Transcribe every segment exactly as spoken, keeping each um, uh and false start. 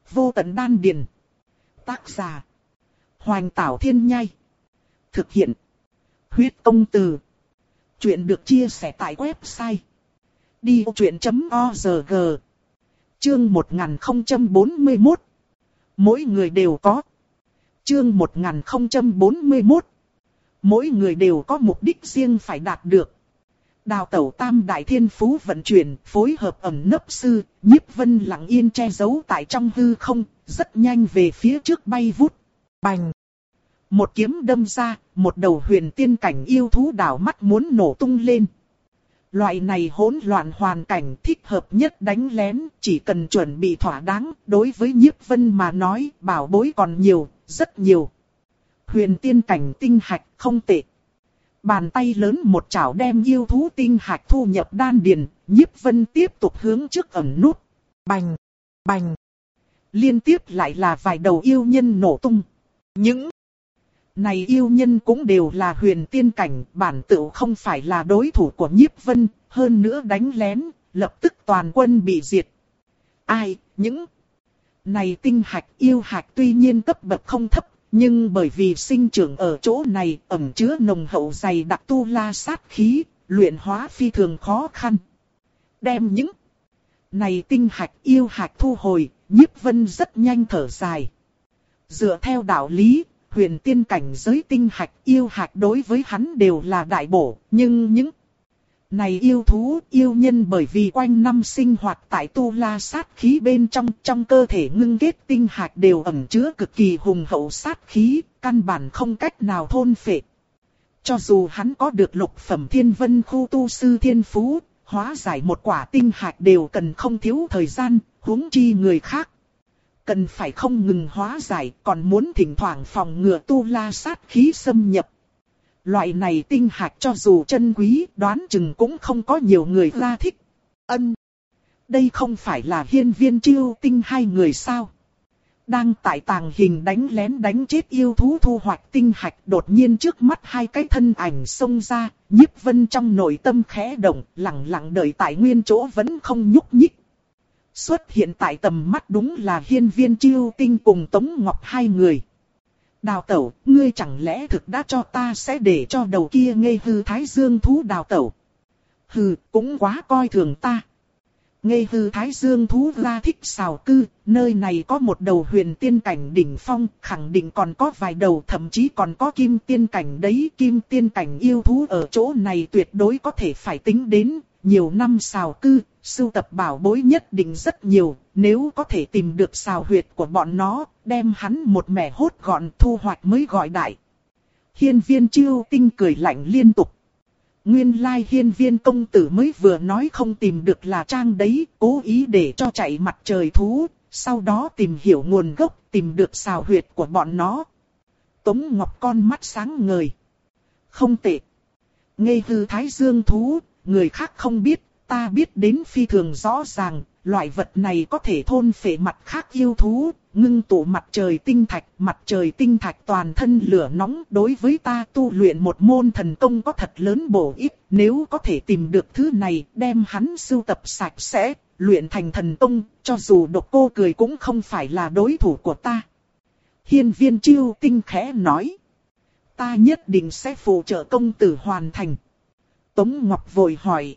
Vô tận đan điền. Tác giả. Hoành Tảo Thiên Nhai. Thực hiện. Huyết Công Từ. Chuyện được chia sẻ tại website đi vô chuyện chấm org. Chương một nghìn không trăm bốn mươi mốt. Mỗi người đều có. Chương một nghìn không trăm bốn mươi mốt. Mỗi người đều có mục đích riêng phải đạt được. Đào tẩu tam đại thiên phú vận chuyển, phối hợp ẩn nấp sư, Nhiếp Vân lặng yên che giấu tại trong hư không, rất nhanh về phía trước bay vút. Bành! Một kiếm đâm ra, một đầu huyền tiên cảnh yêu thú đảo mắt muốn nổ tung lên. Loại này hỗn loạn hoàn cảnh thích hợp nhất đánh lén, chỉ cần chuẩn bị thỏa đáng, đối với Nhiếp Vân mà nói, bảo bối còn nhiều, rất nhiều. Huyền tiên cảnh tinh hạch không tệ. Bàn tay lớn một chảo đem yêu thú tinh hạch thu nhập đan điền, Nhiếp Vân tiếp tục hướng trước ẩn nút. Bành! Bành! Liên tiếp lại là vài đầu yêu nhân nổ tung. Những này yêu nhân cũng đều là huyền tiên cảnh, bản tự không phải là đối thủ của Nhiếp Vân, hơn nữa đánh lén, lập tức toàn quân bị diệt. Ai, những này tinh hạch yêu hạch tuy nhiên cấp bậc không thấp, nhưng bởi vì sinh trưởng ở chỗ này ẩn chứa nồng hậu dày đặc tu la sát khí, luyện hóa phi thường khó khăn. Đem những này tinh hạch yêu hạch thu hồi, Nhiếp Vân rất nhanh thở dài. Dựa theo đạo lý, huyền tiên cảnh giới tinh hạch yêu hạch đối với hắn đều là đại bổ, nhưng những này yêu thú, yêu nhân bởi vì quanh năm sinh hoạt tại tu la sát khí bên trong, trong cơ thể ngưng kết tinh hạch đều ẩn chứa cực kỳ hùng hậu sát khí, căn bản không cách nào thôn phệ. Cho dù hắn có được lục phẩm thiên vân khu tu sư thiên phú, hóa giải một quả tinh hạch đều cần không thiếu thời gian, huống chi người khác. Cần phải không ngừng hóa giải, còn muốn thỉnh thoảng phòng ngừa tu la sát khí xâm nhập. Loại này tinh hạch cho dù chân quý, đoán chừng cũng không có nhiều người ra thích. Ân! Đây không phải là Hiên Viên Chiêu Tinh hai người sao? Đang tại tàng hình đánh lén đánh chết yêu thú thu hoạch tinh hạch, đột nhiên trước mắt hai cái thân ảnh xông ra, Nhiếp Vân trong nội tâm khẽ động, lặng lặng đợi tại nguyên chỗ vẫn không nhúc nhích. Xuất hiện tại tầm mắt đúng là Hiên Viên Chiêu Tinh cùng Tống Ngọc hai người. Đào tẩu, ngươi chẳng lẽ thực đã cho ta sẽ để cho đầu kia ngây hư thái dương thú đào tẩu? Hừ, cũng quá coi thường ta. Ngây hư thái dương thú ra thích xào cư, nơi này có một đầu huyền tiên cảnh đỉnh phong, khẳng định còn có vài đầu, thậm chí còn có kim tiên cảnh đấy. Kim tiên cảnh yêu thú ở chỗ này tuyệt đối có thể phải tính đến, nhiều năm xào cư, sưu tập bảo bối nhất định rất nhiều, nếu có thể tìm được xào huyệt của bọn nó, đem hắn một mẻ hốt gọn thu hoạch mới gọi đại. Hiên Viên Chiêu Tinh cười lạnh liên tục. Nguyên lai Hiên Viên công tử mới vừa nói không tìm được là trang đấy, cố ý để cho chạy mặt trời thú, sau đó tìm hiểu nguồn gốc, tìm được xào huyệt của bọn nó. Tống Ngọc con mắt sáng ngời. Không tệ. Ngây hư thái dương thú, người khác không biết, ta biết đến phi thường rõ ràng, loại vật này có thể thôn phệ mặt khác yêu thú, ngưng tụ mặt trời tinh thạch, mặt trời tinh thạch toàn thân lửa nóng, đối với ta tu luyện một môn thần công có thật lớn bổ ích, nếu có thể tìm được thứ này, đem hắn sưu tập sạch sẽ, luyện thành thần công, cho dù Độc Cô Cười cũng không phải là đối thủ của ta. Hiên Viên Chiêu Tinh khẽ nói, ta nhất định sẽ phụ trợ công tử hoàn thành. Tống Ngọc vội hỏi,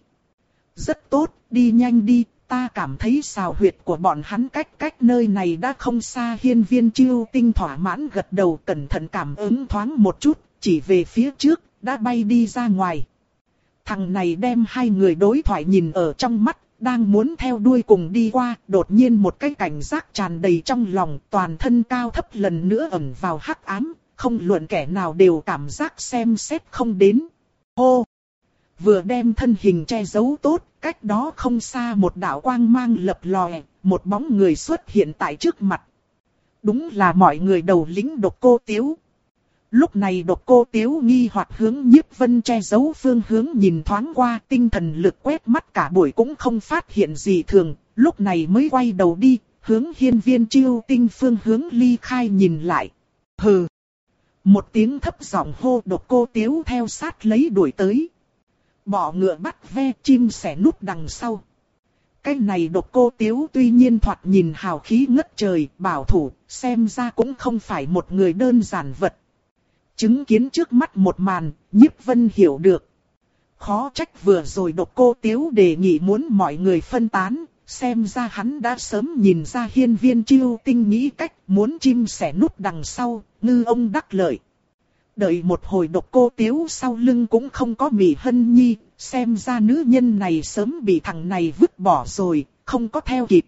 rất tốt, đi nhanh đi, ta cảm thấy xào huyệt của bọn hắn cách cách nơi này đã không xa. Hiên Viên Chiêu Tinh thỏa mãn gật đầu, cẩn thận cảm ứng thoáng một chút, chỉ về phía trước, đã bay đi ra ngoài. Thằng này đem hai người đối thoại nhìn ở trong mắt, đang muốn theo đuôi cùng đi qua, đột nhiên một cái cảnh giác tràn đầy trong lòng, toàn thân cao thấp lần nữa ẩn vào hắc ám, không luận kẻ nào đều cảm giác xem xét không đến. Hô! Vừa đem thân hình che giấu tốt, cách đó không xa một đạo quang mang lập lòe, một bóng người xuất hiện tại trước mặt. Đúng là mọi người đầu lĩnh Độc Cô Tiếu. Lúc này Độc Cô Tiếu nghi hoặc hướng Nhiếp Vân che giấu phương hướng nhìn thoáng qua, tinh thần lực quét mắt cả buổi cũng không phát hiện gì thường, lúc này mới quay đầu đi, hướng Hiên Viên Chiêu Tinh phương hướng ly khai nhìn lại. Hừ! Một tiếng thấp giọng hô, Độc Cô Tiếu theo sát lấy đuổi tới. Bọ ngựa bắt ve, chim sẻ núp đằng sau. Cái này Độc Cô Tiếu tuy nhiên thoạt nhìn hào khí ngất trời, bảo thủ, xem ra cũng không phải một người đơn giản vật. Chứng kiến trước mắt một màn, Nhiếp Vân hiểu được. Khó trách vừa rồi Độc Cô Tiếu đề nghị muốn mọi người phân tán, xem ra hắn đã sớm nhìn ra Hiên Viên Chiêu Tinh nghĩ cách muốn chim sẻ núp đằng sau, ngư ông đắc lợi. Đợi một hồi Độc Cô Tiếu sau lưng cũng không có Mị Hân Nhi, xem ra nữ nhân này sớm bị thằng này vứt bỏ rồi, không có theo kịp.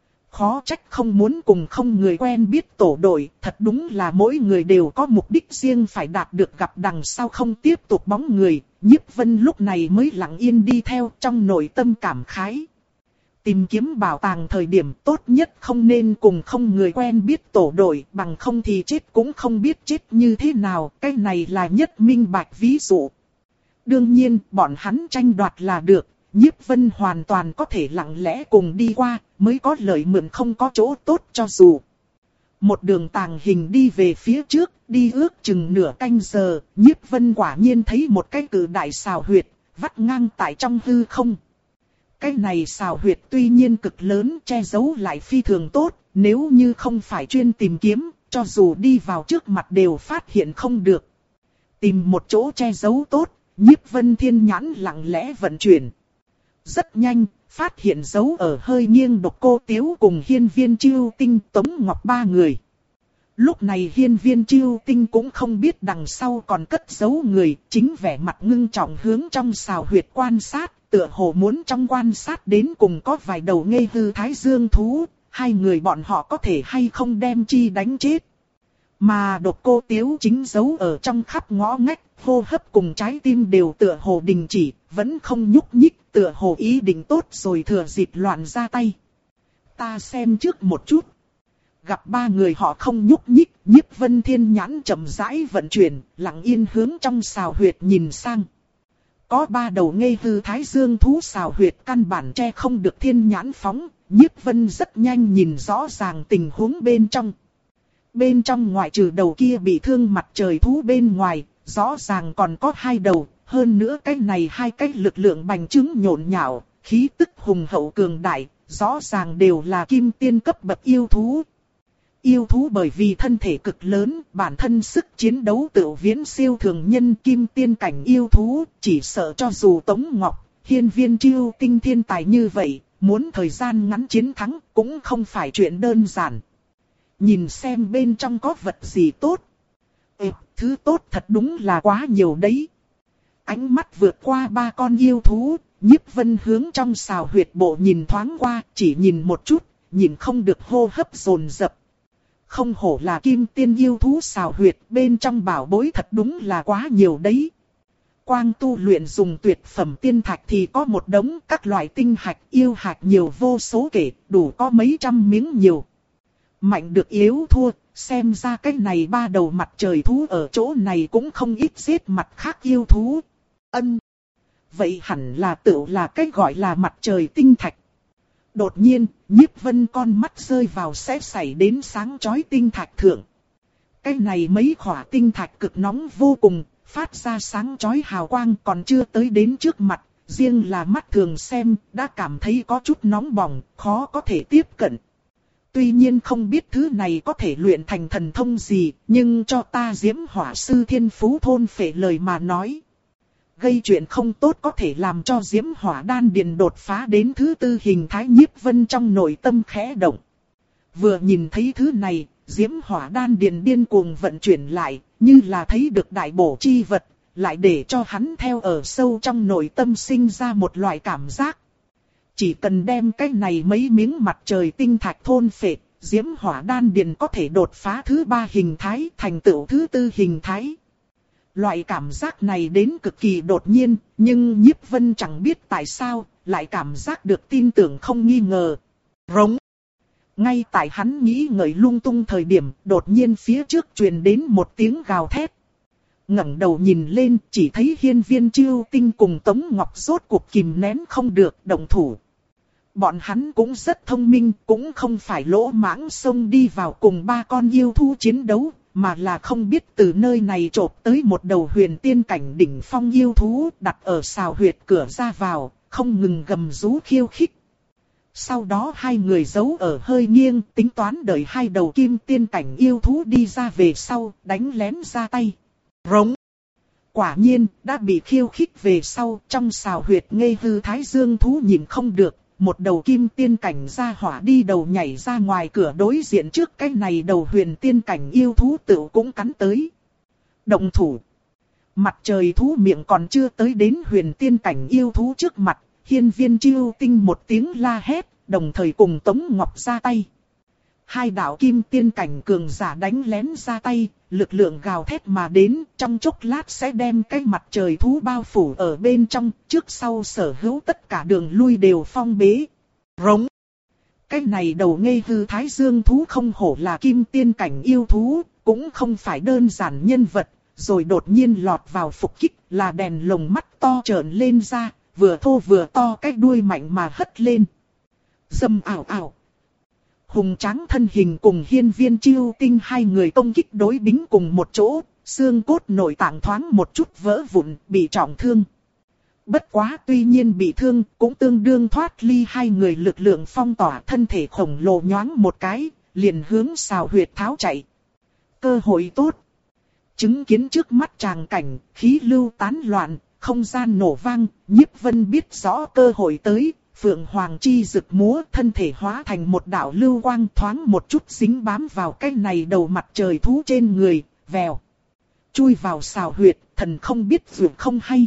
Khó trách không muốn cùng không người quen biết tổ đội, thật đúng là mỗi người đều có mục đích riêng phải đạt được, gặp đằng sau không tiếp tục bóng người. Nhiếp Vân lúc này mới lặng yên đi theo, trong nội tâm cảm khái. Tìm kiếm bảo tàng thời điểm tốt nhất không nên cùng không người quen biết tổ đội, bằng không thì chết cũng không biết chết như thế nào, cái này là nhất minh bạch ví dụ. Đương nhiên, bọn hắn tranh đoạt là được, Nhiếp Vân hoàn toàn có thể lặng lẽ cùng đi qua, mới có lợi mượn không có chỗ tốt cho dù. Một đường tàng hình đi về phía trước, đi ước chừng nửa canh giờ, Nhiếp Vân quả nhiên thấy một cái cự đại xào huyệt, vắt ngang tại trong hư không. Cái này xào huyệt tuy nhiên cực lớn, che giấu lại phi thường tốt, nếu như không phải chuyên tìm kiếm, cho dù đi vào trước mặt đều phát hiện không được. Tìm một chỗ che giấu tốt, Nhiếp Vân thiên nhãn lặng lẽ vận chuyển. Rất nhanh, phát hiện dấu ở hơi nghiêng Độc Cô Tiếu cùng Hiên Viên Chiêu Tinh, Tống Ngọc ba người. Lúc này Hiên Viên Chiêu Tinh cũng không biết đằng sau còn cất giấu người, chính vẻ mặt ngưng trọng hướng trong xào huyệt quan sát, tựa hồ muốn trong quan sát đến cùng có vài đầu ngây hư thái dương thú, hai người bọn họ có thể hay không đem chi đánh chết. Mà Độc Cô Tiếu chính giấu ở trong khắp ngõ ngách, hô hấp cùng trái tim đều tựa hồ đình chỉ, vẫn không nhúc nhích, tựa hồ ý định tốt rồi thừa dịp loạn ra tay. Ta xem trước một chút. Gặp ba người họ không nhúc nhích, Nhiếp Vân thiên nhãn chậm rãi vận chuyển, lặng yên hướng trong xào huyệt nhìn sang. Có ba đầu ngây hư thái dương thú xào huyệt căn bản che không được thiên nhãn phóng, Nhiếp Vân rất nhanh nhìn rõ ràng tình huống bên trong. Bên trong ngoại trừ đầu kia bị thương mặt trời thú bên ngoài, rõ ràng còn có hai đầu, hơn nữa cái này hai cái lực lượng bành trướng nhộn nhạo, khí tức hùng hậu cường đại, rõ ràng đều là kim tiên cấp bậc yêu thú. Yêu thú bởi vì thân thể cực lớn, bản thân sức chiến đấu tự viễn siêu thường nhân, kim tiên cảnh yêu thú, chỉ sợ cho dù Tống Ngọc, Hiên Viên Chiêu Tinh thiên tài như vậy, muốn thời gian ngắn chiến thắng cũng không phải chuyện đơn giản. Nhìn xem bên trong có vật gì tốt. Ê, thứ tốt thật đúng là quá nhiều đấy. Ánh mắt vượt qua ba con yêu thú, Nhiếp Vân hướng trong xào huyệt bộ nhìn thoáng qua, chỉ nhìn một chút, nhìn không được hô hấp dồn dập. Không hổ là kim tiên yêu thú xào huyệt, bên trong bảo bối thật đúng là quá nhiều đấy. Quang tu luyện dùng tuyệt phẩm tiên thạch thì có một đống, các loại tinh hạch, yêu hạch nhiều vô số kể, đủ có mấy trăm miếng nhiều. Mạnh được yếu thua, xem ra cái này ba đầu mặt trời thú ở chỗ này cũng không ít giết mặt khác yêu thú. Ân. Vậy hẳn là tự là cái gọi là mặt trời tinh thạch. Đột nhiên, Nhiếp Vân con mắt rơi vào sẽ xảy đến sáng chói tinh thạch thượng. Cái này mấy khỏa tinh thạch cực nóng vô cùng, phát ra sáng chói hào quang còn chưa tới đến trước mặt, riêng là mắt thường xem, đã cảm thấy có chút nóng bỏng, khó có thể tiếp cận. Tuy nhiên không biết thứ này có thể luyện thành thần thông gì, nhưng cho ta Diễm Hỏa Sư Thiên Phú thôn phệ lời mà nói. Gây chuyện không tốt có thể làm cho Diễm Hỏa Đan Điền đột phá đến thứ tư hình thái. Nhiếp Vân trong nội tâm khẽ động. Vừa nhìn thấy thứ này, Diễm Hỏa Đan Điền điên cuồng vận chuyển lại, như là thấy được đại bổ chi vật, lại để cho hắn theo ở sâu trong nội tâm sinh ra một loại cảm giác. Chỉ cần đem cái này mấy miếng mặt trời tinh thạch thôn phệ, Diễm Hỏa Đan Điền có thể đột phá thứ ba hình thái, thành tựu thứ tư hình thái. Loại cảm giác này đến cực kỳ đột nhiên, nhưng Nhiếp Vân chẳng biết tại sao, lại cảm giác được tin tưởng không nghi ngờ. Rống. Ngay tại hắn nghĩ ngợi lung tung thời điểm, đột nhiên phía trước truyền đến một tiếng gào thét. Ngẩng đầu nhìn lên, chỉ thấy Hiên Viên Chiêu Tinh cùng Tống Ngọc rốt cuộc kìm nén không được, động thủ. Bọn hắn cũng rất thông minh, cũng không phải lỗ mãng xông đi vào cùng ba con yêu thú chiến đấu, mà là không biết từ nơi này chộp tới một đầu huyền tiên cảnh đỉnh phong yêu thú đặt ở xào huyệt cửa ra vào, không ngừng gầm rú khiêu khích. Sau đó hai người giấu ở hơi nghiêng, tính toán đợi hai đầu kim tiên cảnh yêu thú đi ra về sau, đánh lén ra tay. Rống. Quả nhiên, đã bị khiêu khích về sau, trong xào huyệt ngây hư thái dương thú nhìn không được. Một đầu kim tiên cảnh ra hỏa đi đầu nhảy ra ngoài cửa đối diện trước cái này đầu huyền tiên cảnh yêu thú tự cũng cắn tới. Động thủ. Mặt trời thú miệng còn chưa tới đến huyền tiên cảnh yêu thú trước mặt. Hiên Viên Chiêu Tinh một tiếng la hét, đồng thời cùng Tống Ngọc ra tay. Hai đạo kim tiên cảnh cường giả đánh lén ra tay, lực lượng gào thét mà đến, trong chốc lát sẽ đem cái mặt trời thú bao phủ ở bên trong, trước sau sở hữu tất cả đường lui đều phong bế. Rống. Cái này đầu ngây hư thái dương thú không hổ là kim tiên cảnh yêu thú, cũng không phải đơn giản nhân vật, rồi đột nhiên lọt vào phục kích, là đèn lồng mắt to trợn lên ra, vừa thô vừa to cái đuôi mạnh mà hất lên. Dầm ảo ảo. Hùng tráng thân hình cùng Hiên Viên Chiêu Tinh hai người công kích đối bính cùng một chỗ, xương cốt nội tạng thoáng một chút vỡ vụn, bị trọng thương. Bất quá tuy nhiên bị thương, cũng tương đương thoát ly hai người lực lượng phong tỏa, thân thể khổng lồ nhoáng một cái, liền hướng xào huyệt tháo chạy. Cơ hội tốt. Chứng kiến trước mắt tràng cảnh, khí lưu tán loạn, không gian nổ vang, Nhiếp Vân biết rõ cơ hội tới. Phượng Hoàng chi rực múa, thân thể hóa thành một đạo lưu quang thoáng một chút dính bám vào cái này đầu mặt trời thú trên người, vèo. Chui vào xào huyệt, thần không biết vượt không hay.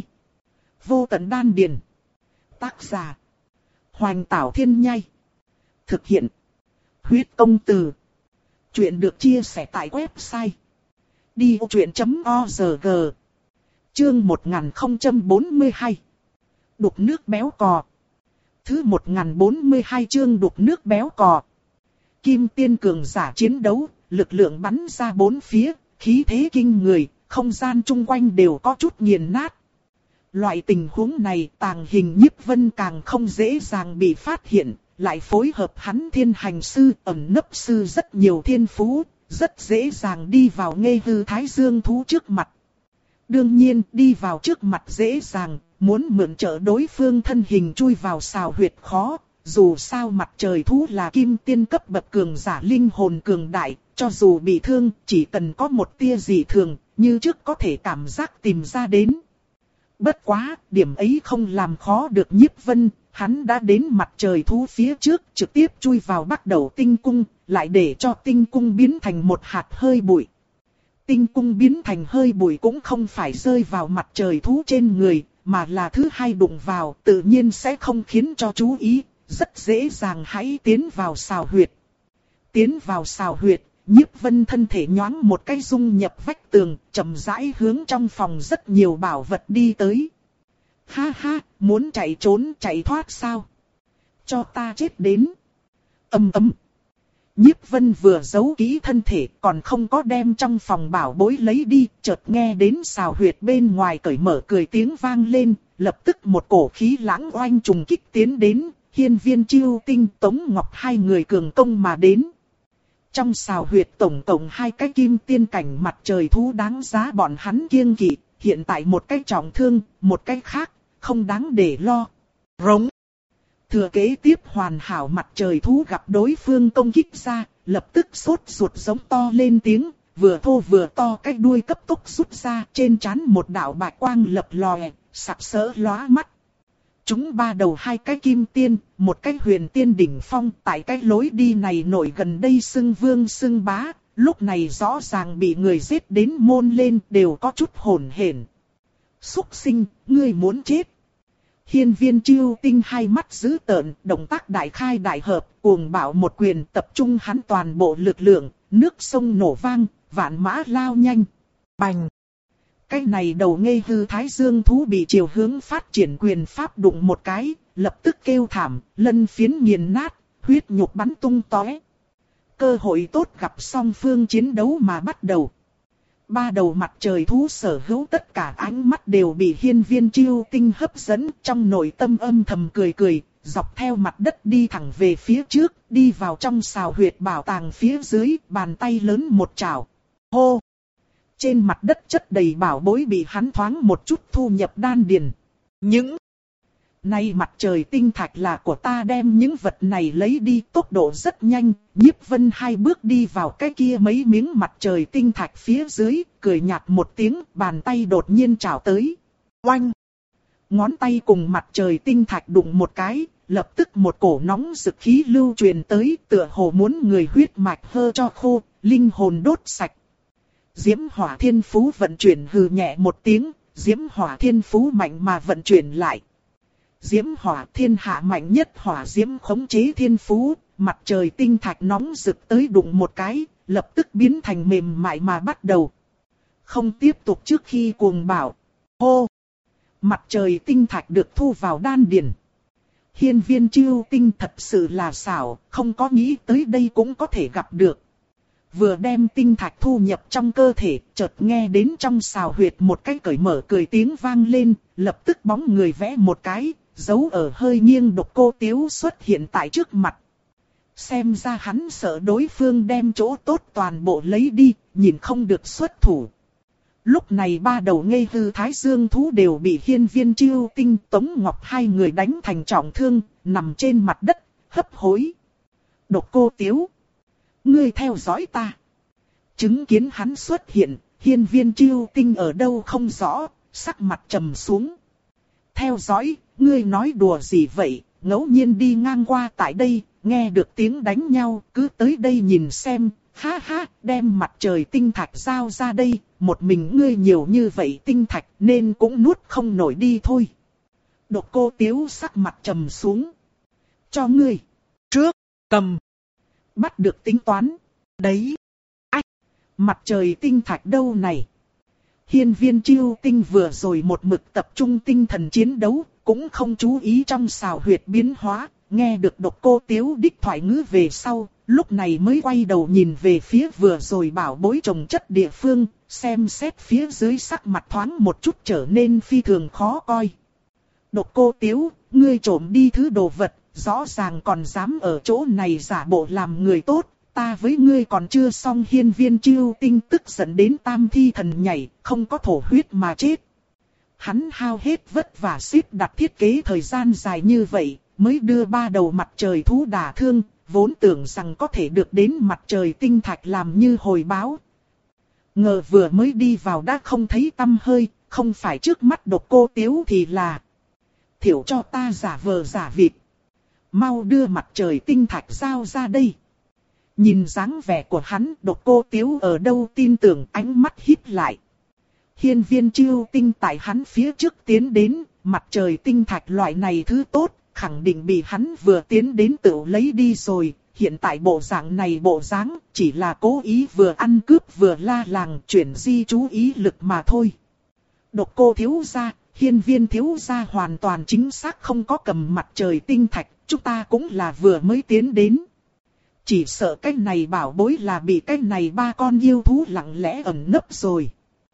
Vô tận đan điền. Tác giả. Hoành Tảo Thiên Nhai. Thực hiện. Huyết Công Từ. Chuyện được chia sẻ tại website. đi ô chuyện chấm org. Chương một nghìn không trăm bốn mươi hai. Đục nước béo cò. Thứ một nghìn bốn mươi hai chương đục nước béo cò. Kim tiên cường giả chiến đấu, lực lượng bắn ra bốn phía, khí thế kinh người, không gian chung quanh đều có chút nghiền nát. Loại tình huống này Tàng Hình Nhiếp Vân càng không dễ dàng bị phát hiện, lại phối hợp hắn thiên hành sư ẩn nấp sư rất nhiều thiên phú, rất dễ dàng đi vào ngây hư thái dương thú trước mặt. Đương nhiên đi vào trước mặt dễ dàng, muốn mượn trợ đối phương thân hình chui vào xào huyệt khó, dù sao mặt trời thú là kim tiên cấp bậc cường giả linh hồn cường đại, cho dù bị thương chỉ cần có một tia dị thường, như trước có thể cảm giác tìm ra đến. Bất quá, điểm ấy không làm khó được Nhiếp Vân, hắn đã đến mặt trời thú phía trước trực tiếp chui vào bắt đầu tinh cung, lại để cho tinh cung biến thành một hạt hơi bụi. Tinh cung biến thành hơi bụi cũng không phải rơi vào mặt trời thú trên người, mà là thứ hai đụng vào tự nhiên sẽ không khiến cho chú ý, rất dễ dàng hãy tiến vào xào huyệt. Tiến vào xào huyệt, Nhiếp Vân thân thể nhoáng một cái dung nhập vách tường, chậm rãi hướng trong phòng rất nhiều bảo vật đi tới. Ha ha, muốn chạy trốn chạy thoát sao? Cho ta chết đến. Ầm ầm. Nhiếp Vân vừa giấu kỹ thân thể còn không có đem trong phòng bảo bối lấy đi, chợt nghe đến xào huyệt bên ngoài cởi mở cười tiếng vang lên, lập tức một cổ khí lãng oanh trùng kích tiến đến, Hiên Viên Chiêu Tinh Tống Ngọc hai người cường công mà đến. Trong xào huyệt tổng cộng hai cái kim tiên cảnh mặt trời thú đáng giá bọn hắn kiêng kỵ, hiện tại một cái trọng thương, một cái khác, không đáng để lo. Rống. Thừa kế tiếp hoàn hảo mặt trời thú gặp đối phương công kích ra, lập tức sốt ruột giống to lên tiếng, vừa thô vừa to cái đuôi cấp tốc rút ra, trên trán một đạo bạch quang lập lòe, sặc sỡ lóa mắt. Chúng ba đầu hai cái kim tiên, một cái huyền tiên đỉnh phong, tại cái lối đi này nổi gần đây xưng vương xưng bá, lúc này rõ ràng bị người giết đến môn lên, đều có chút hỗn hển. Súc sinh, ngươi muốn chết. Hiên Viên Chiêu Tinh hai mắt dữ tợn, động tác đại khai đại hợp, cuồng bạo một quyền tập trung hắn toàn bộ lực lượng, nước sông nổ vang, vạn mã lao nhanh. Bành! Cái này đầu ngây hư thái dương thú bị chiều hướng phát triển quyền pháp đụng một cái, lập tức kêu thảm, lân phiến nghiền nát, huyết nhục bắn tung tóe. Cơ hội tốt gặp song phương chiến đấu mà bắt đầu. Ba đầu mặt trời thú sở hữu tất cả ánh mắt đều bị Hiên Viên Chiêu Tinh hấp dẫn, trong nội tâm âm thầm cười cười, dọc theo mặt đất đi thẳng về phía trước, đi vào trong xào huyệt bảo tàng phía dưới, bàn tay lớn một chảo. Hô! Trên mặt đất chất đầy bảo bối bị hắn thoáng một chút thu nhập đan điền. Những Nay mặt trời tinh thạch là của ta, đem những vật này lấy đi, tốc độ rất nhanh. Nhiếp Vân hai bước đi vào cái kia mấy miếng mặt trời tinh thạch phía dưới, cười nhạt một tiếng, bàn tay đột nhiên chảo tới. Oanh! Ngón tay cùng mặt trời tinh thạch đụng một cái, lập tức một cổ nóng rực khí lưu truyền tới, tựa hồ muốn người huyết mạch hơ cho khô, linh hồn đốt sạch. Diễm Hỏa Thiên Phú vận chuyển hừ nhẹ một tiếng, Diễm Hỏa Thiên Phú mạnh mà vận chuyển lại. Diễm Hỏa thiên hạ mạnh nhất hỏa diễm khống chế thiên phú, mặt trời tinh thạch nóng rực tới đụng một cái, lập tức biến thành mềm mại mà bắt đầu. Không tiếp tục trước khi cuồng bạo. Hô! Mặt trời tinh thạch được thu vào đan điền. Hiên Viên Chiêu Tinh thật sự là xảo, không có nghĩ tới đây cũng có thể gặp được. Vừa đem tinh thạch thu nhập trong cơ thể, chợt nghe đến trong xào huyệt một cái cởi mở cười tiếng vang lên, lập tức bóng người vẽ một cái, giấu ở hơi nghiêng Độc Cô Tiếu xuất hiện tại trước mặt. Xem ra hắn sợ đối phương đem chỗ tốt toàn bộ lấy đi, nhìn không được xuất thủ. Lúc này ba đầu ngây hư thái dương thú đều bị Hiên Viên Chiêu Tinh, Tống Ngọc hai người đánh thành trọng thương, nằm trên mặt đất, hấp hối. Độc Cô Tiếu, ngươi theo dõi ta. Chứng kiến hắn xuất hiện, Hiên Viên Chiêu Tinh ở đâu không rõ, sắc mặt trầm xuống. Theo dõi, ngươi nói đùa gì vậy, ngẫu nhiên đi ngang qua tại đây, nghe được tiếng đánh nhau, cứ tới đây nhìn xem, ha ha, đem mặt trời tinh thạch giao ra đây, một mình ngươi nhiều như vậy tinh thạch nên cũng nuốt không nổi đi thôi. Độc Cô Tiếu sắc mặt trầm xuống. Cho ngươi. Trước, cầm. Bắt được tính toán. Đấy. Ách. Mặt trời tinh thạch đâu này. Hiên Viên Chiêu Tinh vừa rồi một mực tập trung tinh thần chiến đấu, cũng không chú ý trong xào huyệt biến hóa, nghe được Độc Cô Tiếu đích thoại ngữ về sau, lúc này mới quay đầu nhìn về phía vừa rồi bảo bối trồng chất địa phương, xem xét phía dưới sắc mặt thoáng một chút trở nên phi thường khó coi. Độc Cô Tiếu, ngươi trộm đi thứ đồ vật, rõ ràng còn dám ở chỗ này giả bộ làm người tốt, ta với ngươi còn chưa xong. Hiên Viên Chiêu Tinh tức giận đến tam thi thần nhảy, không có thổ huyết mà chết. Hắn hao hết vất vả xếp đặt thiết kế thời gian dài như vậy, mới đưa ba đầu mặt trời thú đả thương, vốn tưởng rằng có thể được đến mặt trời tinh thạch làm như hồi báo. Ngờ vừa mới đi vào đã không thấy tăm hơi, không phải trước mắt Độc Cô Tiếu thì là thiểu cho ta giả vờ giả vịt. Mau đưa mặt trời tinh thạch giao ra đây. Nhìn dáng vẻ của hắn, Độc Cô Tiếu ở đâu tin tưởng, ánh mắt híp lại. Hiên Viên Chiêu Tinh tại hắn phía trước tiến đến, mặt trời tinh thạch loại này thứ tốt, khẳng định bị hắn vừa tiến đến tự lấy đi rồi. Hiện tại bộ dạng này bộ dáng, chỉ là cố ý vừa ăn cướp vừa la làng chuyển di chú ý lực mà thôi. Độc Cô thiếu gia, Hiên Viên thiếu gia hoàn toàn chính xác không có cầm mặt trời tinh thạch, chúng ta cũng là vừa mới tiến đến. Chỉ sợ cái này bảo bối là bị cái này ba con yêu thú lặng lẽ ẩn nấp rồi.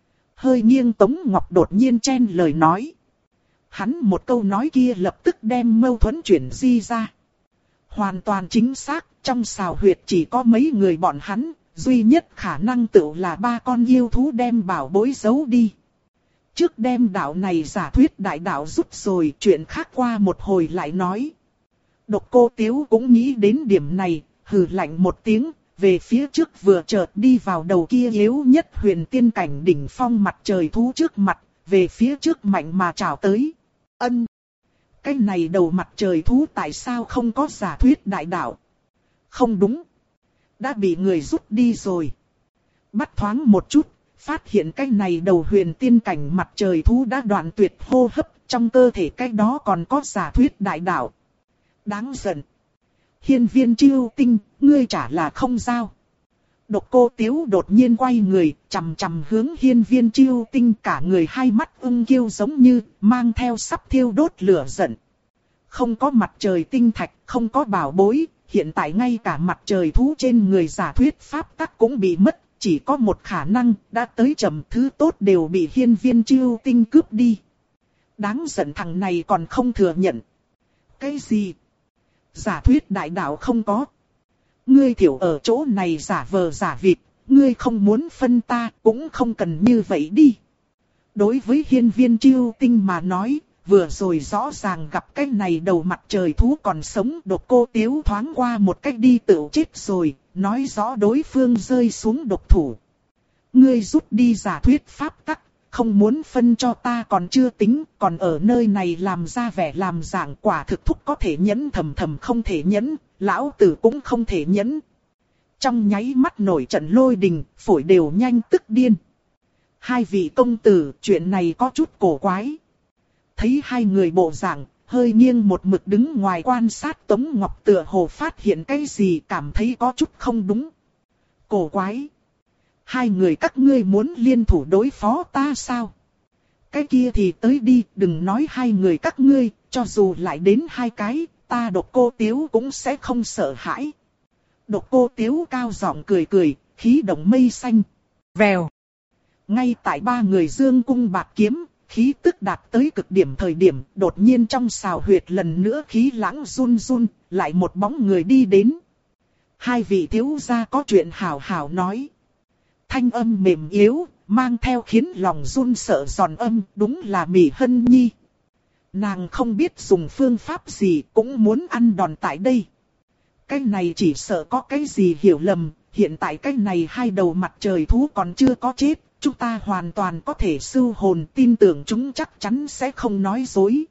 Hơi nghiêng Tống Ngọc đột nhiên chen lời nói. Hắn một câu nói kia lập tức đem mâu thuẫn chuyển di ra. Hoàn toàn chính xác, trong xào huyệt chỉ có mấy người bọn hắn, duy nhất khả năng tự là ba con yêu thú đem bảo bối giấu đi. Trước đem đạo này giả thuyết đại đạo rút rồi, chuyện khác qua một hồi lại nói. Độc Cô Tiếu cũng nghĩ đến điểm này, hừ lạnh một tiếng, về phía trước vừa chợt đi vào đầu kia yếu nhất huyền tiên cảnh đỉnh phong mặt trời thú trước mặt, về phía trước mạnh mà trào tới. Ân! Cái này đầu mặt trời thú tại sao không có giả thuyết đại đạo? Không đúng! Đã bị người rút đi rồi. Bắt thoáng một chút, phát hiện cái này đầu huyền tiên cảnh mặt trời thú đã đoạn tuyệt hô hấp, trong cơ thể cái đó còn có giả thuyết đại đạo. Đáng giận! Hiên Viên Chiêu Tinh, ngươi trả là không giao. Độc Cô Tiếu đột nhiên quay người, chằm chằm hướng Hiên Viên Chiêu Tinh, cả người hai mắt ưng kiêu giống như mang theo sắp thiêu đốt lửa giận. Không có mặt trời tinh thạch, không có bảo bối, hiện tại ngay cả mặt trời thú trên người giả thuyết pháp tắc cũng bị mất, chỉ có một khả năng, đã tới chậm, thứ tốt đều bị Hiên Viên Chiêu Tinh cướp đi. Đáng giận, thằng này còn không thừa nhận. Cái gì? Giả thuyết đại đạo không có. Ngươi thiểu ở chỗ này giả vờ giả vịt, ngươi không muốn phân ta cũng không cần như vậy đi. Đối với Hiên Viên Chiêu Tinh mà nói, vừa rồi rõ ràng gặp cái này đầu mặt trời thú còn sống. Độc Cô Tiếu thoáng qua một cách đi tự chết rồi, nói rõ đối phương rơi xuống độc thủ. Ngươi rút đi giả thuyết pháp tắc, không muốn phân cho ta còn chưa tính, còn ở nơi này làm ra vẻ làm dạng, quả thực thúc có thể nhẫn thầm thầm không thể nhẫn, lão tử cũng không thể nhẫn. Trong nháy mắt nổi trận lôi đình, phổi đều nhanh tức điên. Hai vị công tử, chuyện này có chút cổ quái. Thấy hai người bộ dạng, hơi nghiêng một mực đứng ngoài quan sát Tống Ngọc tựa hồ phát hiện cái gì, cảm thấy có chút không đúng. Cổ quái. Hai người các ngươi muốn liên thủ đối phó ta sao? Cái kia thì tới đi, đừng nói hai người các ngươi, cho dù lại đến hai cái, ta Độc Cô Tiếu cũng sẽ không sợ hãi. Độc Cô Tiếu cao giọng cười cười, khí động mây xanh. Vèo. Ngay tại ba người dương cung bạc kiếm, khí tức đạt tới cực điểm thời điểm, đột nhiên trong xào huyệt lần nữa khí lãng run run, lại một bóng người đi đến. Hai vị thiếu gia có chuyện hảo hảo nói. Thanh âm mềm yếu, mang theo khiến lòng run sợ giòn âm, đúng là Mị Hân Nhi. Nàng không biết dùng phương pháp gì, cũng muốn ăn đòn tại đây. Cái này chỉ sợ có cái gì hiểu lầm, hiện tại cái này hai đầu mặt trời thú còn chưa có chết, chúng ta hoàn toàn có thể sưu hồn, tin tưởng chúng chắc chắn sẽ không nói dối.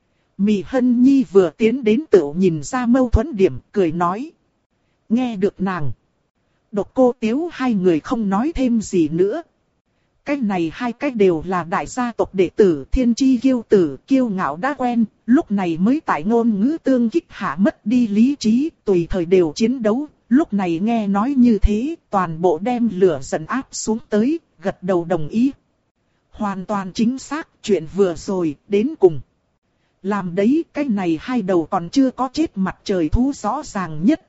Mị Hân Nhi vừa tiến đến tự nhìn ra mâu thuẫn điểm, cười nói. Nghe được nàng. Độc Cô Tiếu hai người không nói thêm gì nữa. Cái này hai cái đều là đại gia tộc đệ tử thiên chi kiêu tử, kiêu ngạo đã quen, lúc này mới tại ngôn ngữ tương kích hạ mất đi lý trí, tùy thời đều chiến đấu. Lúc này nghe nói như thế, toàn bộ đem lửa giận áp xuống tới, gật đầu đồng ý. Hoàn toàn chính xác, chuyện vừa rồi, đến cùng. Làm đấy, cái này hai đầu còn chưa có chết mặt trời thú rõ ràng nhất.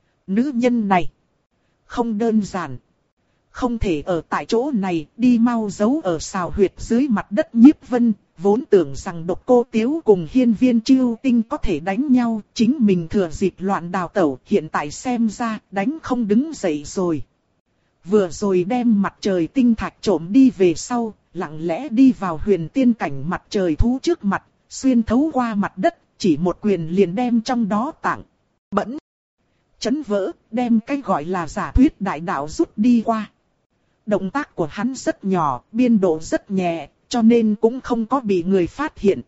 Nữ nhân này, không đơn giản. Không thể ở tại chỗ này, đi mau giấu ở xào huyệt dưới mặt đất. Nhiếp Vân, vốn tưởng rằng Độc Cô Tiếu cùng Hiên Viên Chiêu Tinh có thể đánh nhau, chính mình thừa dịp loạn đào tẩu, hiện tại xem ra, đánh không đứng dậy rồi. Vừa rồi đem mặt trời tinh thạch trộm đi về sau, lặng lẽ đi vào huyền tiên cảnh mặt trời thú trước mặt, xuyên thấu qua mặt đất, chỉ một quyền liền đem trong đó tạng bẫn chấn vỡ, đem cái gọi là giả thuyết đại đạo rút đi qua. Động tác của hắn rất nhỏ, biên độ rất nhẹ, cho nên cũng không có bị người phát hiện.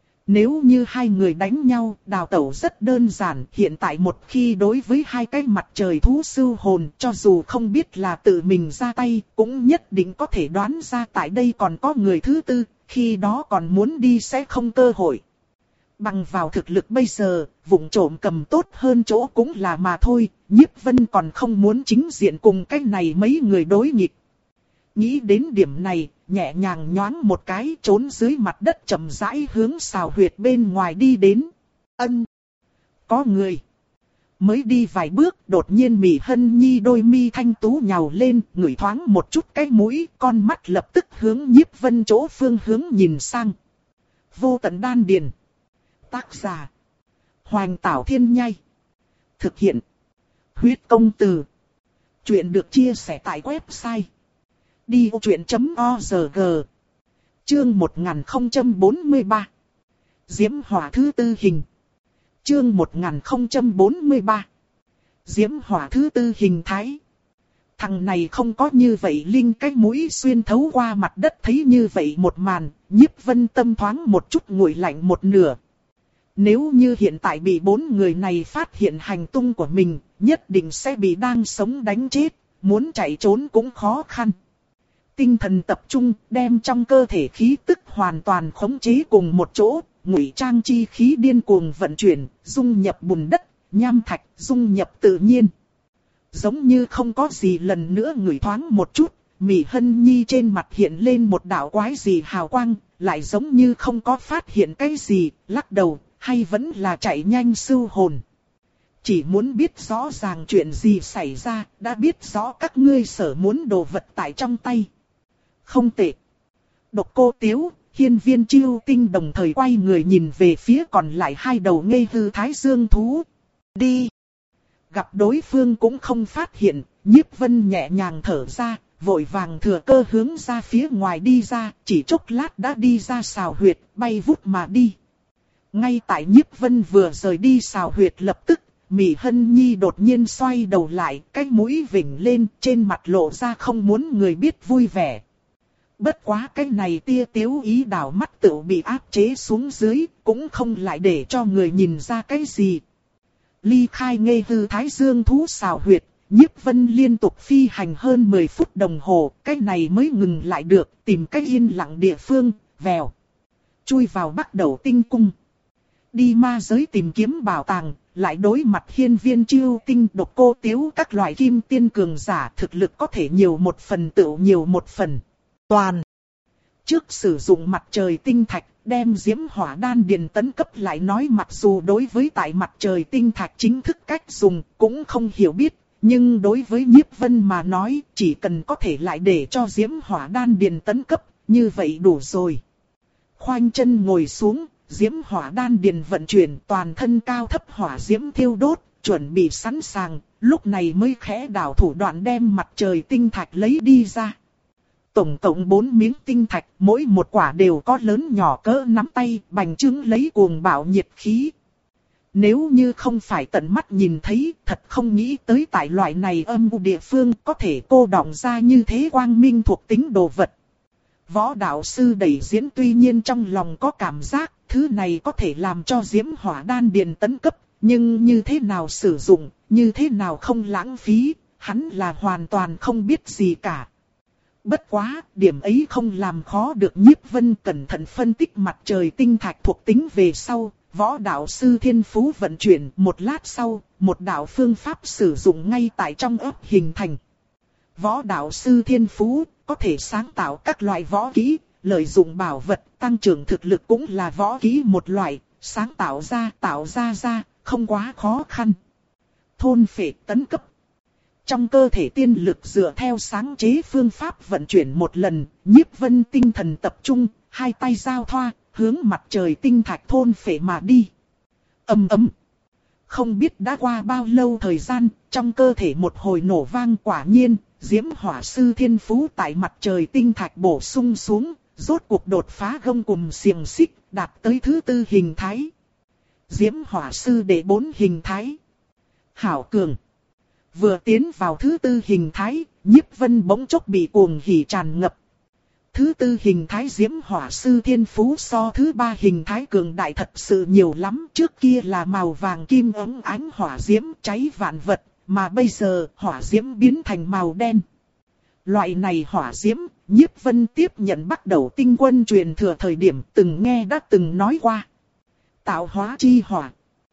Nếu như hai người đánh nhau, đào tẩu rất đơn giản, hiện tại một khi đối với hai cái mặt trời thú sưu hồn, cho dù không biết là tự mình ra tay, cũng nhất định có thể đoán ra tại đây còn có người thứ tư, khi đó còn muốn đi sẽ không cơ hội. Bằng vào thực lực bây giờ, vụng trộm cầm tốt hơn chỗ cũng là mà thôi, Nhiếp Vân còn không muốn chính diện cùng cái này mấy người đối nghịch. Nghĩ đến điểm này, nhẹ nhàng nhoáng một cái trốn dưới mặt đất chậm rãi hướng xào huyệt bên ngoài đi đến. Ân! Có người! Mới đi vài bước, đột nhiên Mị Hân Nhi đôi mi thanh tú nhào lên, ngửi thoáng một chút cái mũi, con mắt lập tức hướng Nhiếp Vân chỗ phương hướng nhìn sang. Vô Tận Đan Điền. Tác giả. Hoành Tảo Thiên Nhai. Thực hiện. Huyết Công Từ. Chuyện được chia sẻ tại website. đi ô chuyện chấm o rờ gờ. Chương một nghìn không trăm bốn mươi ba. Diễm Hỏa thứ tư hình. Chương một nghìn không trăm bốn mươi ba. Diễm Hỏa thứ tư hình thái. Thằng này không có như vậy linh cái mũi xuyên thấu qua mặt đất thấy như vậy một màn, Nhiếp Vân tâm thoáng một chút nguội lạnh một nửa. Nếu như hiện tại bị bốn người này phát hiện hành tung của mình, nhất định sẽ bị đang sống đánh chết, muốn chạy trốn cũng khó khăn. Tinh thần tập trung, đem trong cơ thể khí tức hoàn toàn khống chế cùng một chỗ, ngụy trang chi khí điên cuồng vận chuyển, dung nhập bùn đất, nham thạch, dung nhập tự nhiên. Giống như không có gì lần nữa ngửi thoáng một chút, Mị Hân Nhi trên mặt hiện lên một đạo quái gì hào quang, lại giống như không có phát hiện cái gì, lắc đầu, hay vẫn là chạy nhanh sưu hồn. Chỉ muốn biết rõ ràng chuyện gì xảy ra, đã biết rõ các ngươi sở muốn đồ vật tại trong tay. Không tệ. Độc Cô Tiếu, Hiên Viên Chiêu Tinh đồng thời quay người nhìn về phía còn lại hai đầu ngây hư thái dương thú. Đi. Gặp đối phương cũng không phát hiện, Nhiếp Vân nhẹ nhàng thở ra, vội vàng thừa cơ hướng ra phía ngoài đi ra, chỉ chốc lát đã đi ra sào huyệt, bay vút mà đi. Ngay tại Nhiếp Vân vừa rời đi sào huyệt lập tức, Mị Hân Nhi đột nhiên xoay đầu lại, cái mũi vểnh lên, trên mặt lộ ra không muốn người biết vui vẻ. Bất quá cái này tia tiếu ý đảo mắt tự bị áp chế xuống dưới, cũng không lại để cho người nhìn ra cái gì. Ly khai Nghê Hư Thái Dương thú sào huyệt, Nhiếp Vân liên tục phi hành hơn mười phút đồng hồ, cái này mới ngừng lại được, tìm cái yên lặng địa phương, vèo. Chui vào Bắc Đầu Tinh Cung. Đi ma giới tìm kiếm bảo tàng, lại đối mặt Hiên Viên Chiêu Tinh, Độc Cô Tiếu các loại kim tiên cường giả, thực lực có thể nhiều một phần tựu nhiều một phần. Toàn. Trước sử dụng mặt trời tinh thạch, đem diễm hỏa đan điền tấn cấp lại nói, mặc dù đối với tại mặt trời tinh thạch chính thức cách dùng cũng không hiểu biết, nhưng đối với Nhiếp Vân mà nói, chỉ cần có thể lại để cho diễm hỏa đan điền tấn cấp, như vậy đủ rồi. Khoanh chân ngồi xuống, diễm hỏa đan điền vận chuyển, toàn thân cao thấp hỏa diễm thiêu đốt, chuẩn bị sẵn sàng, lúc này mới khẽ đảo thủ đoạn đem mặt trời tinh thạch lấy đi ra. Tổng cộng bốn miếng tinh thạch, mỗi một quả đều có lớn nhỏ cỡ nắm tay, bành trướng lấy cuồng bạo nhiệt khí. Nếu như không phải tận mắt nhìn thấy, thật không nghĩ tới tại loại này âm u địa phương có thể cô đọng ra như thế quang minh thuộc tính đồ vật. Võ đạo sư đẩy diễn tuy nhiên trong lòng có cảm giác, thứ này có thể làm cho diễm hỏa đan điền tấn cấp, nhưng như thế nào sử dụng, như thế nào không lãng phí, hắn là hoàn toàn không biết gì cả. Bất quá, điểm ấy không làm khó được Nhiếp Vân cẩn thận phân tích mặt trời tinh thạch thuộc tính về sau, võ đạo sư thiên phú vận chuyển, một lát sau, một đạo phương pháp sử dụng ngay tại trong ấp hình thành. Võ đạo sư thiên phú có thể sáng tạo các loại võ kỹ, lợi dụng bảo vật, tăng trưởng thực lực cũng là võ kỹ một loại, sáng tạo ra, tạo ra ra, không quá khó khăn. Thôn phệ tấn cấp. Trong cơ thể tiên lực dựa theo sáng chế phương pháp vận chuyển một lần, Nhiếp Vân tinh thần tập trung, hai tay giao thoa, hướng mặt trời tinh thạch thôn phệ mà đi. Ầm ầm. Không biết đã qua bao lâu thời gian, trong cơ thể một hồi nổ vang, quả nhiên, diễm hỏa sư thiên phú tại mặt trời tinh thạch bổ sung xuống, rốt cuộc đột phá gông cùm xiềng xích, đạt tới thứ tư hình thái. Diễm hỏa sư đệ bốn hình thái. Hảo cường. Vừa tiến vào thứ tư hình thái, Nhiếp Vân bỗng chốc bị cuồng hỉ tràn ngập. Thứ tư hình thái diễm hỏa sư thiên phú so thứ ba hình thái cường đại thật sự nhiều lắm. Trước kia là màu vàng kim óng ánh hỏa diễm cháy vạn vật, mà bây giờ hỏa diễm biến thành màu đen. Loại này hỏa diễm, Nhiếp Vân tiếp nhận Bắc Đầu Tinh Quân truyền thừa thời điểm từng nghe đã từng nói qua. Tạo hóa chi hỏa.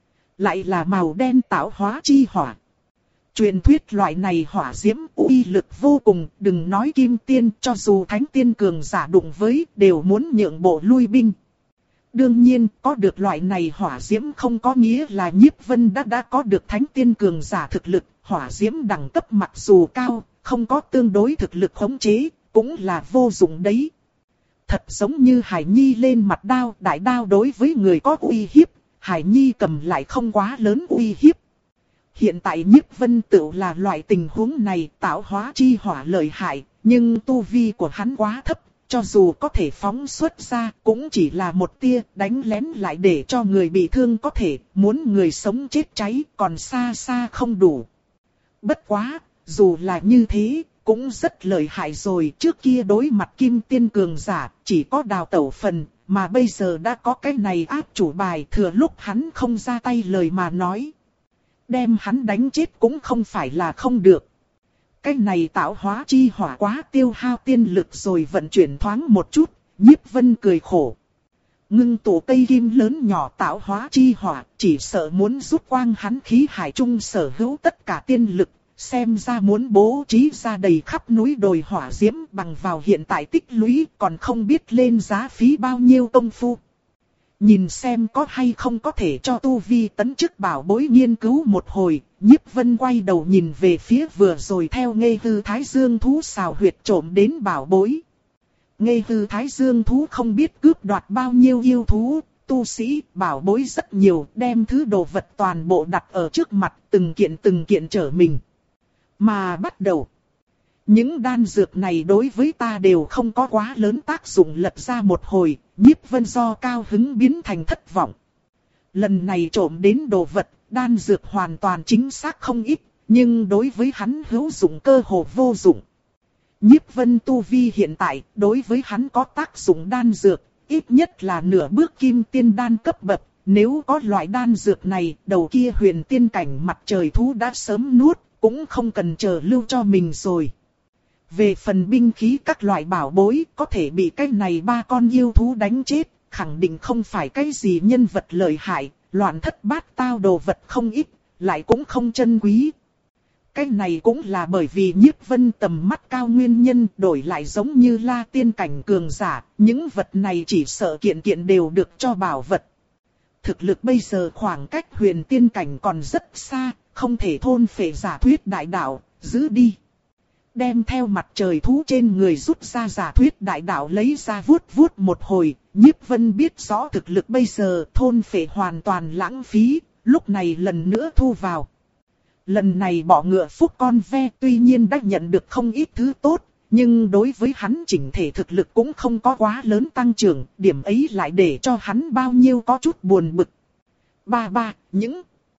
Lại là màu đen tạo hóa chi hỏa. Truyền thuyết loại này hỏa diễm uy lực vô cùng, đừng nói kim tiên, cho dù thánh tiên cường giả đụng với, đều muốn nhượng bộ lui binh. Đương nhiên, có được loại này hỏa diễm không có nghĩa là Nhiếp Vân đã đã có được thánh tiên cường giả thực lực, hỏa diễm đẳng cấp mặc dù cao, không có tương đối thực lực khống chế, cũng là vô dụng đấy. Thật giống như Hải Nhi lên mặt đao, đại đao đối với người có uy hiếp, Hải Nhi cầm lại không quá lớn uy hiếp. Hiện tại Nhiếp Vân tự là loại tình huống này, tạo hóa chi hỏa lợi hại, nhưng tu vi của hắn quá thấp, cho dù có thể phóng xuất ra, cũng chỉ là một tia, đánh lén lại để cho người bị thương có thể, muốn người sống chết cháy, còn xa xa không đủ. Bất quá, dù là như thế, cũng rất lợi hại rồi, trước kia đối mặt kim tiên cường giả, chỉ có đào tẩu phần, mà bây giờ đã có cái này áp chủ bài, thừa lúc hắn không ra tay lời mà nói. Đem hắn đánh chết cũng không phải là không được. Cái này tạo hóa chi hỏa quá tiêu hao tiên lực rồi, vận chuyển thoáng một chút, Nhiếp Vân cười khổ. Ngưng tụ cây kim lớn nhỏ tạo hóa chi hỏa, chỉ sợ muốn rút quang hắn khí hải trung sở hữu tất cả tiên lực, xem ra muốn bố trí ra đầy khắp núi đồi hỏa diễm, bằng vào hiện tại tích lũy còn không biết lên giá phí bao nhiêu công phu. Nhìn xem có hay không có thể cho tu vi tấn chức bảo bối nghiên cứu một hồi, Nhiếp Vân quay đầu nhìn về phía vừa rồi theo Nghê Hư Thái Dương thú xào huyệt trộm đến bảo bối. Nghê Hư Thái Dương thú không biết cướp đoạt bao nhiêu yêu thú, tu sĩ, bảo bối rất nhiều, đem thứ đồ vật toàn bộ đặt ở trước mặt, từng kiện từng kiện trở mình. Mà bắt đầu, Những đan dược này đối với ta đều không có quá lớn tác dụng. Lật ra một hồi, Nhiếp Vân do cao hứng biến thành thất vọng. Lần này trộm đến đồ vật, đan dược hoàn toàn chính xác không ít, nhưng đối với hắn hữu dụng cơ hồ vô dụng. Nhiếp Vân tu vi hiện tại, đối với hắn có tác dụng đan dược, ít nhất là nửa bước kim tiên đan cấp bậc. Nếu có loại đan dược này, đầu kia huyền tiên cảnh mặt trời thú đã sớm nuốt, cũng không cần chờ lưu cho mình rồi. Về phần binh khí các loại bảo bối, có thể bị cái này ba con yêu thú đánh chết, khẳng định không phải cái gì nhân vật lợi hại, loạn thất bát tao đồ vật không ít, lại cũng không chân quý. Cái này cũng là bởi vì Nhiếp Vân tầm mắt cao nguyên nhân, đổi lại giống như La tiên cảnh cường giả, những vật này chỉ sợ kiện kiện đều được cho bảo vật. Thực lực bây giờ khoảng cách huyền tiên cảnh còn rất xa, không thể thôn phệ giả thuyết đại đạo, giữ đi. Đem theo mặt trời thú trên người rút ra giả thuyết đại đạo lấy ra vuốt vuốt một hồi, Nhiếp Vân biết rõ thực lực bây giờ thôn phệ hoàn toàn lãng phí, lúc này lần nữa thu vào. Lần này bỏ ngựa phúc con ve tuy nhiên đã nhận được không ít thứ tốt, nhưng đối với hắn chỉnh thể thực lực cũng không có quá lớn tăng trưởng, điểm ấy lại để cho hắn bao nhiêu có chút buồn bực. Ba ba, những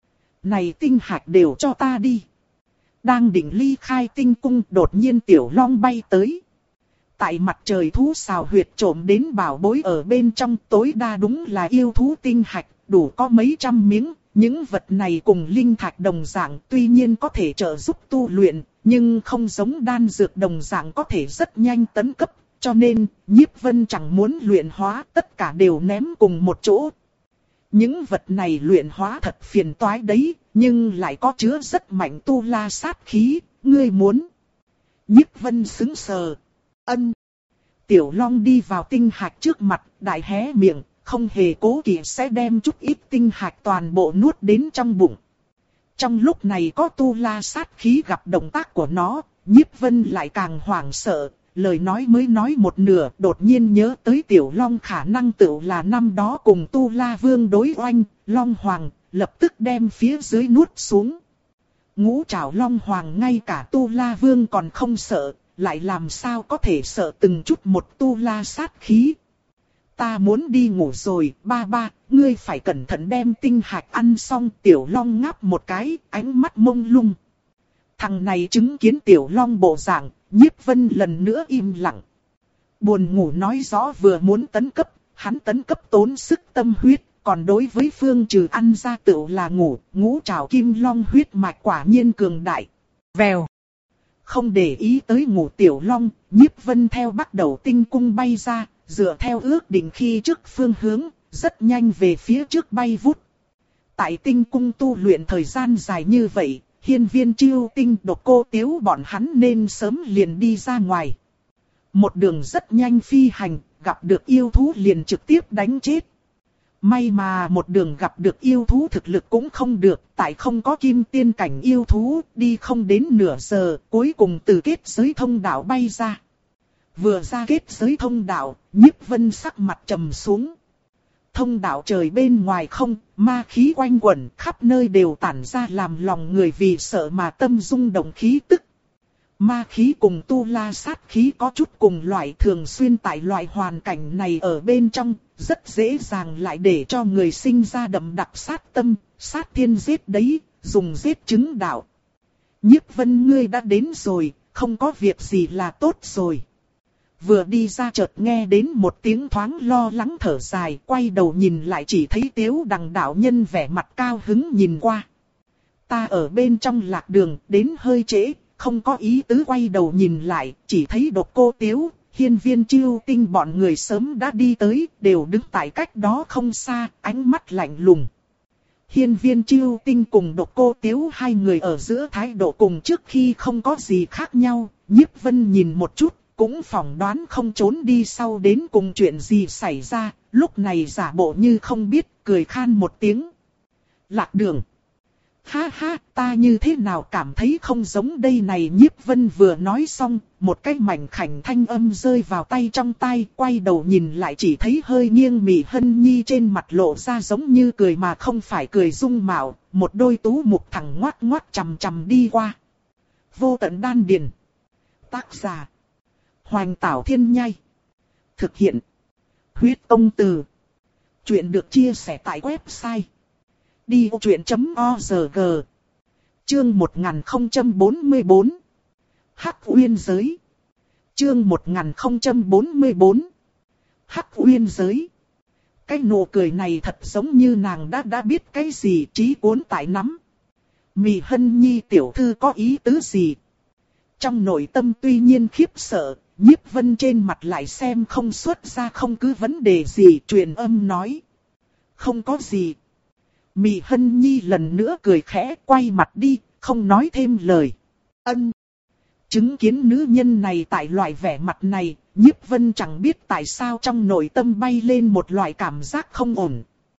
này tinh hạch đều cho ta đi. Đang định ly khai tinh cung, đột nhiên Tiểu Long bay tới. Tại mặt trời thú xào huyệt trộm đến bảo bối ở bên trong, tối đa đúng là yêu thú tinh hạch, đủ có mấy trăm miếng. Những vật này cùng linh thạch đồng dạng tuy nhiên có thể trợ giúp tu luyện, nhưng không giống đan dược đồng dạng có thể rất nhanh tấn cấp, cho nên Nhiếp Vân chẳng muốn luyện hóa, tất cả đều ném cùng một chỗ. Những vật này luyện hóa thật phiền toái đấy, nhưng lại có chứa rất mạnh tu la sát khí, ngươi muốn. Nhiếp Vân sững sờ. Ân. Tiểu Long đi vào tinh hạch trước mặt, đại hé miệng, không hề cố kỵ sẽ đem chút ít tinh hạch toàn bộ nuốt đến trong bụng. Trong lúc này có tu la sát khí gặp động tác của nó, Nhiếp Vân lại càng hoảng sợ, lời nói mới nói một nửa, đột nhiên nhớ tới Tiểu Long khả năng tự là năm đó cùng tu la vương đối oanh, Long Hoàng, lập tức đem phía dưới nuốt xuống. Ngũ trảo Long Hoàng ngay cả tu la vương còn không sợ, lại làm sao có thể sợ từng chút một tu la sát khí. Ta muốn đi ngủ rồi, ba ba, ngươi phải cẩn thận đem tinh hạch ăn xong. Tiểu Long ngáp một cái, ánh mắt mông lung. Thằng này chứng kiến Tiểu Long bộ dạng, Nhiếp Vân lần nữa im lặng. Buồn ngủ nói rõ vừa muốn tấn cấp, hắn tấn cấp tốn sức tâm huyết, còn đối với Phương Trừ ăn ra tựu là ngủ, ngũ trảo kim long huyết mạch quả nhiên cường đại. Vèo. Không để ý tới ngủ Tiểu Long, Nhiếp Vân theo bắt đầu tinh cung bay ra, dựa theo ước định khi trước phương hướng, rất nhanh về phía trước bay vút. Tại tinh cung tu luyện thời gian dài như vậy, Hiên Viên Chiêu Tinh, Độc Cô Tiếu bọn hắn nên sớm liền đi ra ngoài. Một đường rất nhanh phi hành, gặp được yêu thú liền trực tiếp đánh chết. May mà một đường gặp được yêu thú thực lực cũng không được, tại không có kim tiên cảnh yêu thú, đi không đến nửa giờ, cuối cùng từ kết giới thông đạo bay ra. Vừa ra kết giới thông đạo, Nhiếp Vân sắc mặt trầm xuống. Thông đạo trời bên ngoài không, ma khí quanh quẩn, khắp nơi đều tản ra làm lòng người vì sợ mà tâm rung động khí tức. Ma khí cùng tu la sát khí có chút cùng loại, thường xuyên tại loại hoàn cảnh này ở bên trong, rất dễ dàng lại để cho người sinh ra đậm đặc sát tâm, sát thiên giết đấy, dùng giết chứng đạo. Nhiếp Vân, ngươi đã đến rồi, không có việc gì là tốt rồi. Vừa đi ra chợt nghe đến một tiếng thoáng lo lắng thở dài, quay đầu nhìn lại chỉ thấy Tiếu Đằng đạo nhân vẻ mặt cao hứng nhìn qua. Ta ở bên trong lạc đường, đến hơi trễ, không có ý tứ quay đầu nhìn lại, chỉ thấy Độc Cô Tiếu, Hiên Viên Chiêu Tinh bọn người sớm đã đi tới, đều đứng tại cách đó không xa, ánh mắt lạnh lùng. Hiên Viên Chiêu Tinh cùng Độc Cô Tiếu hai người ở giữa thái độ cùng trước khi không có gì khác nhau, Nhiếp Vân nhìn một chút, cũng phỏng đoán không trốn đi sau đến cùng chuyện gì xảy ra, lúc này giả bộ như không biết, cười khan một tiếng. Lạc đường. Ha ha, ta như thế nào cảm thấy không giống đây này. Nhiếp Vân vừa nói xong, một cái mảnh khảnh thanh âm rơi vào tay trong tai, quay đầu nhìn lại chỉ thấy hơi nghiêng Mị Hân Nhi trên mặt lộ ra giống như cười mà không phải cười dung mạo, một đôi tú mục thẳng ngoác ngoác chằm chằm đi qua. Vô tận đan điền. Tác giả. Hoành Tảo Thiên Nhai. Thực hiện. Huyết Công Từ. Chuyện được chia sẻ tại website đi ô chuyện chấm org. Chương một nghìn không trăm bốn mươi bốn. Hắc Uyên Giới. Chương một nghìn không trăm bốn mươi bốn. Hắc Uyên Giới. Cái nụ cười này thật giống như nàng đã đã biết cái gì, trí cuốn tại nắm. Mị Hân Nhi tiểu thư có ý tứ gì? Trong nội tâm tuy nhiên khiếp sợ, Nhiếp Vân trên mặt lại xem không xuất ra không cứ vấn đề gì, truyền âm nói. Không có gì. Mị Hân Nhi lần nữa cười khẽ, quay mặt đi, không nói thêm lời. Ân. Chứng kiến nữ nhân này tại loại vẻ mặt này, Nhiếp Vân chẳng biết tại sao trong nội tâm bay lên một loại cảm giác không ổn.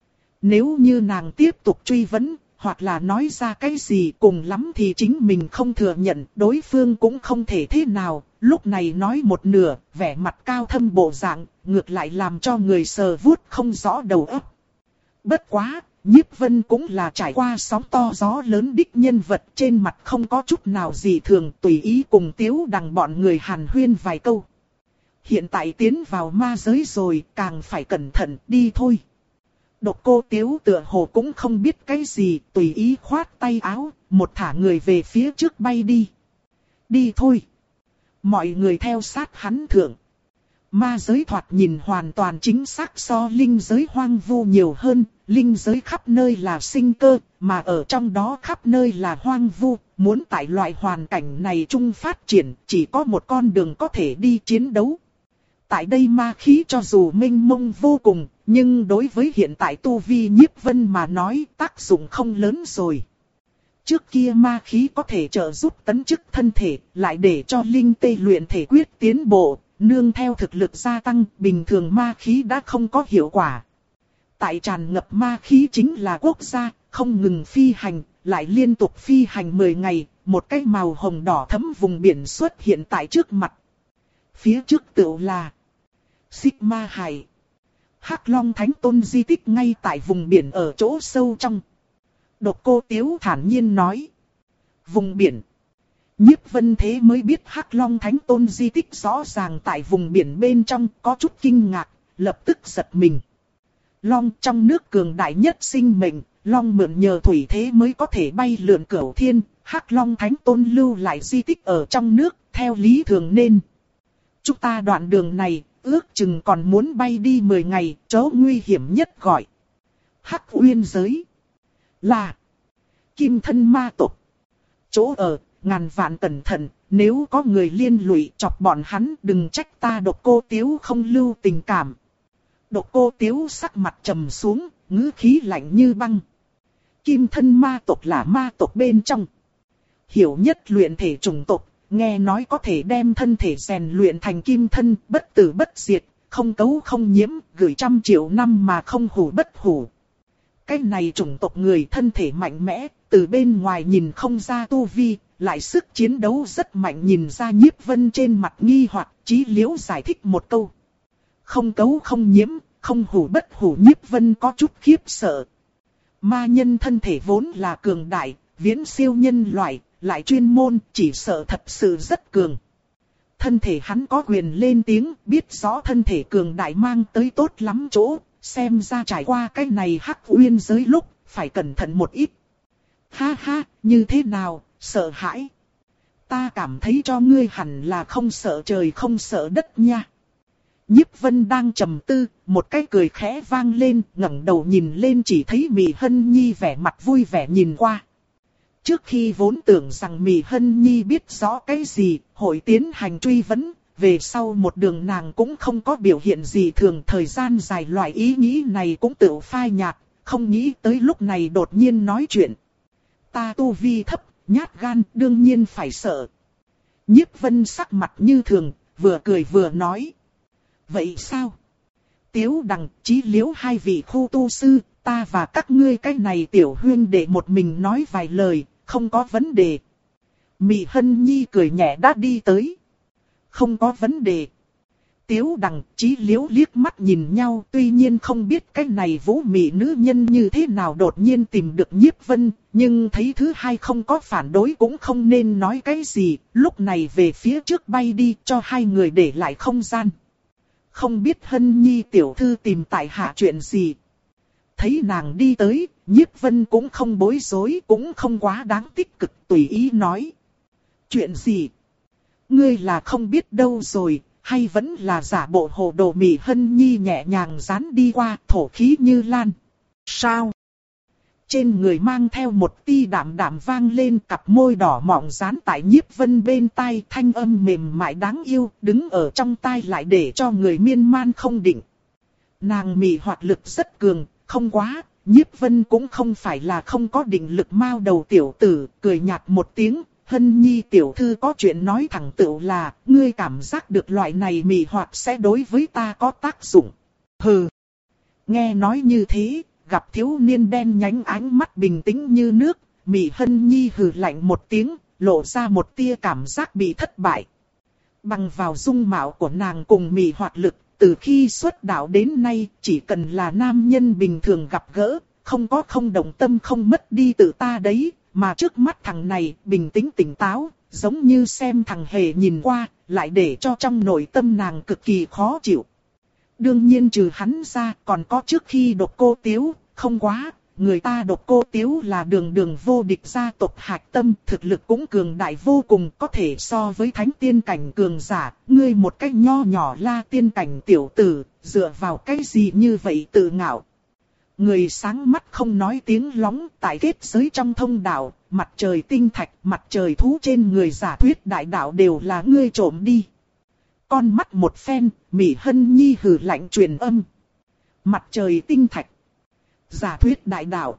Nếu như nàng tiếp tục truy vấn, hoặc là nói ra cái gì, cùng lắm thì chính mình không thừa nhận, đối phương cũng không thể thế nào. Lúc này nói một nửa, vẻ mặt cao thâm bộ dạng, ngược lại làm cho người sờ vuốt không rõ đầu óc. Bất quá, Nhiếp Vân cũng là trải qua sóng to gió lớn đích nhân vật, trên mặt không có chút nào gì thường, tùy ý cùng Tiếu Đằng bọn người hàn huyên vài câu. Hiện tại tiến vào ma giới rồi, càng phải cẩn thận, đi thôi. Độc Cô Tiếu tựa hồ cũng không biết cái gì, tùy ý khoát tay áo, một thả người về phía trước bay đi. Đi thôi. Mọi người theo sát hắn thượng. Ma giới thoạt nhìn hoàn toàn chính xác so linh giới hoang vu nhiều hơn, linh giới khắp nơi là sinh cơ, mà ở trong đó khắp nơi là hoang vu, muốn tại loại hoàn cảnh này chung phát triển, chỉ có một con đường có thể đi chiến đấu. Tại đây ma khí cho dù mênh mông vô cùng, nhưng đối với hiện tại tu vi Nhiếp Vân mà nói tác dụng không lớn rồi. Trước kia ma khí có thể trợ giúp tấn chức thân thể, lại để cho linh tê luyện thể quyết tiến bộ, nương theo thực lực gia tăng, bình thường ma khí đã không có hiệu quả. Tại tràn ngập ma khí chính là quốc gia, không ngừng phi hành, lại liên tục phi hành mười ngày, một cái màu hồng đỏ thẫm vùng biển xuất hiện tại trước mặt. Phía trước tựu là Xích Ma Hải. Hắc Long Thánh Tôn di tích ngay tại vùng biển ở chỗ sâu trong. Độc Cô Tiếu thản nhiên nói. Vùng biển. Nhiếp Vân thế mới biết Hắc Long Thánh Tôn di tích rõ ràng tại vùng biển bên trong, có chút kinh ngạc, lập tức giật mình. Long trong nước cường đại nhất sinh mệnh, Long mượn nhờ thủy thế mới có thể bay lượn cửu thiên, Hắc Long Thánh Tôn lưu lại di tích ở trong nước, theo lý thường nên. Chúng ta đoạn đường này, ước chừng còn muốn bay đi mười ngày, chỗ nguy hiểm nhất gọi Hắc Uyên Giới. Là Kim Thân Ma Tộc. Chỗ ở, ngàn vạn cẩn thận, nếu có người liên lụy chọc bọn hắn đừng trách ta Độc Cô Tiếu không lưu tình cảm. Độc Cô Tiếu sắc mặt trầm xuống, ngữ khí lạnh như băng. Kim Thân Ma Tộc là ma tộc bên trong hiểu nhất luyện thể chủng tộc, nghe nói có thể đem thân thể rèn luyện thành kim thân, bất tử bất diệt, không cấu không nhiễm, gửi trăm triệu năm mà không hủ bất hủ. Cái này chủng tộc người thân thể mạnh mẽ, từ bên ngoài nhìn không ra tu vi, lại sức chiến đấu rất mạnh. Nhìn ra Nhiếp Vân trên mặt nghi hoặc, Chí Liễu giải thích một câu. Không cấu không nhiễm, không hủ bất hủ. Nhiếp Vân có chút khiếp sợ. Ma nhân thân thể vốn là cường đại, viễn siêu nhân loại, lại chuyên môn, chỉ sợ thật sự rất cường. Thân thể hắn có quyền lên tiếng, biết rõ thân thể cường đại mang tới tốt lắm chỗ, xem ra trải qua cái này Hắc Uyên Giới lúc, phải cẩn thận một ít. Ha ha, như thế nào, sợ hãi? Ta cảm thấy cho ngươi hẳn là không sợ trời không sợ đất nha. Nhiếp Vân đang trầm tư, một cái cười khẽ vang lên, ngẩng đầu nhìn lên chỉ thấy Mị Hân Nhi vẻ mặt vui vẻ nhìn qua. Trước khi vốn tưởng rằng Mị Hân Nhi biết rõ cái gì, hội tiến hành truy vấn, về sau một đường nàng cũng không có biểu hiện gì thường. Thời gian dài loại ý nghĩ này cũng tự phai nhạt, không nghĩ tới lúc này đột nhiên nói chuyện. Ta tu vi thấp, nhát gan, đương nhiên phải sợ. Nhiếp Vân sắc mặt như thường, vừa cười vừa nói. Vậy sao? Tiếu Đằng, Chí Liễu hai vị khu tu sư, ta và các ngươi cái này tiểu huyên đệ một mình nói vài lời, không có vấn đề. Mị Hân Nhi cười nhẹ đã đi tới. Không có vấn đề. Tiếu Đằng, Chí Liễu liếc mắt nhìn nhau, tuy nhiên không biết cái này vũ mị nữ nhân như thế nào đột nhiên tìm được Nhiếp Vân, nhưng thấy thứ hai không có phản đối cũng không nên nói cái gì, lúc này về phía trước bay đi cho hai người để lại không gian. Không biết Hân Nhi tiểu thư tìm tại hạ chuyện gì. Thấy nàng đi tới, Nhiếp Vân cũng không bối rối, cũng không quá đáng tích cực, tùy ý nói. Chuyện gì? Ngươi là không biết đâu rồi, hay vẫn là giả bộ hồ đồ? Mị Hân Nhi nhẹ nhàng dán đi qua, thổ khí như lan. Sao? Trên người mang theo một tia đạm đạm vang lên, cặp môi đỏ mọng dán tại Nhiếp Vân bên tai, thanh âm mềm mại đáng yêu, đứng ở trong tai lại để cho người miên man không định. Nàng mị hoạt lực rất cường, không quá, Nhiếp Vân cũng không phải là không có định lực mao đầu tiểu tử, cười nhạt một tiếng. Hân Nhi tiểu thư có chuyện nói thẳng tựu là, ngươi cảm giác được loại này mị hoạt sẽ đối với ta có tác dụng. Hừ. Nghe nói như thế, gặp thiếu niên đen nhánh ánh mắt bình tĩnh như nước, Mị Hân Nhi hừ lạnh một tiếng, lộ ra một tia cảm giác bị thất bại. Bằng vào dung mạo của nàng cùng mị hoạt lực, từ khi xuất đạo đến nay, chỉ cần là nam nhân bình thường gặp gỡ, không có không động tâm không mất đi tự ta đấy. Mà trước mắt thằng này bình tĩnh tỉnh táo, giống như xem thằng hề nhìn qua, lại để cho trong nội tâm nàng cực kỳ khó chịu. Đương nhiên trừ hắn ra còn có trước khi Độc Cô Tiếu, không quá, người ta Độc Cô Tiếu là đường đường vô địch gia tộc hạch tâm, thực lực cũng cường đại vô cùng, có thể so với thánh tiên cảnh cường giả, ngươi một cách nho nhỏ la tiên cảnh tiểu tử, dựa vào cái gì như vậy tự ngạo. Người sáng mắt không nói tiếng lóng, tại kết giới trong thông đạo, mặt trời tinh thạch, mặt trời thú trên người giả thuyết đại đạo đều là ngươi trộm đi. Con mắt một phen, Mị Hân Nhi hừ lạnh truyền âm. Mặt trời tinh thạch, giả thuyết đại đạo.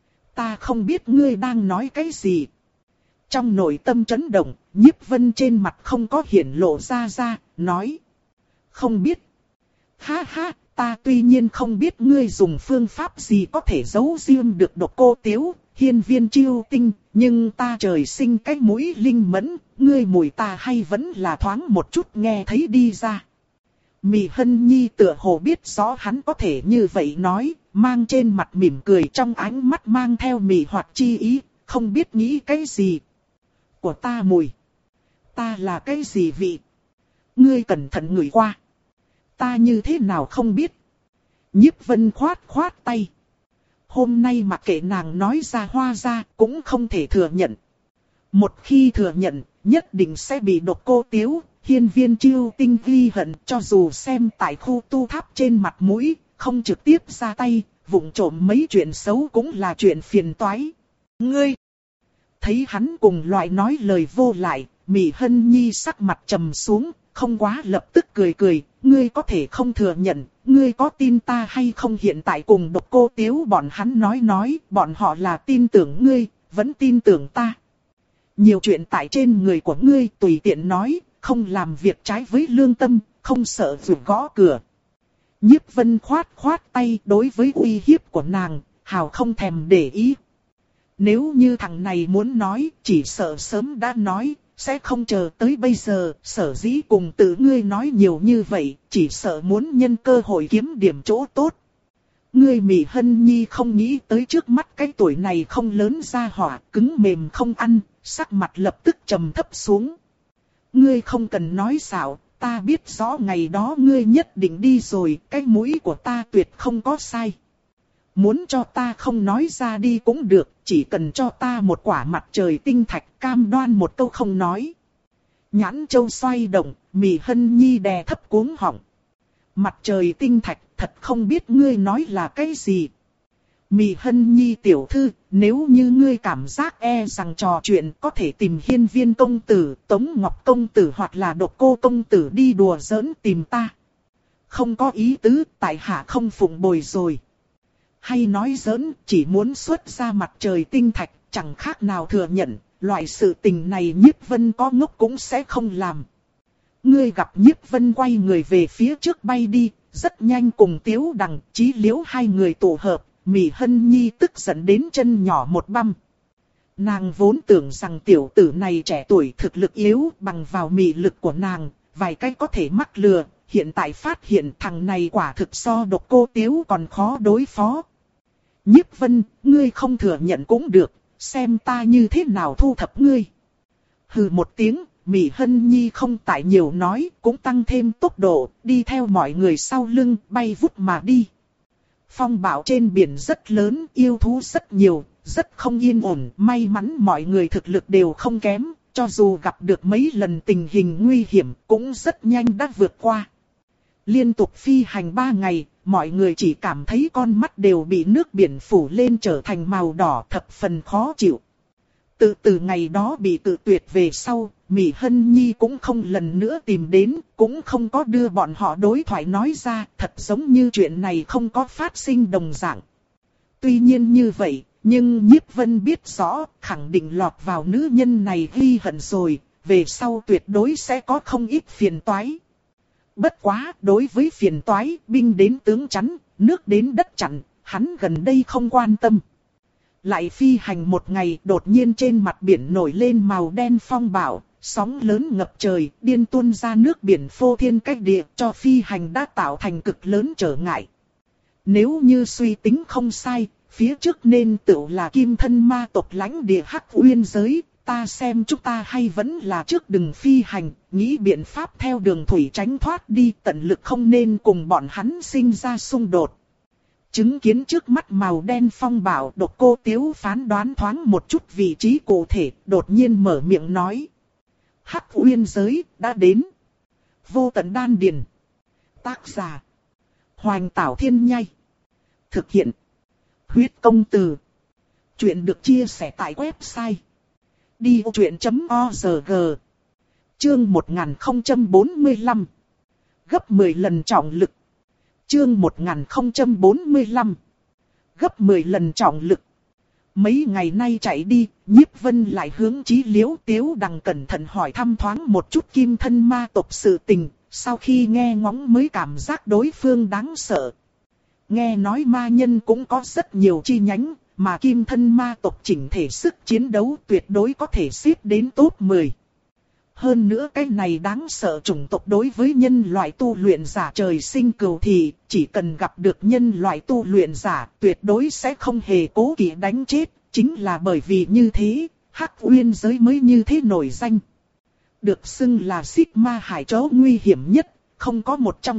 Ta không biết ngươi đang nói cái gì. Trong nội tâm chấn động, Nhiếp Vân trên mặt không có hiển lộ ra ra, nói. Không biết. Ha ha. Ta tuy nhiên không biết ngươi dùng phương pháp gì có thể giấu riêng được Độc Cô Tiếu, hiên viên chiêu tinh, nhưng ta trời sinh cái mũi linh mẫn, ngươi mùi ta hay vẫn là thoáng một chút nghe thấy đi ra. Mị Hân Nhi tựa hồ biết rõ hắn có thể như vậy nói, mang trên mặt mỉm cười, trong ánh mắt mang theo mị hoạt chi ý, không biết nghĩ cái gì. Của ta mùi. Ta là cái gì vị? Ngươi cẩn thận ngửi qua. Ta như thế nào không biết. Nhiếp Vân khoát khoát tay. Hôm nay mặc kệ nàng nói ra hoa ra cũng không thể thừa nhận. Một khi thừa nhận, nhất định sẽ bị Độc Cô Tiếu, hiên viên chiêu tinh ghi hận, cho dù xem tại khu tu tháp trên mặt mũi, không trực tiếp ra tay, vụng trộm mấy chuyện xấu cũng là chuyện phiền toái. Ngươi! Thấy hắn cùng loại nói lời vô lại, Mị Hân Nhi sắc mặt trầm xuống, không quá lập tức cười cười, ngươi có thể không thừa nhận, ngươi có tin ta hay không? Hiện tại cùng Độc Cô Tiếu bọn hắn nói nói, bọn họ là tin tưởng ngươi, vẫn tin tưởng ta. Nhiều chuyện tại trên người của ngươi tùy tiện nói, không làm việc trái với lương tâm, không sợ rủi gõ cửa. Nhiếp Vân khoát khoát tay, đối với uy hiếp của nàng, hào không thèm để ý. Nếu như thằng này muốn nói, chỉ sợ sớm đã nói. Sẽ không chờ tới bây giờ, sở dĩ cùng tự ngươi nói nhiều như vậy, chỉ sợ muốn nhân cơ hội kiếm điểm chỗ tốt. Ngươi Mị Hân Nhi không nghĩ tới trước mắt cái tuổi này không lớn ra hỏa, cứng mềm không ăn, sắc mặt lập tức trầm thấp xuống. Ngươi không cần nói xạo, ta biết rõ ngày đó ngươi nhất định đi rồi, cái mũi của ta tuyệt không có sai. Muốn cho ta không nói ra đi cũng được, chỉ cần cho ta một quả mặt trời tinh thạch, cam đoan một câu không nói. Nhãn châu xoay động, Mị Hân Nhi đè thấp cuống họng. Mặt trời tinh thạch, thật không biết ngươi nói là cái gì. Mị Hân Nhi tiểu thư, nếu như ngươi cảm giác e rằng trò chuyện có thể tìm hiên viên công tử, Tống Ngọc công tử hoặc là Độc Cô công tử đi đùa giỡn tìm ta. Không có ý tứ, tại hạ không phụng bồi rồi. Hay nói giỡn, chỉ muốn xuất ra mặt trời tinh thạch, chẳng khác nào thừa nhận, loại sự tình này Nhiếp Vân có ngốc cũng sẽ không làm. Ngươi gặp Nhiếp Vân quay người về phía trước bay đi, rất nhanh cùng Tiếu Đằng, Chí Liễu hai người tụ hợp, Mị Hân Nhi tức giận đến chân nhỏ một băm. Nàng vốn tưởng rằng tiểu tử này trẻ tuổi thực lực yếu, bằng vào mị lực của nàng, vài cái có thể mắc lừa, hiện tại phát hiện thằng này quả thực so Độc Cô Tiếu còn khó đối phó. Nhiếp Vân, ngươi không thừa nhận cũng được, xem ta như thế nào thu thập ngươi. Hừ một tiếng, Mị Hân Nhi không tại nhiều nói, cũng tăng thêm tốc độ, đi theo mọi người sau lưng, bay vút mà đi. Phong bão trên biển rất lớn, yêu thú rất nhiều, rất không yên ổn, may mắn mọi người thực lực đều không kém, cho dù gặp được mấy lần tình hình nguy hiểm, cũng rất nhanh đã vượt qua. Liên tục phi hành ba ngày, mọi người chỉ cảm thấy con mắt đều bị nước biển phủ lên trở thành màu đỏ thập phần khó chịu. Từ từ ngày đó bị tự tuyệt về sau, Mị Hân Nhi cũng không lần nữa tìm đến, cũng không có đưa bọn họ đối thoại nói ra, thật giống như chuyện này không có phát sinh đồng dạng. Tuy nhiên như vậy, nhưng Nhiếp Vân biết rõ, khẳng định lọt vào nữ nhân này ghi hận rồi, về sau tuyệt đối sẽ có không ít phiền toái. Bất quá, đối với phiền toái, binh đến tướng chắn, nước đến đất chặn, hắn gần đây không quan tâm. Lại phi hành một ngày, đột nhiên trên mặt biển nổi lên màu đen phong bão, sóng lớn ngập trời, điên tuôn ra nước biển phô thiên cách địa, cho phi hành đã tạo thành cực lớn trở ngại. Nếu như suy tính không sai, phía trước nên tựu là kim thân ma tộc lãnh địa Hắc Uyên giới, ta xem chúng ta hay vẫn là trước đừng phi hành, nghĩ biện pháp theo đường thủy tránh thoát đi, tận lực không nên cùng bọn hắn sinh ra xung đột. Chứng kiến trước mắt màu đen phong bão, Độc Cô Tiếu phán đoán thoáng một chút vị trí cụ thể, đột nhiên mở miệng nói. Hắc Uyên giới, đã đến. Vô tận đan điền. Tác giả. Hoành Tảo Thiên Nhai. Thực hiện. Huyết công từ. Chuyện được chia sẻ tại website. đi vô chuyện chấm org. Chương một nghìn không trăm bốn mươi lăm. Gấp mười lần trọng lực. Chương một nghìn không trăm bốn mươi lăm. Gấp mười lần trọng lực. Mấy ngày nay chạy đi, Nhiếp Vân lại hướng Chí Liễu Tiếu Đằng cẩn thận hỏi thăm thoáng một chút kim thân ma tộc sự tình, sau khi nghe ngóng mới cảm giác đối phương đáng sợ. Nghe nói ma nhân cũng có rất nhiều chi nhánh, mà kim thân ma tộc chỉnh thể sức chiến đấu tuyệt đối có thể xếp đến top mười. Hơn nữa cái này đáng sợ chủng tộc đối với nhân loại tu luyện giả trời sinh cừu thị, chỉ cần gặp được nhân loại tu luyện giả tuyệt đối sẽ không hề cố kỵ đánh chết, chính là bởi vì như thế, Hắc Uyên giới mới như thế nổi danh. Được xưng là Sigma hải chỗ nguy hiểm nhất, không có một trong.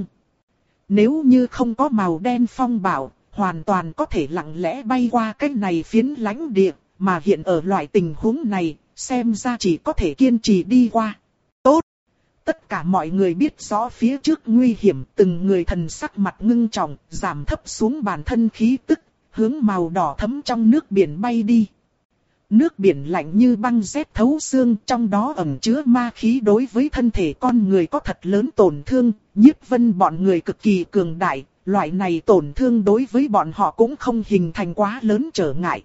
Nếu như không có màu đen phong bão, hoàn toàn có thể lặng lẽ bay qua cái này phiến lãnh địa, mà hiện ở loại tình huống này, xem ra chỉ có thể kiên trì đi qua. Tốt! Tất cả mọi người biết rõ phía trước nguy hiểm, từng người thần sắc mặt ngưng trọng, giảm thấp xuống bản thân khí tức, hướng màu đỏ thấm trong nước biển bay đi. Nước biển lạnh như băng rét thấu xương, trong đó ẩn chứa ma khí đối với thân thể con người có thật lớn tổn thương, Nhiếp Vân bọn người cực kỳ cường đại, loại này tổn thương đối với bọn họ cũng không hình thành quá lớn trở ngại.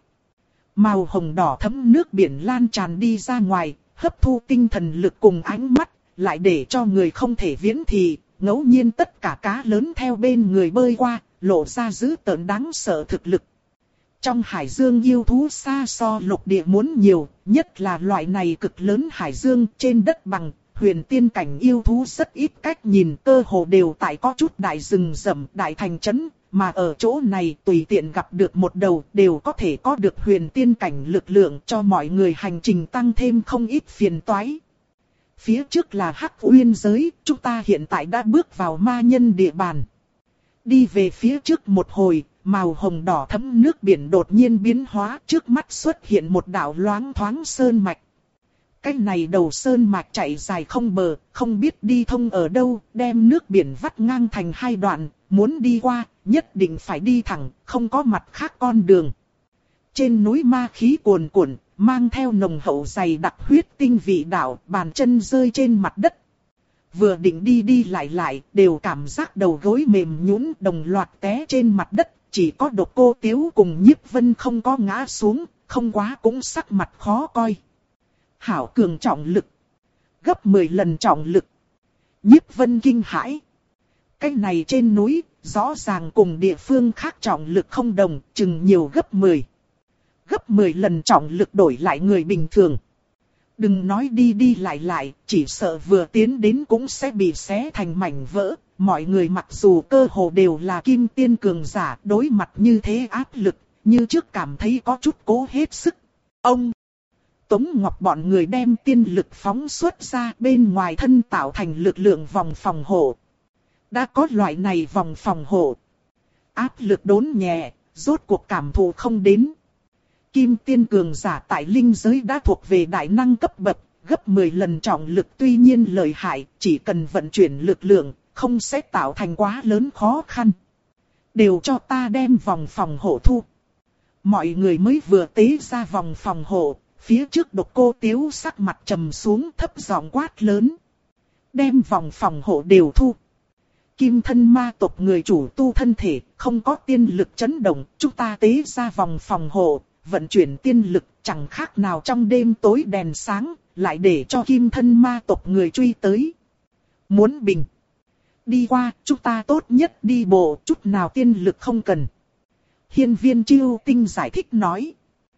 Màu hồng đỏ thấm nước biển lan tràn đi ra ngoài, hấp thu tinh thần lực cùng ánh mắt, lại để cho người không thể viễn thị, ngẫu nhiên tất cả cá lớn theo bên người bơi qua, lộ ra dữ tợn đáng sợ thực lực. Trong hải dương yêu thú xa so lục địa muốn nhiều, nhất là loại này cực lớn hải dương trên đất bằng, huyền tiên cảnh yêu thú rất ít cách nhìn, cơ hồ đều tại có chút đại rừng rậm, đại thành trấn, mà ở chỗ này tùy tiện gặp được một đầu đều có thể có được huyền tiên cảnh lực lượng cho mọi người hành trình tăng thêm không ít phiền toái. Phía trước là Hắc Uyên giới, chúng ta hiện tại đã bước vào ma nhân địa bàn. Đi về phía trước một hồi, màu hồng đỏ thẫm nước biển đột nhiên biến hóa, trước mắt xuất hiện một đạo loáng thoáng sơn mạch. Cái này đầu sơn mạch chạy dài không bờ, không biết đi thông ở đâu, đem nước biển vắt ngang thành hai đoạn, muốn đi qua, nhất định phải đi thẳng, không có mặt khác con đường. Trên núi ma khí cuồn cuộn, mang theo nồng hậu dày đặc huyết tinh vị đạo, bàn chân rơi trên mặt đất. Vừa định đi đi lại lại, đều cảm giác đầu gối mềm nhũn, đồng loạt té trên mặt đất, chỉ có Độc Cô Tiếu cùng Nhiếp Vân không có ngã xuống, không quá cũng sắc mặt khó coi. Hảo cường trọng lực, gấp mười lần trọng lực. Nhiếp Vân kinh hãi. Cái này trên núi, rõ ràng cùng địa phương khác trọng lực không đồng, chừng nhiều gấp mười. Gấp mười lần trọng lực đổi lại người bình thường. Đừng nói đi đi lại lại, chỉ sợ vừa tiến đến cũng sẽ bị xé thành mảnh vỡ. Mọi người mặc dù cơ hồ đều là kim tiên cường giả, đối mặt như thế áp lực, như trước cảm thấy có chút cố hết sức. Ông Tống Ngọc bọn người đem tiên lực phóng xuất ra, bên ngoài thân tạo thành lực lượng vòng phòng hộ. Đã có loại này vòng phòng hộ, áp lực đốn nhẹ, rốt cuộc cảm thụ không đến. Kim tiên cường giả tại linh giới đã thuộc về đại năng cấp bậc, gấp mười lần trọng lực, tuy nhiên lợi hại, chỉ cần vận chuyển lực lượng, không sẽ tạo thành quá lớn khó khăn. Đều cho ta đem vòng phòng hộ thu. Mọi người mới vừa tế ra vòng phòng hộ, phía trước Độc Cô Tiếu sắc mặt trầm xuống, thấp giọng quát lớn. Đem vòng phòng hộ đều thu. Kim thân ma tộc người chủ tu thân thể, không có tiên lực chấn động, chúng ta tế ra vòng phòng hộ, vận chuyển tiên lực, chẳng khác nào trong đêm tối đèn sáng, lại để cho kim thân ma tộc người truy tới. Muốn bình đi qua, chúng ta tốt nhất đi bộ, chút nào tiên lực không cần. Hiên Viên Chiêu Tinh giải thích nói.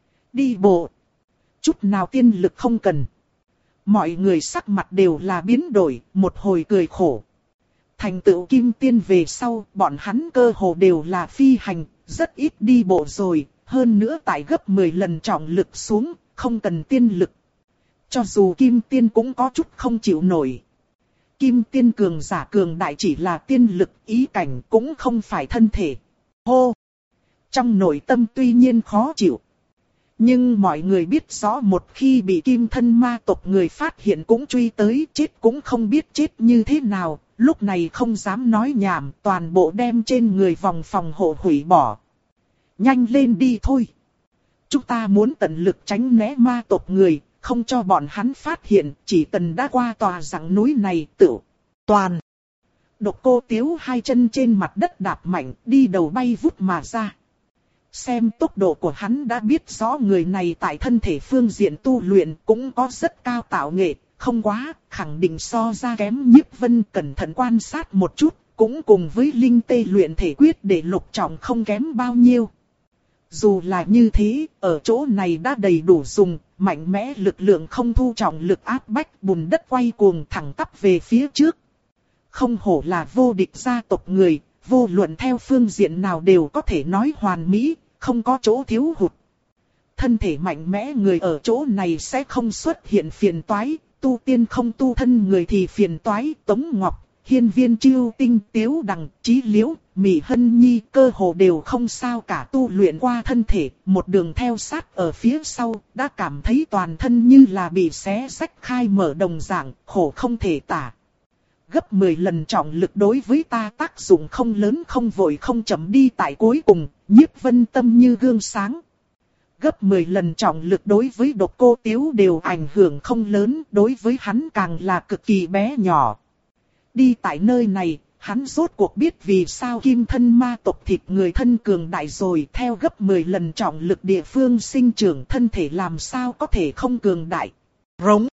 Đi bộ, chút nào tiên lực không cần. Mọi người sắc mặt đều là biến đổi, một hồi cười khổ. Thành tựu kim tiên về sau, bọn hắn cơ hồ đều là phi hành, rất ít đi bộ rồi, hơn nữa tại gấp mười lần trọng lực xuống, không cần tiên lực. Cho dù kim tiên cũng có chút không chịu nổi. Kim tiên cường giả cường đại chỉ là tiên lực, ý cảnh cũng không phải thân thể. Hô! Trong nội tâm tuy nhiên khó chịu. Nhưng mọi người biết rõ một khi bị kim thân ma tộc người phát hiện cũng truy tới, chết cũng không biết chết như thế nào. Lúc này không dám nói nhảm, toàn bộ đem trên người vòng phòng hộ hủy bỏ. Nhanh lên đi thôi. Chúng ta muốn tận lực tránh né ma tộc người, không cho bọn hắn phát hiện, chỉ cần đã qua tòa rặng núi này tự toàn. Độc Cô Tiếu hai chân trên mặt đất đạp mạnh, đi đầu bay vút mà ra. Xem tốc độ của hắn đã biết rõ người này tại thân thể phương diện tu luyện cũng có rất cao tạo nghệ, không quá, khẳng định so ra kém Nhiếp Vân. Cẩn thận quan sát một chút, cũng cùng với linh tê luyện thể quyết để lục trọng không kém bao nhiêu. Dù là như thế, ở chỗ này đã đầy đủ dùng, mạnh mẽ lực lượng không thu trọng lực áp bách, bùn đất quay cuồng thẳng tắp về phía trước. Không hổ là vô địch gia tộc người, vô luận theo phương diện nào đều có thể nói hoàn mỹ, không có chỗ thiếu hụt. Thân thể mạnh mẽ người ở chỗ này sẽ không xuất hiện phiền toái, tu tiên không tu thân người thì phiền toái. Tống Ngọc, Hiên Viên Chiêu Tinh, Tiếu Đằng, Chí Liễu, Mị Hân Nhi cơ hồ đều không sao cả, tu luyện qua thân thể, một đường theo sát ở phía sau, đã cảm thấy toàn thân như là bị xé rách khai mở đồng dạng, khổ không thể tả. Gấp mười lần trọng lực đối với ta tác dụng không lớn, không vội không chậm, đi tại cuối cùng, Nhiếp Vân tâm như gương sáng. Gấp mười lần trọng lực đối với Độc Cô Tiếu đều ảnh hưởng không lớn, đối với hắn càng là cực kỳ bé nhỏ. Đi tại nơi này, hắn rốt cuộc biết vì sao kim thân ma tộc thịt người thân cường đại rồi, theo gấp mười lần trọng lực địa phương sinh trưởng thân thể làm sao có thể không cường đại. Rống.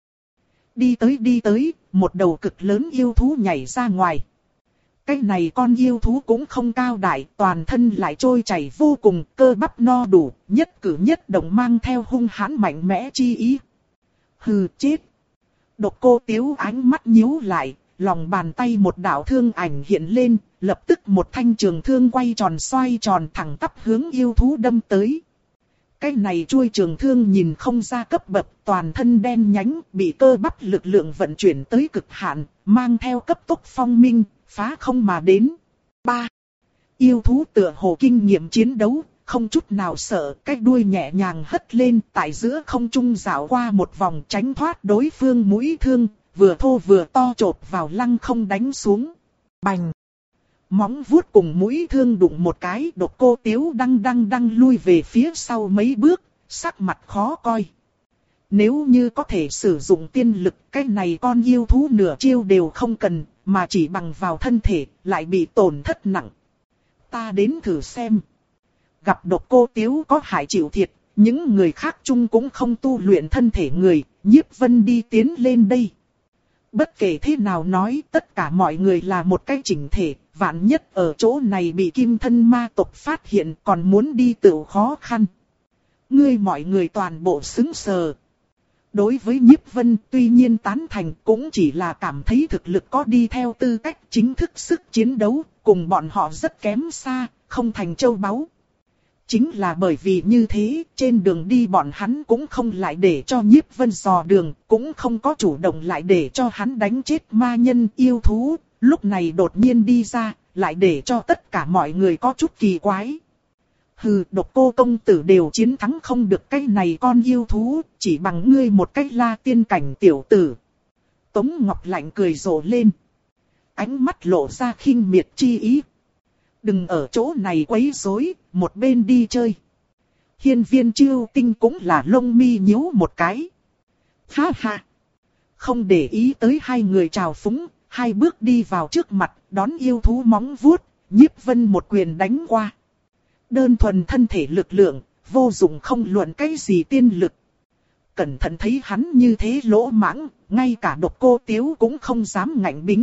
Đi tới đi tới, một đầu cực lớn yêu thú nhảy ra ngoài. Cái này con yêu thú cũng không cao đại, toàn thân lại trôi chảy vô cùng, cơ bắp no đủ, nhất cử nhất động mang theo hung hãn mạnh mẽ chi ý. Hừ, chết. Độc Cô Tiếu ánh mắt nhíu lại, lòng bàn tay một đạo thương ảnh hiện lên, lập tức một thanh trường thương quay tròn xoay tròn thẳng tắp hướng yêu thú đâm tới. Cái này chuôi trường thương nhìn không ra cấp bậc, toàn thân đen nhánh, bị cơ bắp lực lượng vận chuyển tới cực hạn, mang theo cấp tốc phong minh, phá không mà đến. Ba. Yêu thú tựa hồ kinh nghiệm chiến đấu, không chút nào sợ, cái đuôi nhẹ nhàng hất lên, tại giữa không trung dạo qua một vòng tránh thoát đối phương mũi thương, vừa thô vừa to chộp vào lăng không đánh xuống. Bành! Móng vuốt cùng mũi thương đụng một cái, Độc Cô Tiếu đăng đăng đăng lui về phía sau mấy bước, sắc mặt khó coi. Nếu như có thể sử dụng tiên lực, cái này con yêu thú nửa chiêu đều không cần, mà chỉ bằng vào thân thể, lại bị tổn thất nặng. Ta đến thử xem. Gặp Độc Cô Tiếu có hại chịu thiệt, những người khác chung cũng không tu luyện thân thể người, Nhiếp Vân đi tiến lên đây. Bất kể thế nào nói, tất cả mọi người là một cái chỉnh thể, vạn nhất ở chỗ này bị kim thân ma tộc phát hiện còn muốn đi tự khó khăn. Ngươi mọi người toàn bộ xứng sờ. Đối với Nhiếp Vân tuy nhiên tán thành cũng chỉ là cảm thấy thực lực có đi theo tư cách chính thức sức chiến đấu, cùng bọn họ rất kém xa, không thành châu báu. Chính là bởi vì như thế, trên đường đi bọn hắn cũng không lại để cho Nhiếp Vân dò đường, cũng không có chủ động lại để cho hắn đánh chết ma nhân yêu thú, lúc này đột nhiên đi ra, lại để cho tất cả mọi người có chút kỳ quái. Hừ, Độc Cô công tử đều chiến thắng không được cái này con yêu thú, chỉ bằng ngươi một cách la tiên cảnh tiểu tử. Tống Ngọc Lạnh cười rộ lên. Ánh mắt lộ ra khinh miệt chi ý. Đừng ở chỗ này quấy rối, một bên đi chơi. Hiên Viên Chiêu Tinh cũng là lông mi nhíu một cái. Ha ha. Không để ý tới hai người chào phúng, hai bước đi vào trước mặt, đón yêu thú móng vuốt, Nhiếp Vân một quyền đánh qua. Đơn thuần thân thể lực lượng, vô dụng không luận cái gì tiên lực. Cẩn thận thấy hắn như thế lỗ mãng, ngay cả Độc Cô Tiếu cũng không dám ngạnh bính.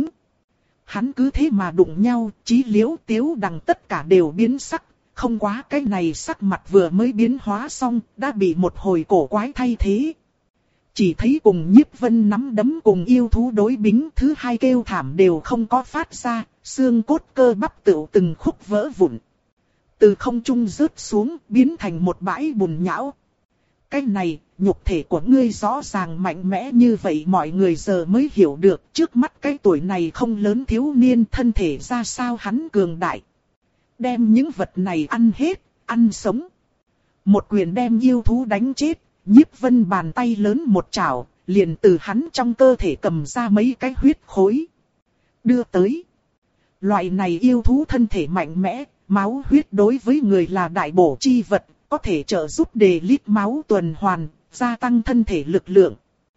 Hắn cứ thế mà đụng nhau, Chí Liễu Tiếu Đằng tất cả đều biến sắc, không quá cái này sắc mặt vừa mới biến hóa xong, đã bị một hồi cổ quái thay thế. Chỉ thấy cùng Nhiếp Vân nắm đấm cùng yêu thú đối bính, thứ hai kêu thảm đều không có phát ra, xương cốt cơ bắp tựu từng khúc vỡ vụn. Từ không trung rớt xuống, biến thành một bãi bùn nhão. Cái này, nhục thể của ngươi rõ ràng mạnh mẽ như vậy mọi người giờ mới hiểu được, trước mắt cái tuổi này không lớn thiếu niên thân thể ra sao hắn cường đại. Đem những vật này ăn hết, ăn sống. Một quyền đem yêu thú đánh chết, Nhiếp Vân bàn tay lớn một chảo, liền từ hắn trong cơ thể cầm ra mấy cái huyết khối. Đưa tới. Loại này yêu thú thân thể mạnh mẽ, máu huyết đối với người là đại bổ chi vật, có thể trợ giúp đề lít máu tuần hoàn, gia tăng thân thể lực lượng.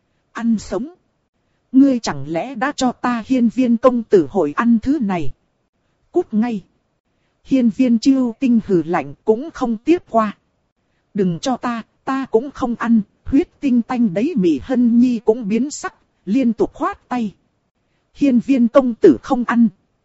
Ăn sống. Ngươi chẳng lẽ đã cho ta Hiên Viên công tử hội ăn thứ này? Cút ngay. Hiên Viên Chiêu Tinh hừ lạnh cũng không tiếp qua. Đừng cho ta, ta cũng không ăn. Huyết Tinh tanh đấy Mị Hân Nhi cũng biến sắc, liên tục khoát tay. Hiên Viên công tử không ăn.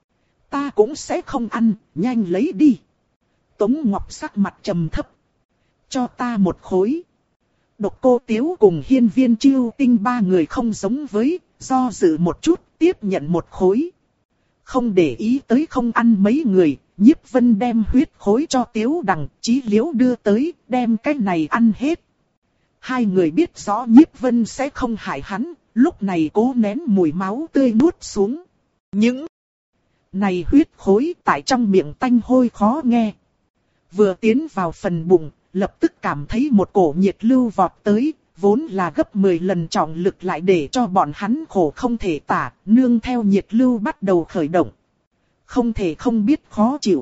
Ta cũng sẽ không ăn, nhanh lấy đi. Tống Ngọc sắc mặt trầm thấp. Cho ta một khối. Độc Cô Tiếu cùng Hiên Viên Chiêu Tinh ba người không giống với, do dự một chút, tiếp nhận một khối. Không để ý tới không ăn mấy người, Nhiếp Vân đem huyết khối cho Tiếu Đằng, Chí Liễu đưa tới, đem cái này ăn hết. Hai người biết rõ Nhiếp Vân sẽ không hại hắn, lúc này cố nén mùi máu tươi nuốt xuống. Những này huyết khối tại trong miệng tanh hôi khó nghe. Vừa tiến vào phần bụng, lập tức cảm thấy một cổ nhiệt lưu vọt tới, vốn là gấp mười lần trọng lực lại để cho bọn hắn khổ không thể tả, nương theo nhiệt lưu bắt đầu khởi động. Không thể không biết khó chịu.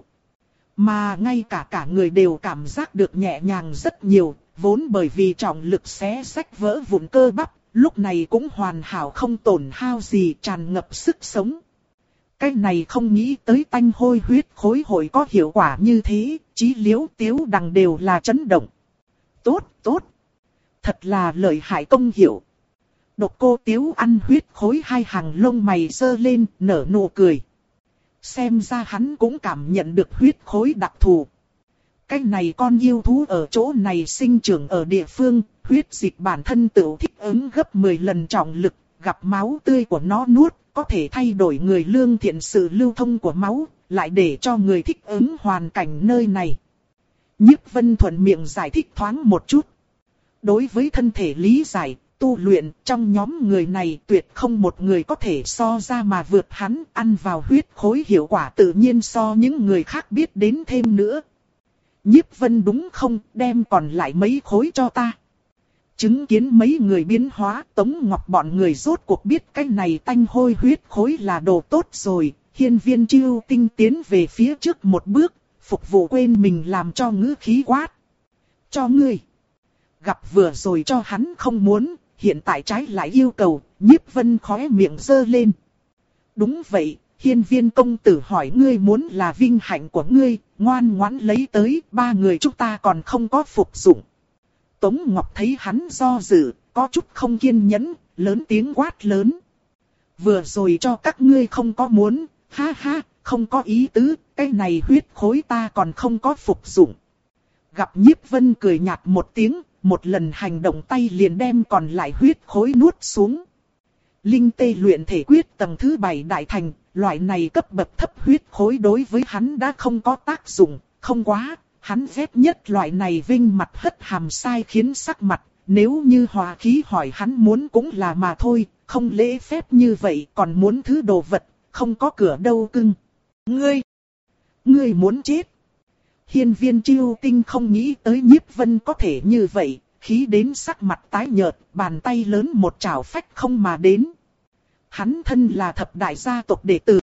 Mà ngay cả cả người đều cảm giác được nhẹ nhàng rất nhiều, vốn bởi vì trọng lực xé rách vỡ vụn cơ bắp, lúc này cũng hoàn hảo không tổn hao gì, tràn ngập sức sống. Cái này không nghĩ tới tanh hôi huyết khối hội có hiệu quả như thế, Chí Liễu Tiếu Đằng đều là chấn động. Tốt, tốt. Thật là lợi hại công hiệu. Độc Cô Tiếu ăn huyết khối hai hàng lông mày giơ lên, nở nụ cười. Xem ra hắn cũng cảm nhận được huyết khối đặc thù. Cái này con yêu thú ở chỗ này sinh trưởng ở địa phương, huyết dịch bản thân tự thích ứng gấp mười lần trọng lực, gặp máu tươi của nó nuốt, có thể thay đổi người lương thiện sự lưu thông của máu, lại để cho người thích ứng hoàn cảnh nơi này. Nhiếp Vân thuận miệng giải thích thoáng một chút. Đối với thân thể lý giải, tu luyện trong nhóm người này tuyệt không một người có thể so ra mà vượt hắn, ăn vào huyết khối hiệu quả tự nhiên so những người khác biết đến thêm nữa. Nhiếp Vân đúng không, đem còn lại mấy khối cho ta. Chứng kiến mấy người biến hóa, Tống Ngọc bọn người rốt cuộc biết cái này tanh hôi huyết khối là đồ tốt rồi. Hiên Viên Chiêu Tinh tiến về phía trước một bước, phục vụ quên mình làm cho ngữ khí quát. Cho ngươi. Gặp vừa rồi cho hắn không muốn, hiện tại trái lại yêu cầu, Nhiếp Vân khóe miệng giơ lên. Đúng vậy, Hiên Viên công tử hỏi ngươi muốn là vinh hạnh của ngươi, ngoan ngoãn lấy tới, ba người chúng ta còn không có phục dụng. Tống Ngọc thấy hắn do dự, có chút không kiên nhẫn, lớn tiếng quát lớn. Vừa rồi cho các ngươi không có muốn, ha ha, không có ý tứ, cái này huyết khối ta còn không có phục dụng. Gặp Nhiếp Vân cười nhạt một tiếng, một lần hành động tay liền đem còn lại huyết khối nuốt xuống. Linh tê luyện thể quyết tầng thứ bảy đại thành, loại này cấp bậc thấp huyết khối đối với hắn đã không có tác dụng, không quá, hắn ghét nhất loại này vinh mặt hất hàm sai khiến sắc mặt, nếu như hòa khí hỏi hắn muốn cũng là mà thôi, không lễ phép như vậy còn muốn thứ đồ vật, không có cửa đâu cưng. Ngươi, ngươi muốn chết. Hiên Viên Chiêu Tinh không nghĩ tới Nhiếp Vân có thể như vậy, khí đến sắc mặt tái nhợt, bàn tay lớn một chảo phách không mà đến. Hắn thân là thập đại gia tộc đệ tử.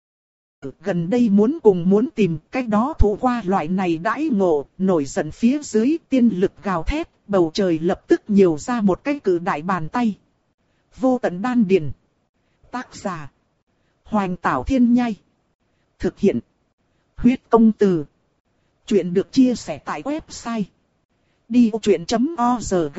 Gần đây muốn cùng muốn tìm cách đó thủ qua loại này đãi ngộ, nổi giận phía dưới tiên lực gào thét, bầu trời lập tức nhiều ra một cái cự đại bàn tay. Vô tận đan điền. Tác giả. Hoành Tảo Thiên Nhai. Thực hiện. Huyết Công Từ. Chuyện được chia sẻ tại website. đi ô chuyện chấm org.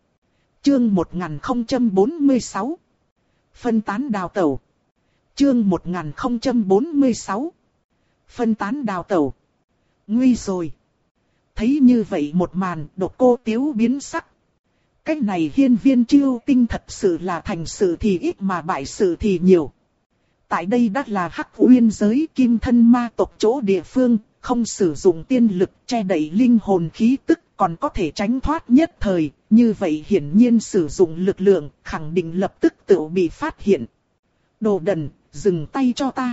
Chương một nghìn không trăm bốn mươi sáu. Phân tán đào tẩu. Chương một nghìn không trăm bốn mươi sáu. Phân tán đào tẩu. Nguy rồi. Thấy như vậy một màn, Độc Cô Tiếu biến sắc. Cái này Hiên Viên Chiêu Tinh thật sự là thành sự thì ít mà bại sự thì nhiều. Tại đây đã là Hắc Uyên giới kim thân ma tộc chỗ địa phương, không sử dụng tiên lực che đậy linh hồn khí tức còn có thể tránh thoát nhất thời, như vậy hiển nhiên sử dụng lực lượng, khẳng định lập tức tự bị phát hiện. Đồ đần, dừng tay cho ta.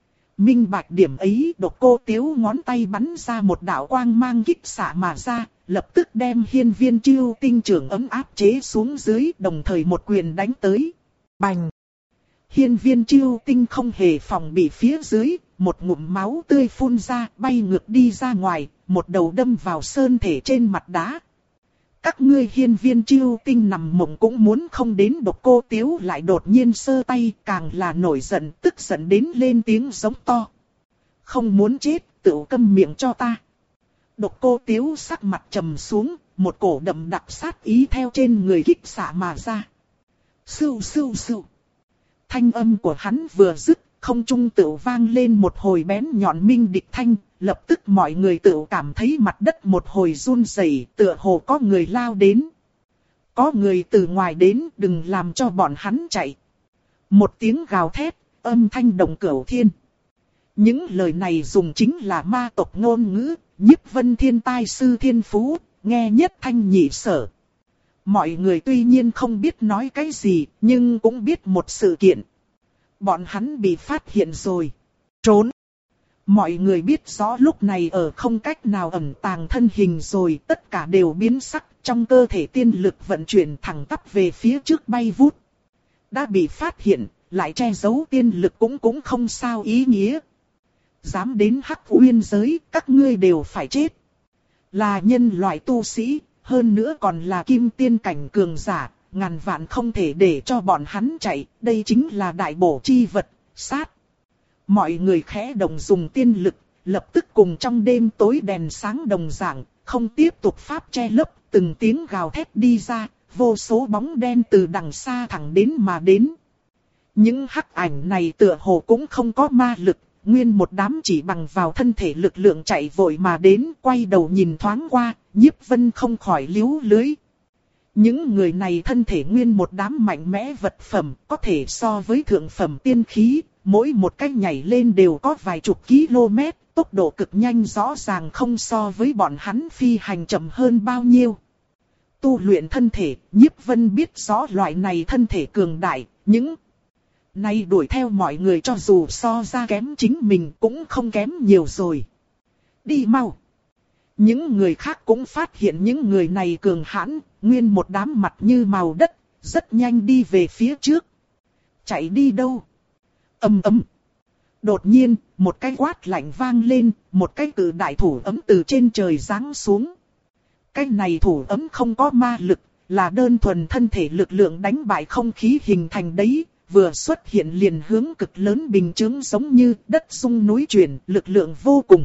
Minh bạch điểm ấy, Độc Cô Tiếu ngón tay bắn ra một đạo quang mang kích xạ mà ra, lập tức đem Hiên Viên Chiêu Tinh trưởng ấm áp chế xuống dưới, đồng thời một quyền đánh tới. Bành! Hiên Viên Chiêu Tinh không hề phòng bị phía dưới, một ngụm máu tươi phun ra, bay ngược đi ra ngoài, một đầu đâm vào sơn thể trên mặt đá. Các ngươi Hiên Viên Chiêu Tinh nằm mộng cũng muốn không đến. Độc Cô Tiếu lại đột nhiên sơ tay, càng là nổi giận, tức giận đến lên tiếng giống to. Không muốn chết, tự câm miệng cho ta. Độc Cô Tiếu sắc mặt trầm xuống, một cổ đậm đặc sát ý theo trên người kích xạ mà ra. Sưu sưu sưu. Thanh âm của hắn vừa dứt, không trung tự vang lên một hồi bén nhọn minh địch thanh, lập tức mọi người tự cảm thấy mặt đất một hồi run rẩy, tựa hồ có người lao đến. Có người từ ngoài đến, đừng làm cho bọn hắn chạy. Một tiếng gào thét, âm thanh động cửu thiên. Những lời này dùng chính là ma tộc ngôn ngữ, Nhiếp Vân thiên tai sư thiên phú, nghe nhất thanh nhị sở. Mọi người tuy nhiên không biết nói cái gì, nhưng cũng biết một sự kiện. Bọn hắn bị phát hiện rồi. Trốn. Mọi người biết rõ lúc này ở không cách nào ẩn tàng thân hình rồi, tất cả đều biến sắc, trong cơ thể tiên lực vận chuyển thẳng tắp về phía trước bay vút. Đã bị phát hiện, lại che giấu tiên lực cũng cũng không sao ý nghĩa. Dám đến Hắc Uyên giới, các ngươi đều phải chết. Là nhân loại tu sĩ, hơn nữa còn là kim tiên cảnh cường giả, ngàn vạn không thể để cho bọn hắn chạy, đây chính là đại bổ chi vật, sát. Mọi người khẽ động dùng tiên lực, lập tức cùng trong đêm tối đèn sáng đồng dạng, không tiếp tục pháp che lấp, từng tiếng gào thét đi ra, vô số bóng đen từ đằng xa thẳng đến mà đến. Những hắc ảnh này tựa hồ cũng không có ma lực, nguyên một đám chỉ bằng vào thân thể lực lượng chạy vội mà đến, quay đầu nhìn thoáng qua, Nhiếp Vân không khỏi líu lưới. Những người này thân thể nguyên một đám mạnh mẽ vật phẩm, có thể so với thượng phẩm tiên khí, mỗi một cách nhảy lên đều có vài chục km, tốc độ cực nhanh rõ ràng không so với bọn hắn phi hành chậm hơn bao nhiêu. Tu luyện thân thể, Nhiếp Vân biết rõ loại này thân thể cường đại, những nay đuổi theo mọi người cho dù so ra kém chính mình cũng không kém nhiều rồi. Đi mau! Những người khác cũng phát hiện những người này cường hãn, nguyên một đám mặt như màu đất, rất nhanh đi về phía trước. Chạy đi đâu? Ầm ầm. Đột nhiên, một cái quát lạnh vang lên, một cái cự đại thủ ấm từ trên trời giáng xuống. Cái này thủ ấm không có ma lực, là đơn thuần thân thể lực lượng đánh bại không khí hình thành đấy, vừa xuất hiện liền hướng cực lớn bình chướng giống như đất rung núi chuyển, lực lượng vô cùng.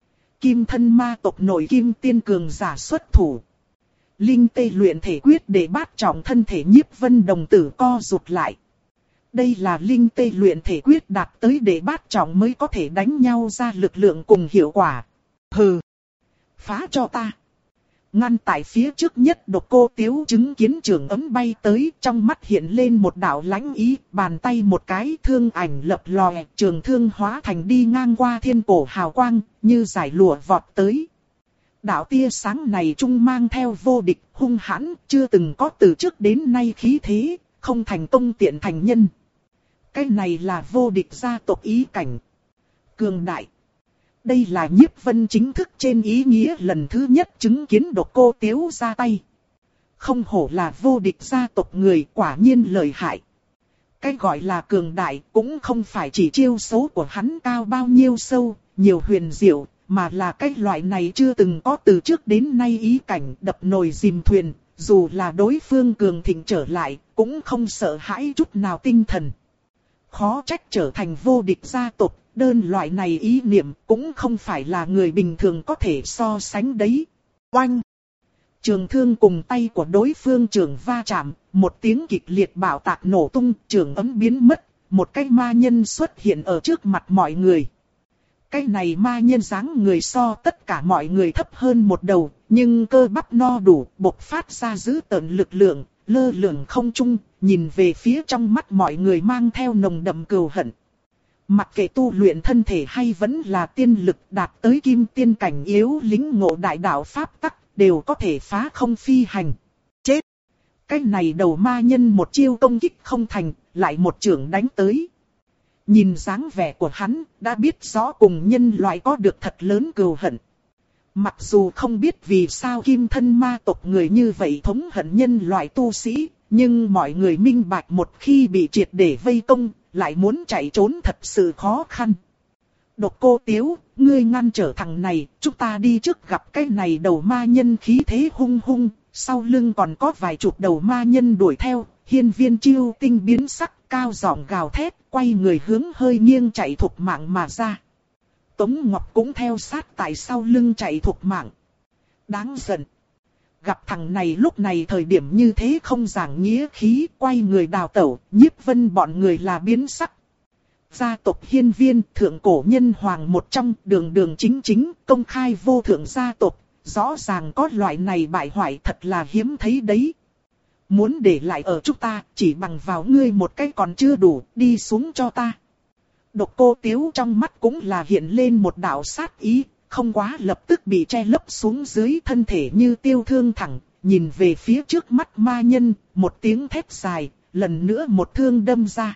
Kim thân ma tộc nội kim tiên cường giả xuất thủ. Linh tê luyện thể quyết để bát trọng thân thể Nhiếp Vân đồng tử co rụt lại. Đây là linh tê luyện thể quyết đạt tới để bát trọng mới có thể đánh nhau ra lực lượng cùng hiệu quả. Hừ! Phá cho ta! Ngăn tại phía trước nhất Độc Cô Tiếu chứng kiến trường ấm bay tới, trong mắt hiện lên một đạo lãnh ý, bàn tay một cái thương ảnh lập lòe, trường thương hóa thành đi ngang qua thiên cổ hào quang, như giải lụa vọt tới. Đạo tia sáng này trung mang theo vô địch, hung hãn, chưa từng có từ trước đến nay khí thế, không thành công tiện thành nhân. Cái này là vô địch gia tộc ý cảnh. Cường đại. Đây là Nhiếp Vân chính thức trên ý nghĩa lần thứ nhất chứng kiến Độc Cô Tiếu ra tay. Không hổ là vô địch gia tộc người, quả nhiên lợi hại. Cái gọi là cường đại cũng không phải chỉ chiêu số của hắn cao bao nhiêu sâu, nhiều huyền diệu, mà là cái loại này chưa từng có từ trước đến nay ý cảnh đập nồi dìm thuyền, dù là đối phương cường thịnh trở lại, cũng không sợ hãi chút nào tinh thần. Khó trách trở thành vô địch gia tộc, đơn loại này ý niệm cũng không phải là người bình thường có thể so sánh đấy. Oanh! Trường thương cùng tay của đối phương trường va chạm, một tiếng kịch liệt bạo tạc nổ tung, trường ấm biến mất, một cái ma nhân xuất hiện ở trước mặt mọi người. Cái này ma nhân dáng người so tất cả mọi người thấp hơn một đầu, nhưng cơ bắp no đủ, bộc phát ra dữ tợn lực lượng, lơ lửng không trung, nhìn về phía trong mắt mọi người mang theo nồng đậm cừu hận. Mặc kệ tu luyện thân thể hay vẫn là tiên lực đạt tới kim tiên cảnh yếu lĩnh ngộ đại đạo pháp tắc, đều có thể phá không phi hành. Chết! Cái này đầu ma nhân một chiêu công kích không thành, lại một chưởng đánh tới. Nhìn dáng vẻ của hắn, đã biết rõ cùng nhân loại có được thật lớn cừu hận. Mặc dù không biết vì sao kim thân ma tộc người như vậy thống hận nhân loại tu sĩ, nhưng mọi người minh bạch một khi bị triệt để vây công, lại muốn chạy trốn thật sự khó khăn. Độc Cô Tiếu, ngươi ngăn trở thằng này, chúng ta đi trước gặp cái này đầu ma nhân khí thế hung hung, sau lưng còn có vài chục đầu ma nhân đuổi theo, hiên viên chiêu tinh biến sắc, cao giọng gào thét, quay người hướng hơi nghiêng chạy thục mạng mà ra. Tống Ngọc cũng theo sát tại sau lưng chạy thục mạng. Đáng giận. Gặp thằng này lúc này thời điểm như thế không giảng nghĩa khí, quay người đào tẩu, Nhiếp Vân bọn người là biến sắc. Gia tộc hiên viên, thượng cổ nhân hoàng một trong, đường đường chính chính, công khai vô thượng gia tộc, rõ ràng có loại này bại hoại thật là hiếm thấy đấy. Muốn để lại ở chúng ta, chỉ bằng vào ngươi một cái còn chưa đủ, đi xuống cho ta. Độc Cô Tiếu trong mắt cũng là hiện lên một đạo sát ý, không quá lập tức bị che lấp xuống dưới, thân thể như tiêu thương thẳng, nhìn về phía trước mắt ma nhân, một tiếng thét dài, lần nữa một thương đâm ra.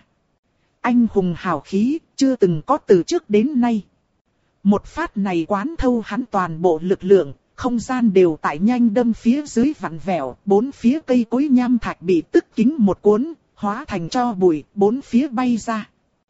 Anh hùng hào khí, chưa từng có từ trước đến nay. Một phát này quán thâu hắn toàn bộ lực lượng, không gian đều tại nhanh đâm phía dưới vặn vẹo, bốn phía cây cối nham thạch bị tức kính một cuốn, hóa thành tro bụi, bốn phía bay ra.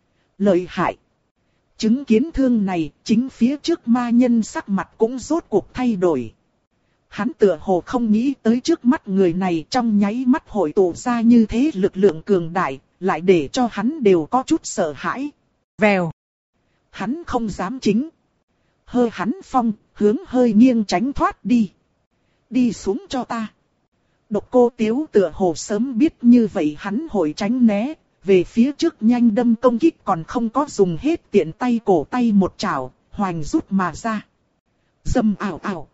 Lợi hại. Chứng kiến thương này, chính phía trước ma nhân sắc mặt cũng rốt cuộc thay đổi. Hắn tựa hồ không nghĩ tới trước mắt người này trong nháy mắt hội tụ ra như thế lực lượng cường đại, lại để cho hắn đều có chút sợ hãi. Vèo. Hắn không dám chính. Hơi hắn phong, hướng hơi nghiêng tránh thoát đi. Đi xuống cho ta. Độc Cô Tiếu tựa hồ sớm biết như vậy hắn hội tránh né. Về phía trước nhanh đâm công kích còn không có dùng hết tiện tay cổ tay một chảo, hoành rút mà ra. Dâm ảo ảo.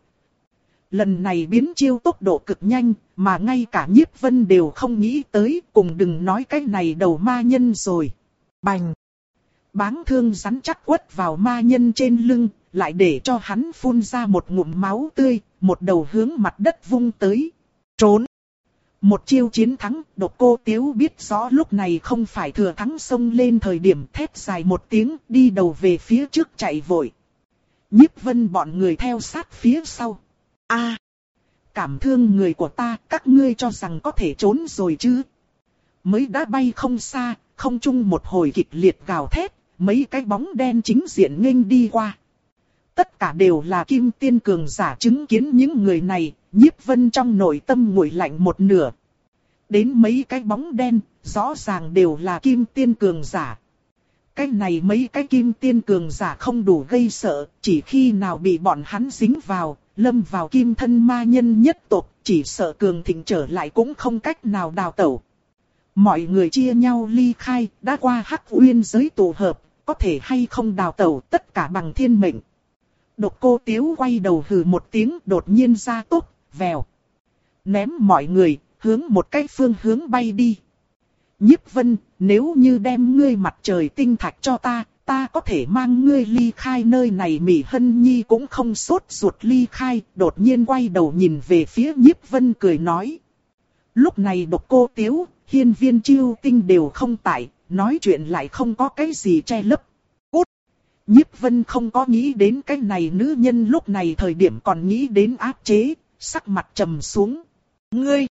Lần này biến chiêu tốc độ cực nhanh, mà ngay cả Nhiếp Vân đều không nghĩ tới, cùng đừng nói cái này đầu ma nhân rồi. Bành! Báng thương rắn chắc quất vào ma nhân trên lưng, lại để cho hắn phun ra một ngụm máu tươi, một đầu hướng mặt đất vung tới. Trốn! Một chiêu chiến thắng, Độc Cô Tiếu biết rõ lúc này không phải thừa thắng xông lên thời điểm, thét dài một tiếng, đi đầu về phía trước chạy vội. Nhiếp Vân bọn người theo sát phía sau. A, cảm thương người của ta, các ngươi cho rằng có thể trốn rồi chứ? Mới đã bay không xa, không chung một hồi kịch liệt gào thét, mấy cái bóng đen chính diện nghênh đi qua. Tất cả đều là kim tiên cường giả, chứng kiến những người này, Nhiếp Vân trong nội tâm nguội lạnh một nửa. Đến mấy cái bóng đen, rõ ràng đều là kim tiên cường giả. Cái này mấy cái kim tiên cường giả không đủ gây sợ, chỉ khi nào bị bọn hắn dính vào, lâm vào kim thân ma nhân nhất tộc, chỉ sợ cường thịnh trở lại cũng không cách nào đào tẩu. Mọi người chia nhau ly khai, đã qua Hắc Uyên giới tụ hợp, có thể hay không đào tẩu tất cả bằng thiên mệnh. Độc Cô Tiếu quay đầu hừ một tiếng, đột nhiên ra tốc, vèo. Ném mọi người, hướng một cái phương hướng bay đi. Nhiếp Vân, nếu như đem ngươi mặt trời tinh thạch cho ta, ta có thể mang ngươi ly khai nơi này. Mị Hân Nhi cũng không sốt ruột ly khai, đột nhiên quay đầu nhìn về phía Nhiếp Vân cười nói. Lúc này Độc Cô Tiếu, Hiên Viên Chiêu Tinh đều không tại, nói chuyện lại không có cái gì che lấp. Cút! Nhiếp Vân không có nghĩ đến cái này nữ nhân lúc này thời điểm còn nghĩ đến áp chế, sắc mặt trầm xuống. Ngươi!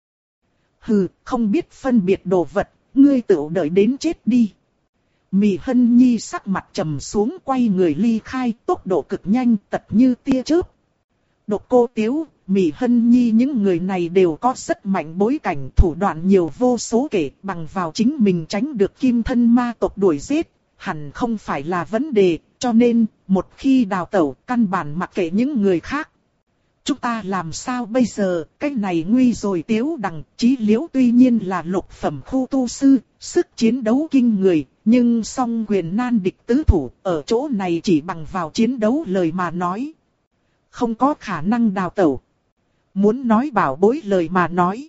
Hừ, không biết phân biệt đồ vật, ngươi tự đợi đến chết đi. Mị Hân Nhi sắc mặt trầm xuống quay người ly khai, tốc độ cực nhanh tật như tia chớp. Độc Cô Tiếu, Mị Hân Nhi những người này đều có rất mạnh bối cảnh, thủ đoạn nhiều vô số kể, bằng vào chính mình tránh được kim thân ma tộc đuổi giết, hẳn không phải là vấn đề, cho nên, một khi đào tẩu, căn bản mặc kệ những người khác. Chúng ta làm sao bây giờ, cái này nguy rồi. Tiếu Đằng, Chí Liễu tuy nhiên là lục phẩm khu tu sư, sức chiến đấu kinh người, nhưng song quyền nan địch tứ thủ, ở chỗ này chỉ bằng vào chiến đấu lời mà nói. Không có khả năng đào tẩu. Muốn nói bảo bối lời mà nói.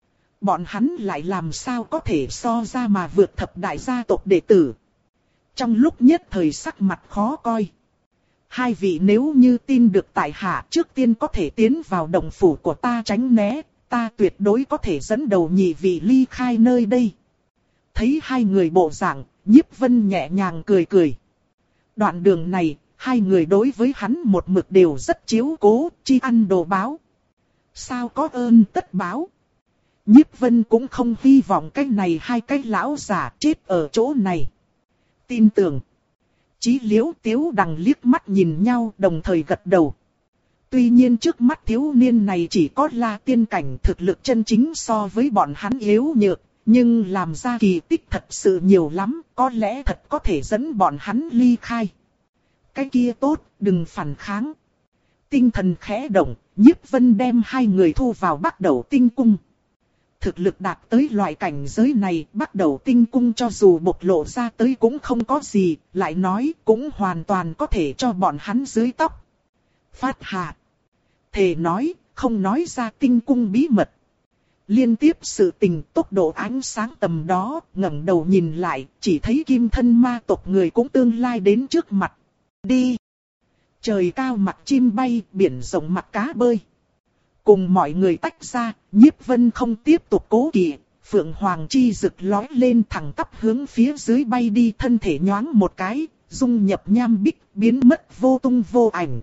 Bọn hắn lại làm sao có thể so ra mà vượt thập đại gia tộc đệ tử. Trong lúc nhất thời sắc mặt khó coi. Hai vị nếu như tin được tại hạ trước tiên có thể tiến vào động phủ của ta tránh né, ta tuyệt đối có thể dẫn đầu nhị vị ly khai nơi đây. Thấy hai người bộ dạng, Nhiếp Vân nhẹ nhàng cười cười. Đoạn đường này, hai người đối với hắn một mực đều rất chiếu cố, chi ăn đồ báo. Sao có ơn tất báo. Nhiếp Vân cũng không hy vọng cái này hai cái lão giả chết ở chỗ này. Tin tưởng. Chí Liễu Tiếu Đằng liếc mắt nhìn nhau đồng thời gật đầu. Tuy nhiên trước mắt thiếu niên này chỉ có La Tiên cảnh, thực lực chân chính so với bọn hắn yếu nhược, nhưng làm ra kỳ tích thật sự nhiều lắm, có lẽ thật có thể dẫn bọn hắn ly khai. Cái kia tốt, đừng phản kháng. Tinh thần khẽ động, Nhiếp Vân đem hai người thu vào Bắc Đẩu Tinh Cung. Thực lực đạt tới loại cảnh giới này, Bắc Đẩu Tinh Cung cho dù bộc lộ ra tới cũng không có gì, lại nói cũng hoàn toàn có thể cho bọn hắn dưới tóc. Phát hạ. Thề nói, không nói ra Tinh Cung bí mật. Liên tiếp sự tình tốc độ ánh sáng tầm đó, ngẩng đầu nhìn lại, chỉ thấy kim thân ma tộc người cũng tương lai đến trước mặt. Đi! Trời cao mặt chim bay, biển rộng mặt cá bơi. Cùng mọi người tách ra, Nhiếp Vân không tiếp tục cố kỵ, Phượng Hoàng chi rực lói lên thẳng tắp hướng phía dưới bay đi, thân thể nhoáng một cái, dung nhập nham bích, biến mất vô tung vô ảnh.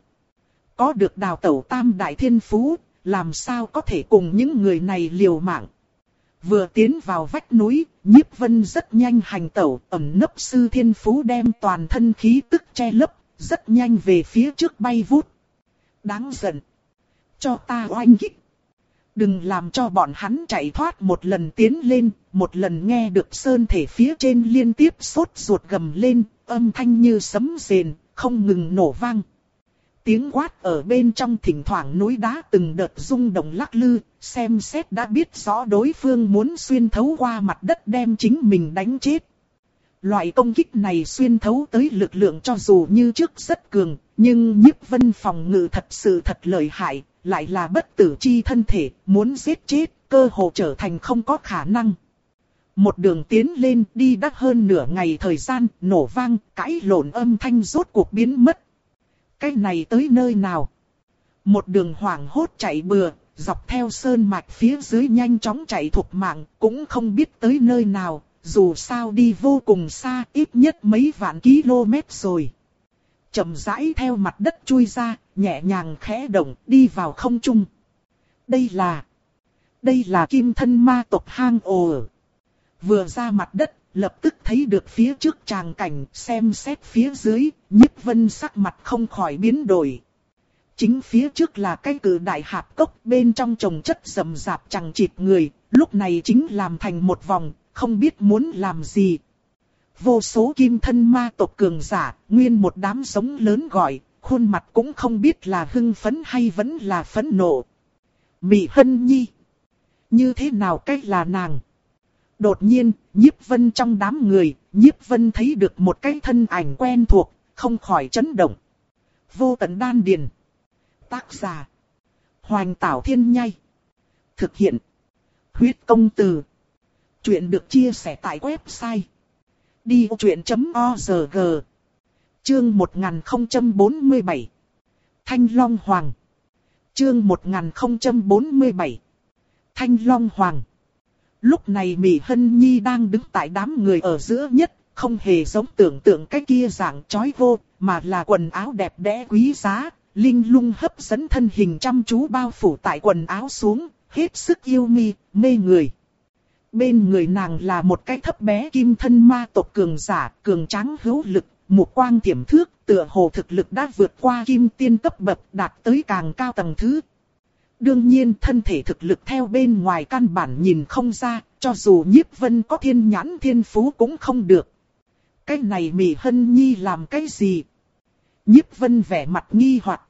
Có được đào tẩu tam đại thiên phú, làm sao có thể cùng những người này liều mạng. Vừa tiến vào vách núi, Nhiếp Vân rất nhanh hành tẩu, ẩn nấp sư thiên phú đem toàn thân khí tức che lấp, rất nhanh về phía trước bay vút. Đáng giận. Cho ta oanh kích. Đừng làm cho bọn hắn chạy thoát. Một lần tiến lên, một lần nghe được sơn thể phía trên liên tiếp sốt ruột gầm lên, âm thanh như sấm rền, không ngừng nổ vang. Tiếng quát ở bên trong thỉnh thoảng núi đá từng đợt rung động lắc lư, xem xét đã biết rõ đối phương muốn xuyên thấu qua mặt đất đem chính mình đánh chết. Loại công kích này xuyên thấu tới lực lượng cho dù như trước rất cường, nhưng Nhiếp Vân phòng ngự thật sự thật lợi hại, lại là bất tử chi thân thể, muốn giết chết, cơ hồ trở thành không có khả năng. Một đường tiến lên đi đắt hơn nửa ngày thời gian, nổ vang, cãi lộn âm thanh rốt cuộc biến mất. Cái này tới nơi nào? Một đường hoảng hốt chạy bừa, dọc theo sơn mạch phía dưới nhanh chóng chạy thục mạng, cũng không biết tới nơi nào, dù sao đi vô cùng xa, ít nhất mấy vạn km rồi. Chậm rãi theo mặt đất chui ra, nhẹ nhàng khẽ động, đi vào không trung. Đây là... Đây là kim thân ma tộc hang ổ. Vừa ra mặt đất, lập tức thấy được phía trước tràng cảnh, xem xét phía dưới, Nhiếp Vân sắc mặt không khỏi biến đổi. Chính phía trước là cái cử đại hạp cốc, bên trong trồng chất rậm rạp chằng chịt người, lúc này chính làm thành một vòng, không biết muốn làm gì. Vô số kim thân ma tộc cường giả, nguyên một đám sống lớn gọi, khuôn mặt cũng không biết là hưng phấn hay vẫn là phẫn nộ. Mị Hân Nhi. Như thế nào cách là nàng? Đột nhiên, Nhiếp Vân trong đám người, Nhiếp Vân thấy được một cái thân ảnh quen thuộc, không khỏi chấn động. Vô Tận Đan Điền. Tác giả: Hoành Tảo Thiên Nhai. Thực hiện. Huyết công từ. Chuyện được chia sẻ tại website đi vô chuyện chấm org. Chương một nghìn không trăm bốn mươi bảy. Thanh Long Hoàng. Chương một nghìn không trăm bốn mươi bảy. Thanh Long Hoàng. Lúc này Mị Hân Nhi đang đứng tại đám người ở giữa nhất, không hề giống tưởng tượng cái kia dạng chói vô, mà là quần áo đẹp đẽ quý giá, linh lung hấp dẫn thân hình chăm chú bao phủ tại quần áo xuống, hết sức yêu mi, mê người. Bên người nàng là một cái thấp bé kim thân ma tộc cường giả, cường tráng hữu lực, mục quang tiềm thước, tựa hồ thực lực đã vượt qua kim tiên cấp bậc, đạt tới càng cao tầng thứ. Đương nhiên thân thể thực lực theo bên ngoài căn bản nhìn không ra, cho dù Nhiếp Vân có thiên nhãn thiên phú cũng không được. Cái này Mị Hân Nhi làm cái gì? Nhiếp Vân vẻ mặt nghi hoặc.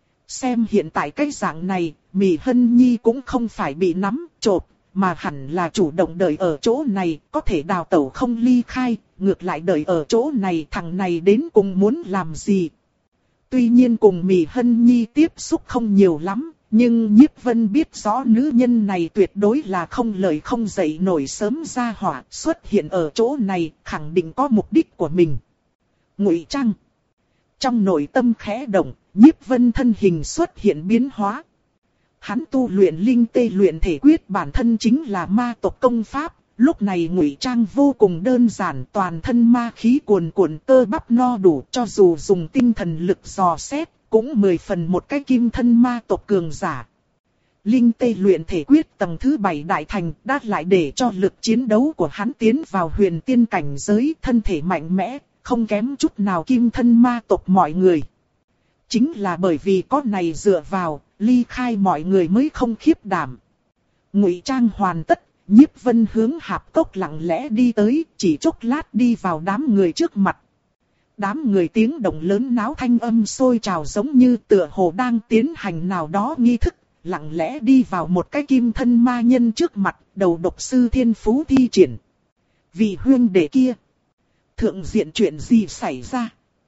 Xem hiện tại cái dạng này, Mị Hân Nhi cũng không phải bị nắm, chộp, mà hẳn là chủ động đợi ở chỗ này, có thể đào tẩu không ly khai, ngược lại đợi ở chỗ này, thằng này đến cùng muốn làm gì? Tuy nhiên cùng Mị Hân Nhi tiếp xúc không nhiều lắm, nhưng Nhiếp Vân biết rõ nữ nhân này tuyệt đối là không lời không dậy nổi sớm ra hỏa, xuất hiện ở chỗ này, khẳng định có mục đích của mình. Ngụy trang. Trong nội tâm khẽ động, Nhiếp Vân thân hình xuất hiện biến hóa. Hắn tu luyện linh tê luyện thể quyết bản thân chính là ma tộc công pháp, lúc này ngụy trang vô cùng đơn giản, toàn thân ma khí cuồn cuộn, cơ bắp no đủ, cho dù dùng tinh thần lực dò xét, cũng mười phần một cái kim thân ma tộc cường giả. Linh tê luyện thể quyết tầng thứ bảy đại thành đã lại để cho lực chiến đấu của hắn tiến vào huyền tiên cảnh giới, thân thể mạnh mẽ, không kém chút nào kim thân ma tộc mọi người. Chính là bởi vì có này dựa vào, ly khai mọi người mới không khiếp đảm. Ngụy trang hoàn tất, Nhiếp Vân hướng hạp cốc lặng lẽ đi tới, chỉ chốc lát đi vào đám người trước mặt. Đám người tiếng động lớn náo thanh âm sôi trào giống như tựa hồ đang tiến hành nào đó nghi thức, lặng lẽ đi vào một cái kim thân ma nhân trước mặt, đầu độc sư thiên phú thi triển. Vị huynh đệ kia, thượng diện chuyện gì xảy ra?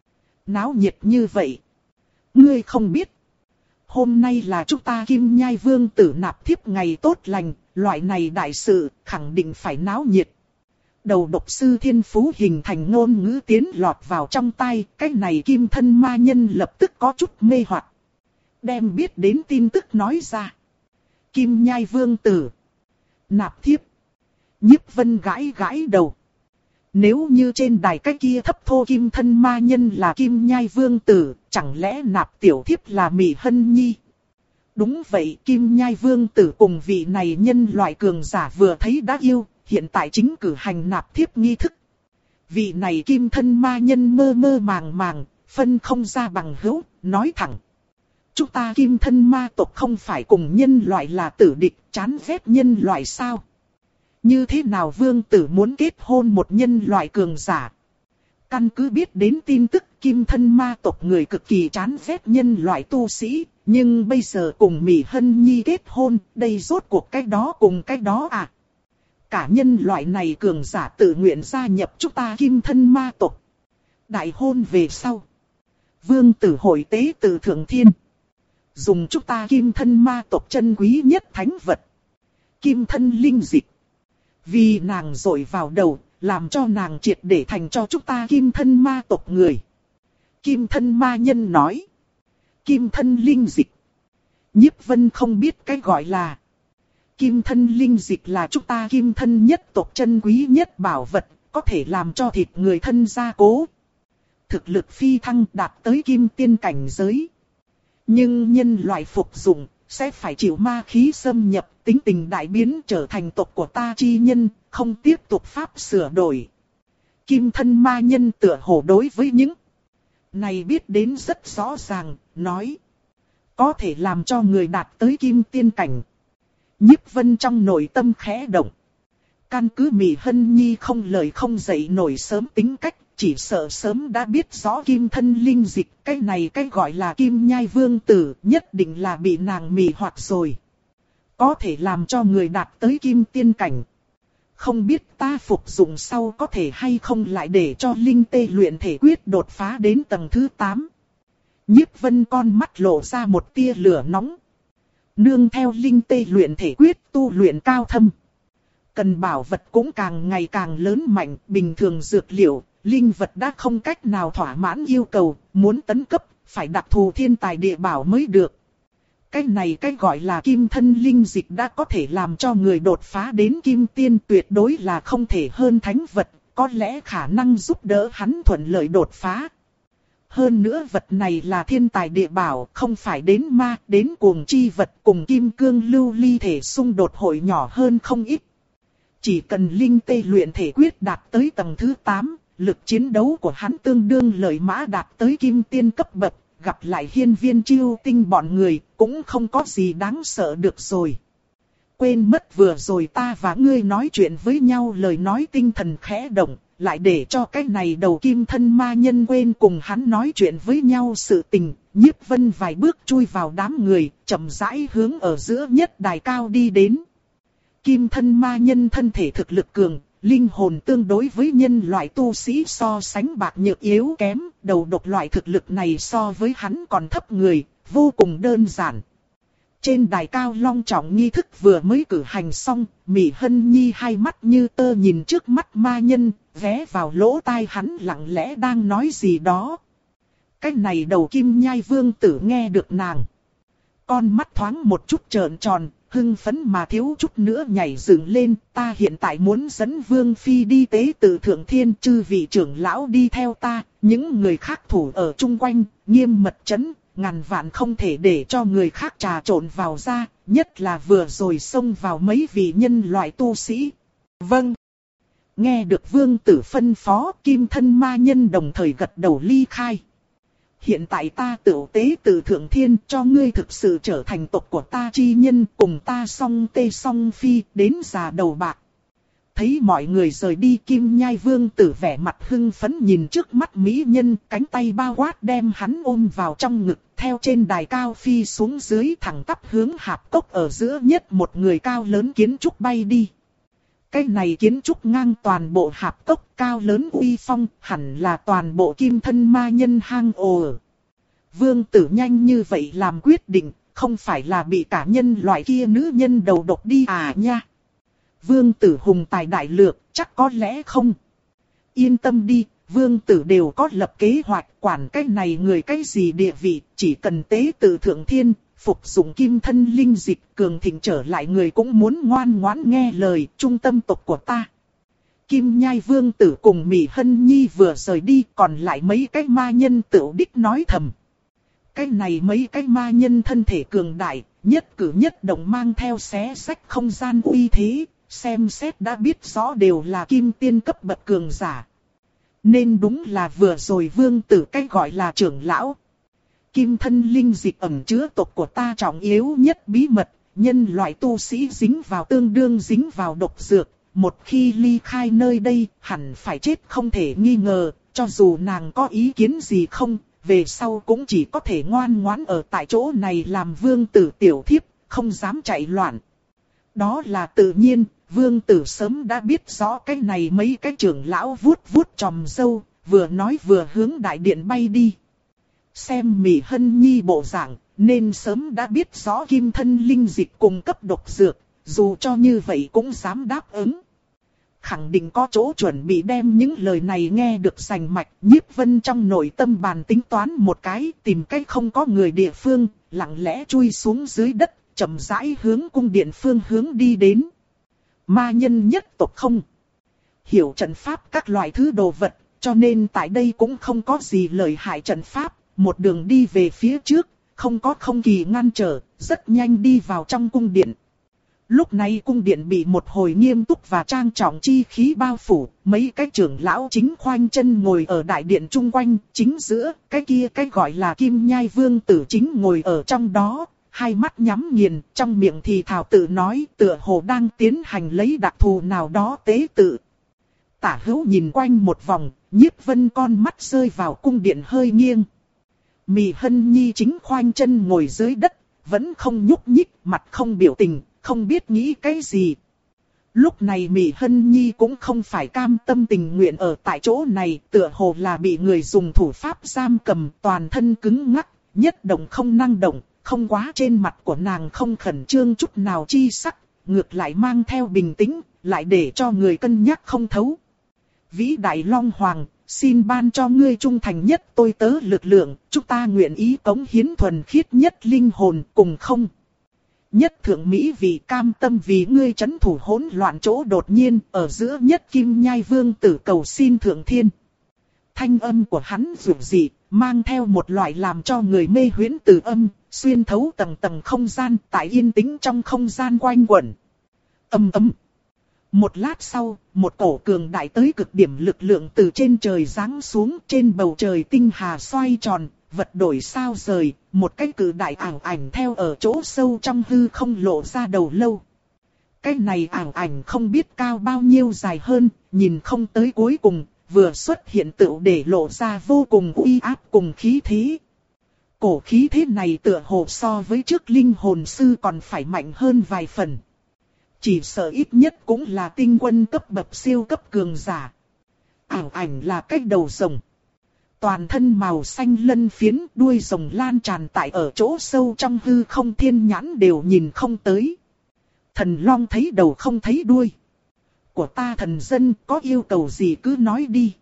Náo nhiệt như vậy. Ngươi không biết. Hôm nay là chúng ta Kim Nhai Vương tử nạp thiếp ngày tốt lành, loại này đại sự, khẳng định phải náo nhiệt. Đầu độc sư thiên phú hình thành ngôn ngữ tiến lọt vào trong tai, cái này kim thân ma nhân lập tức có chút mê hoặc. Đem biết đến tin tức nói ra. Kim Nhai Vương tử nạp thiếp. Nhiếp Vân gãi gãi đầu. Nếu như trên đài cái kia thấp thô kim thân ma nhân là Kim Nhai Vương tử, chẳng lẽ nạp tiểu thiếp là Mị Hân Nhi? Đúng vậy, Kim Nhai Vương tử cùng vị này nhân loại cường giả vừa thấy đã yêu, hiện tại chính cử hành nạp thiếp nghi thức. Vị này kim thân ma nhân mơ mơ màng màng, phân không ra bằng hữu, nói thẳng. Chúng ta kim thân ma tộc không phải cùng nhân loại là tử địch, chán ghét nhân loại sao? Như thế nào vương tử muốn kết hôn một nhân loại cường giả? Căn cứ biết đến tin tức kim thân ma tộc người cực kỳ chán ghét nhân loại tu sĩ, nhưng bây giờ cùng Mị Hân Nhi kết hôn, đây rốt cuộc cái đó cùng cái đó à? Cả nhân loại này cường giả tự nguyện gia nhập chúng ta kim thân ma tộc. Đại hôn về sau, vương tử hội tế từ thượng thiên, dùng chúng ta kim thân ma tộc chân quý nhất thánh vật, kim thân linh dịch. Vì nàng dội vào đầu, làm cho nàng triệt để thành cho chúng ta kim thân ma tộc người. Kim thân ma nhân nói. Kim thân linh dịch. Nhiếp Vân không biết cái gọi là. Kim thân linh dịch là chúng ta kim thân nhất tộc chân quý nhất bảo vật, có thể làm cho thịt người thân gia cố. Thực lực phi thăng đạt tới kim tiên cảnh giới. Nhưng nhân loại phục dụng sẽ phải chịu ma khí xâm nhập, tính tình đại biến trở thành tộc của ta chi nhân, không tiếp tục pháp sửa đổi. Kim thân ma nhân tựa hồ đối với những này biết đến rất rõ ràng, nói. Có thể làm cho người đạt tới kim tiên cảnh. Nhiếp Vân trong nội tâm khẽ động. Căn cứ Mị Hân Nhi không lời không dậy nổi sớm tính cách, chỉ sợ sớm đã biết rõ kim thân linh dịch, cái này cái gọi là Kim Nhai Vương tử, nhất định là bị nàng mì hoặc rồi. Có thể làm cho người đạt tới kim tiên cảnh. Không biết ta phục dụng sau có thể hay không lại để cho linh tê luyện thể quyết đột phá đến tầng thứ tám. Nhiếp Vân con mắt lộ ra một tia lửa nóng. Nương theo linh tê luyện thể quyết tu luyện cao thâm. Cần bảo vật cũng càng ngày càng lớn mạnh, bình thường dược liệu, linh vật đã không cách nào thỏa mãn yêu cầu, muốn tấn cấp, phải đặc thù thiên tài địa bảo mới được. Cái này cái gọi là kim thân linh dịch đã có thể làm cho người đột phá đến kim tiên, tuyệt đối là không thể hơn thánh vật, có lẽ khả năng giúp đỡ hắn thuận lợi đột phá. Hơn nữa vật này là thiên tài địa bảo, không phải đến ma, đến cuồng chi vật, cùng kim cương lưu ly thể xung đột hội nhỏ hơn không ít. Chỉ cần linh tê luyện thể quyết đạt tới tầng thứ tám, lực chiến đấu của hắn tương đương lợi mã đạt tới kim tiên cấp bậc, gặp lại hiên viên chiêu tinh bọn người, cũng không có gì đáng sợ được rồi. Quên mất vừa rồi ta và ngươi nói chuyện với nhau, lời nói tinh thần khẽ động, lại để cho cái này đầu kim thân ma nhân quên cùng hắn nói chuyện với nhau sự tình. Nhiếp Vân vài bước chui vào đám người, chậm rãi hướng ở giữa nhất đài cao đi đến. Kim thân ma nhân thân thể thực lực cường, linh hồn tương đối với nhân loại tu sĩ so sánh bạc nhược yếu kém, đầu độc loại thực lực này so với hắn còn thấp người, vô cùng đơn giản. Trên đài cao long trọng nghi thức vừa mới cử hành xong, Mị Hân Nhi hai mắt như tơ nhìn trước mắt ma nhân, ghé vào lỗ tai hắn lặng lẽ đang nói gì đó. Cái này đầu kim nhai vương tử nghe được nàng. Con mắt thoáng một chút trợn tròn, hưng phấn mà thiếu chút nữa nhảy dựng lên. Ta hiện tại muốn dẫn vương phi đi tế tự thượng thiên, chư vị trưởng lão đi theo ta, những người khác thủ ở chung quanh, nghiêm mật trấn. Ngàn vạn không thể để cho người khác trà trộn vào ra, nhất là vừa rồi xông vào mấy vị nhân loại tu sĩ. Vâng. Nghe được vương tử phân phó, kim thân ma nhân đồng thời gật đầu ly khai. Hiện tại ta tự tế tự thượng thiên, cho ngươi thực sự trở thành tộc của ta chi nhân, cùng ta song tê song phi, đến già đầu bạc. Thấy mọi người rời đi, kim nhai vương tử vẻ mặt hưng phấn nhìn trước mắt mỹ nhân, cánh tay bao quát đem hắn ôm vào trong ngực, theo trên đài cao phi xuống dưới thẳng tắp hướng hạp cốc ở giữa nhất một người cao lớn kiến trúc bay đi. Cái này kiến trúc ngang toàn bộ hạp cốc, cao lớn uy phong, hẳn là toàn bộ kim thân ma nhân hang ổ. Vương tử nhanh như vậy làm quyết định, không phải là bị cả nhân loại kia nữ nhân đầu độc đi à nha. Vương tử hùng tài đại lược, chắc có lẽ không. Yên tâm đi, vương tử đều có lập kế hoạch, quản cái này người cái gì địa vị, chỉ cần tế tự thượng thiên, phục dụng kim thân linh dịch, cường thịnh trở lại người cũng muốn ngoan ngoãn nghe lời, trung tâm tộc của ta. Kim nhai vương tử cùng Mị Hân Nhi vừa rời đi, còn lại mấy cái ma nhân tựu đích nói thầm. Cái này mấy cái ma nhân thân thể cường đại, nhất cử nhất động mang theo xé sách không gian uy thế. Xem xét đã biết rõ đều là kim tiên cấp bậc cường giả. Nên đúng là vừa rồi vương tử cách gọi là trưởng lão. Kim thân linh dịch ẩn chứa tộc của ta trọng yếu nhất bí mật. Nhân loại tu sĩ dính vào tương đương dính vào độc dược. Một khi ly khai nơi đây hẳn phải chết không thể nghi ngờ. Cho dù nàng có ý kiến gì không, về sau cũng chỉ có thể ngoan ngoãn ở tại chỗ này làm vương tử tiểu thiếp, không dám chạy loạn. Đó là tự nhiên. Vương tử sớm đã biết rõ cái này mấy cái trưởng lão vuốt vuốt chòm râu, vừa nói vừa hướng đại điện bay đi. Xem Mị Hân Nhi bộ dạng, nên sớm đã biết rõ kim thân linh dịch cung cấp độc dược, dù cho như vậy cũng dám đáp ứng. Khẳng định có chỗ chuẩn bị đem những lời này nghe được rành mạch. Nhiếp Vân trong nội tâm bàn tính toán một cái, tìm cách không có người địa phương, lặng lẽ chui xuống dưới đất, chậm rãi hướng cung điện phương hướng đi đến. Ma nhân nhất tộc không hiểu trận pháp các loại thứ đồ vật, cho nên tại đây cũng không có gì lợi hại trận pháp, một đường đi về phía trước, không có không kỳ ngăn trở, rất nhanh đi vào trong cung điện. Lúc này cung điện bị một hồi nghiêm túc và trang trọng chi khí bao phủ, mấy cái trưởng lão chính khoanh chân ngồi ở đại điện chung quanh, chính giữa, cái kia cái gọi là kim nhai vương tử chính ngồi ở trong đó. Hai mắt nhắm nghiền, trong miệng thì thào tự nói, tựa hồ đang tiến hành lấy đặc thù nào đó tế tự. Tả hữu nhìn quanh một vòng, Nhiếp Vân con mắt rơi vào cung điện hơi nghiêng. Mị Hân Nhi chính khoanh chân ngồi dưới đất, vẫn không nhúc nhích, mặt không biểu tình, không biết nghĩ cái gì. Lúc này Mị Hân Nhi cũng không phải cam tâm tình nguyện ở tại chỗ này, tựa hồ là bị người dùng thủ pháp giam cầm, toàn thân cứng ngắc, nhất động không năng động. không quá trên mặt của nàng không khẩn trương chút nào chi sắc, ngược lại mang theo bình tĩnh, lại để cho người cân nhắc không thấu. Vĩ Đại Long Hoàng, xin ban cho ngươi trung thành nhất tôi tớ lực lượng, chúng ta nguyện ý cống hiến thuần khiết nhất linh hồn cùng không. Nhất thượng Mỹ vì cam tâm vì ngươi trấn thủ hỗn loạn chỗ đột nhiên ở giữa nhất kim nhai vương tử cầu xin thượng thiên. Thanh âm của hắn dịu dị, mang theo một loại làm cho người mê huyễn từ âm, xuyên thấu tầng tầng không gian tại yên tĩnh trong không gian quanh quẩn. Âm ấm. Một lát sau, một cổ cường đại tới cực điểm lực lượng từ trên trời giáng xuống, trên bầu trời tinh hà xoay tròn, vật đổi sao rời, một cái cự đại ảo ảnh theo ở chỗ sâu trong hư không lộ ra đầu lâu. Cái này ảo ảnh không biết cao bao nhiêu dài hơn, nhìn không tới cuối cùng, vừa xuất hiện tựu để lộ ra vô cùng uy áp cùng khí thế. Cổ khí thế này tựa hồ so với trước linh hồn sư còn phải mạnh hơn vài phần. Chỉ sợ ít nhất cũng là tinh quân cấp bậc siêu cấp cường giả. Ảo ảnh là cái đầu rồng. Toàn thân màu xanh lân phiến, đuôi rồng lan tràn tại ở chỗ sâu trong hư không, thiên nhãn đều nhìn không tới. Thần long thấy đầu không thấy đuôi. Của ta thần dân có yêu cầu gì cứ nói đi.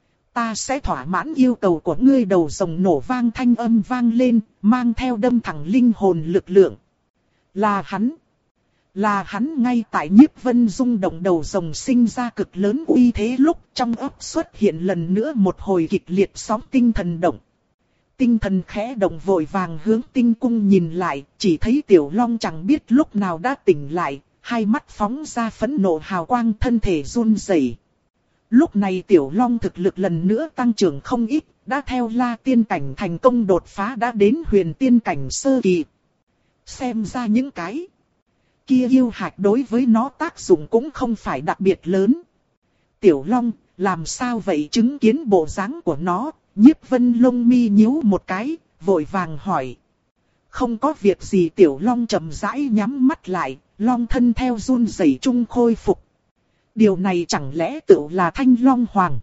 Ta sẽ thỏa mãn yêu cầu của ngươi. Đầu rồng nổ vang thanh âm vang lên, mang theo đâm thẳng linh hồn lực lượng. Là hắn. Là hắn ngay tại Nhiếp Vân rung động đầu rồng sinh ra cực lớn uy thế lúc trong ấp xuất hiện lần nữa một hồi kịch liệt sóng tinh thần động. Tinh thần khẽ động vội vàng hướng tinh cung nhìn lại, chỉ thấy Tiểu Long chẳng biết lúc nào đã tỉnh lại, hai mắt phóng ra phẫn nộ hào quang, thân thể run rẩy. Lúc này Tiểu Long thực lực lần nữa tăng trưởng không ít, đã theo La Tiên cảnh thành công đột phá đã đến Huyền Tiên cảnh sơ kỳ. Xem ra những cái kia yêu hạch đối với nó tác dụng cũng không phải đặc biệt lớn. Tiểu Long, làm sao vậy? Chứng kiến bộ dáng của nó, Nhiếp Vân lông mi nhíu một cái, vội vàng hỏi. Không có việc gì. Tiểu Long chậm rãi nhắm mắt lại, long thân theo run rẩy chung khôi phục. Điều này chẳng lẽ tựu là Thanh Long Hoàng,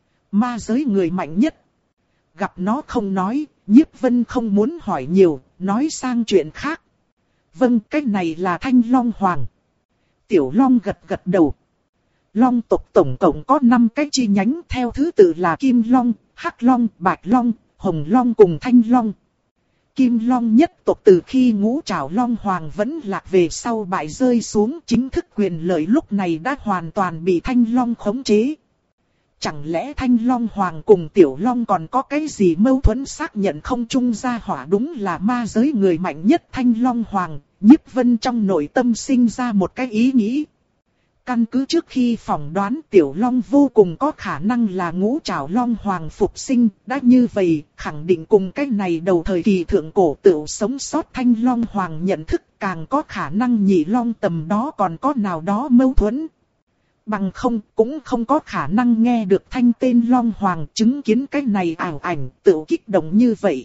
ma giới người mạnh nhất? Gặp nó không nói, Nhiếp Vân không muốn hỏi nhiều, nói sang chuyện khác. Vâng, cái này là Thanh Long Hoàng. Tiểu Long gật gật đầu. Long tộc tổng cộng có năm cái chi nhánh, theo thứ tự là Kim Long, Hắc Long, Bạch Long, Hồng Long cùng Thanh Long. Kim Long nhất tộc từ khi Ngũ Trảo Long Hoàng vẫn lạc về sau bại rơi xuống, chính thức quyền lợi lúc này đã hoàn toàn bị Thanh Long khống chế. Chẳng lẽ Thanh Long Hoàng cùng Tiểu Long còn có cái gì mâu thuẫn? Xác nhận không chung ra hỏa đúng là ma giới người mạnh nhất Thanh Long Hoàng, Nhiếp Vân trong nội tâm sinh ra một cái ý nghĩ. Căn cứ trước khi phỏng đoán, Tiểu Long vô cùng có khả năng là Ngũ Trảo Long Hoàng phục sinh, đã như vậy, khẳng định cùng cái này đầu thời kỳ thượng cổ tựu sống sót Thanh Long Hoàng nhận thức, càng có khả năng Nhị Long tầm đó còn có nào đó mâu thuẫn. Bằng không, cũng không có khả năng nghe được thanh tên Long Hoàng chứng kiến cái này ảo ảnh tựu kích động như vậy.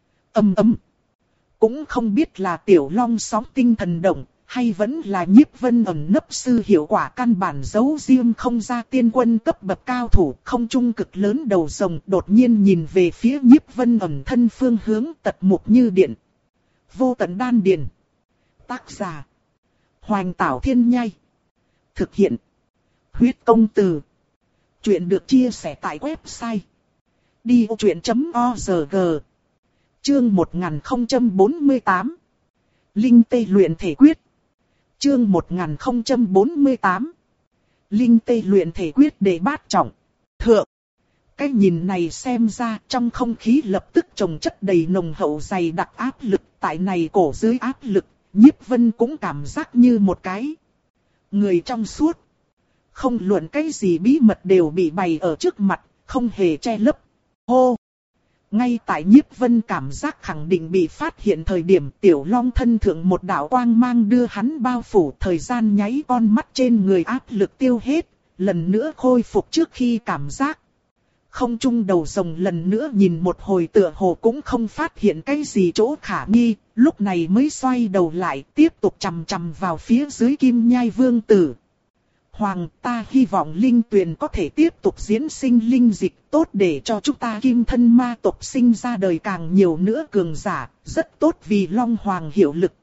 Âm ấm. Cũng không biết là Tiểu Long sóng tinh thần động, hay vẫn là Nhiếp Vân ẩn nấp sư hiệu quả căn bản giấu riêng không ra tiên quân cấp bậc cao thủ. Không trung cực lớn đầu rồng đột nhiên nhìn về phía Nhiếp Vân ẩn thân phương hướng, tật mục như điện. Vô tận đan điền. Tác giả Hoành Tảo Thiên Nhai. Thực hiện Huyết Công Từ. Chuyện được chia sẻ tại website đi ô chuyện chấm org. Chương một nghìn không trăm bốn mươi tám. Linh Tê luyện thể quyết. Chương một nghìn không trăm bốn mươi tám. Linh Tê luyện thể quyết đệ bát trọng. Thượng. Cái nhìn này xem ra trong không khí lập tức chồng chất đầy nồng hậu dày đặc áp lực. Tại này cổ dưới áp lực, Nhiếp Vân cũng cảm giác như một cái người trong suốt. Không luận cái gì bí mật đều bị bày ở trước mặt, không hề che lấp. Hô! Ngay tại Nhiếp Vân cảm giác khẳng định bị phát hiện thời điểm, Tiểu Long thân thượng một đạo quang mang đưa hắn bao phủ, thời gian nháy con mắt trên người áp lực tiêu hết, lần nữa khôi phục trước khi cảm giác. Không trung đầu rồng lần nữa nhìn một hồi tựa hồ cũng không phát hiện cái gì chỗ khả nghi, lúc này mới xoay đầu lại tiếp tục chằm chằm vào phía dưới Kim Nhai Vương Tử. Hoàng, ta hy vọng linh tuyền có thể tiếp tục diễn sinh linh dịch tốt để cho chúng ta kim thân ma tộc sinh ra đời càng nhiều nữa cường giả, rất tốt vì Long Hoàng hiệu lực.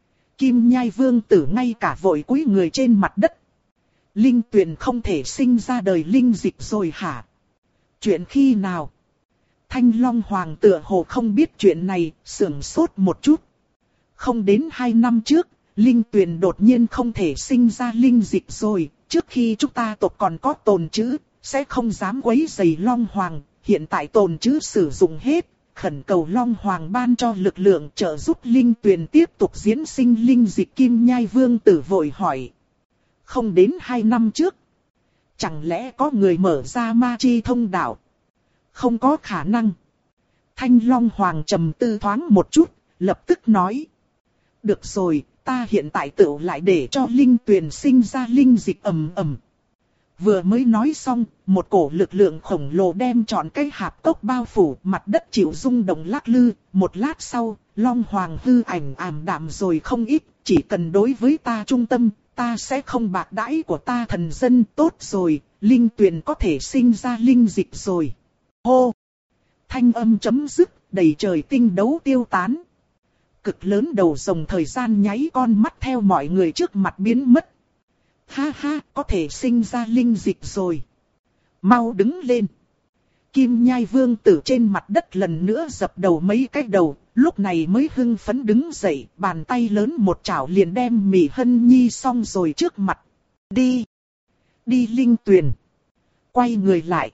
Kim Nhai Vương tử ngay cả vội cúi người trên mặt đất. Linh tuyền không thể sinh ra đời linh dịch rồi hả? Chuyện khi nào? Thanh Long Hoàng tựa hồ không biết chuyện này, sửng sốt một chút. Không đến hai năm trước, linh tuyền đột nhiên không thể sinh ra linh dịch rồi. Trước khi chúng ta tộc còn có tồn trữ, sẽ không dám quấy rầy Long Hoàng. Hiện tại tồn trữ sử dụng hết, khẩn cầu Long Hoàng ban cho lực lượng trợ giúp linh tuyền tiếp tục diễn sinh linh dịch. Kim Nhai Vương tử vội hỏi. Không đến hai năm trước. Chẳng lẽ có người mở ra ma chi thông đạo? Không có khả năng. Thanh Long Hoàng trầm tư thoáng một chút, lập tức nói. Được rồi, ta hiện tại tự lại để cho linh tuyền sinh ra linh dịch ầm ầm. Vừa mới nói xong, một cổ lực lượng khổng lồ đem trọn cái hạp cốc bao phủ, mặt đất chịu rung động lắc lư. Một lát sau, Long Hoàng hư ảnh ảm đạm rồi không ít, chỉ cần đối với ta trung tâm, ta sẽ không bạc đãi của ta thần dân. Tốt rồi, linh tuyền có thể sinh ra linh dịch rồi. Hô! Thanh âm chấm dứt, đầy trời tinh đấu tiêu tán. Cực lớn đầu rồng thời gian nháy con mắt theo mọi người trước mặt biến mất. Ha ha, có thể sinh ra linh dịch rồi. Mau đứng lên. Kim Nhai Vương tử trên mặt đất lần nữa dập đầu mấy cái đầu, lúc này mới hưng phấn đứng dậy, bàn tay lớn một chảo liền đem Mị Hân Nhi xong rồi trước mặt. Đi! Đi linh tuyền! Quay người lại.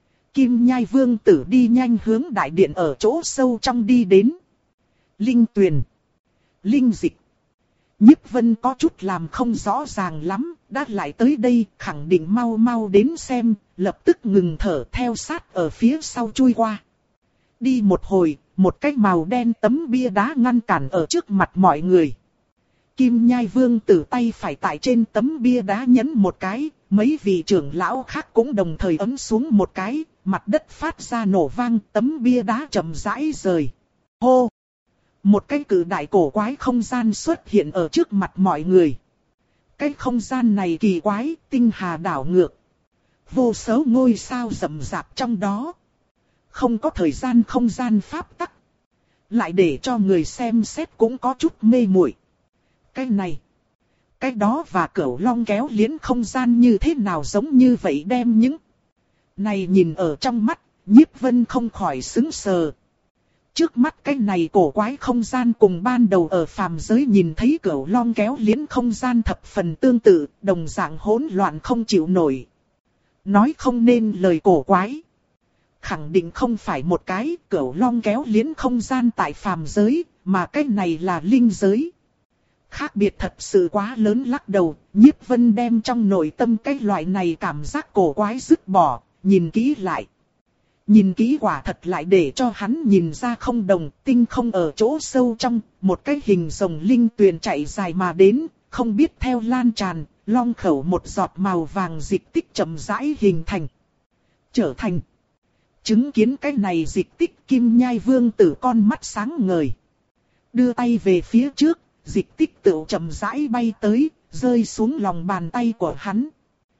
Kim Nhai Vương tử đi nhanh hướng đại điện ở chỗ sâu trong đi đến. Linh tuyền. Linh dịch. Nhiếp Vân có chút làm không rõ ràng lắm, đã lại tới đây khẳng định mau mau đến xem, lập tức ngừng thở theo sát ở phía sau chui qua. Đi một hồi, một cái màu đen tấm bia đá ngăn cản ở trước mặt mọi người. Kim Nhai Vương tử tay phải tại trên tấm bia đá nhấn một cái, mấy vị trưởng lão khác cũng đồng thời ấn xuống một cái, mặt đất phát ra nổ vang, tấm bia đá chậm rãi rời. Hô! Một cái cự đại cổ quái không gian xuất hiện ở trước mặt mọi người. Cái không gian này kỳ quái, tinh hà đảo ngược. Vô số ngôi sao rậm rạp trong đó. Không có thời gian không gian pháp tắc. Lại để cho người xem xét cũng có chút mê muội. Cái này, cái đó và Cửu Long kéo liễn không gian như thế nào giống như vậy đem những này nhìn ở trong mắt, Nhiếp Vân không khỏi sững sờ. Trước mắt cái này cổ quái không gian cùng ban đầu ở phàm giới nhìn thấy Cửu Long kéo liễn không gian thập phần tương tự, đồng dạng hỗn loạn không chịu nổi. Nói không nên lời cổ quái. Khẳng định không phải một cái Cửu Long kéo liễn không gian tại phàm giới, mà cái này là linh giới. Khác biệt thật sự quá lớn, lắc đầu, Nhiếp Vân đem trong nội tâm cái loại này cảm giác cổ quái dứt bỏ, nhìn kỹ lại. Nhìn kỹ quả thật lại để cho hắn nhìn ra không đồng, tinh không ở chỗ sâu trong, một cái hình rồng linh tuyền chạy dài mà đến, không biết theo lan tràn, long khẩu một giọt màu vàng dịch tích chậm rãi hình thành. Trở thành. Chứng kiến cái này dịch tích, Kim Nhai Vương tử con mắt sáng ngời. Đưa tay về phía trước, dịch tích tự chậm rãi bay tới, rơi xuống lòng bàn tay của hắn.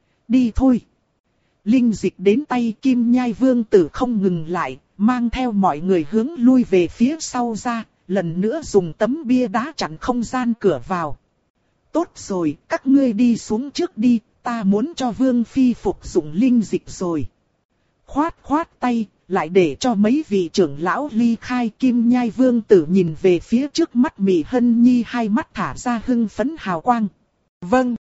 Đi thôi. Linh dịch đến tay, Kim Nhai Vương tử không ngừng lại, mang theo mọi người hướng lui về phía sau ra, lần nữa dùng tấm bia đá chặn không gian cửa vào. Tốt rồi, các ngươi đi xuống trước đi, ta muốn cho Vương Phi phục dụng linh dịch rồi. Khoát khoát tay, lại để cho mấy vị trưởng lão ly khai. Kim Nhai Vương tử nhìn về phía trước mắt Mị Hân Nhi, hai mắt thả ra hưng phấn hào quang. Vâng.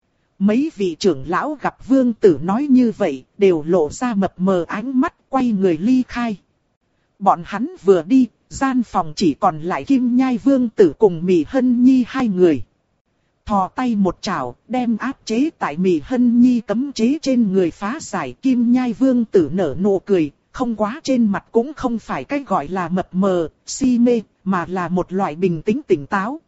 Mấy vị trưởng lão gặp vương tử nói như vậy, đều lộ ra mập mờ ánh mắt, quay người ly khai. Bọn hắn vừa đi, gian phòng chỉ còn lại Kim Nhai Vương tử cùng Mị Hân Nhi hai người. Thò tay một chảo, đem áp chế tại Mị Hân Nhi cấm chế trên người phá giải. Kim Nhai Vương tử nở nụ cười, không quá trên mặt cũng không phải cái gọi là mập mờ, si mê, mà là một loại bình tĩnh tỉnh táo.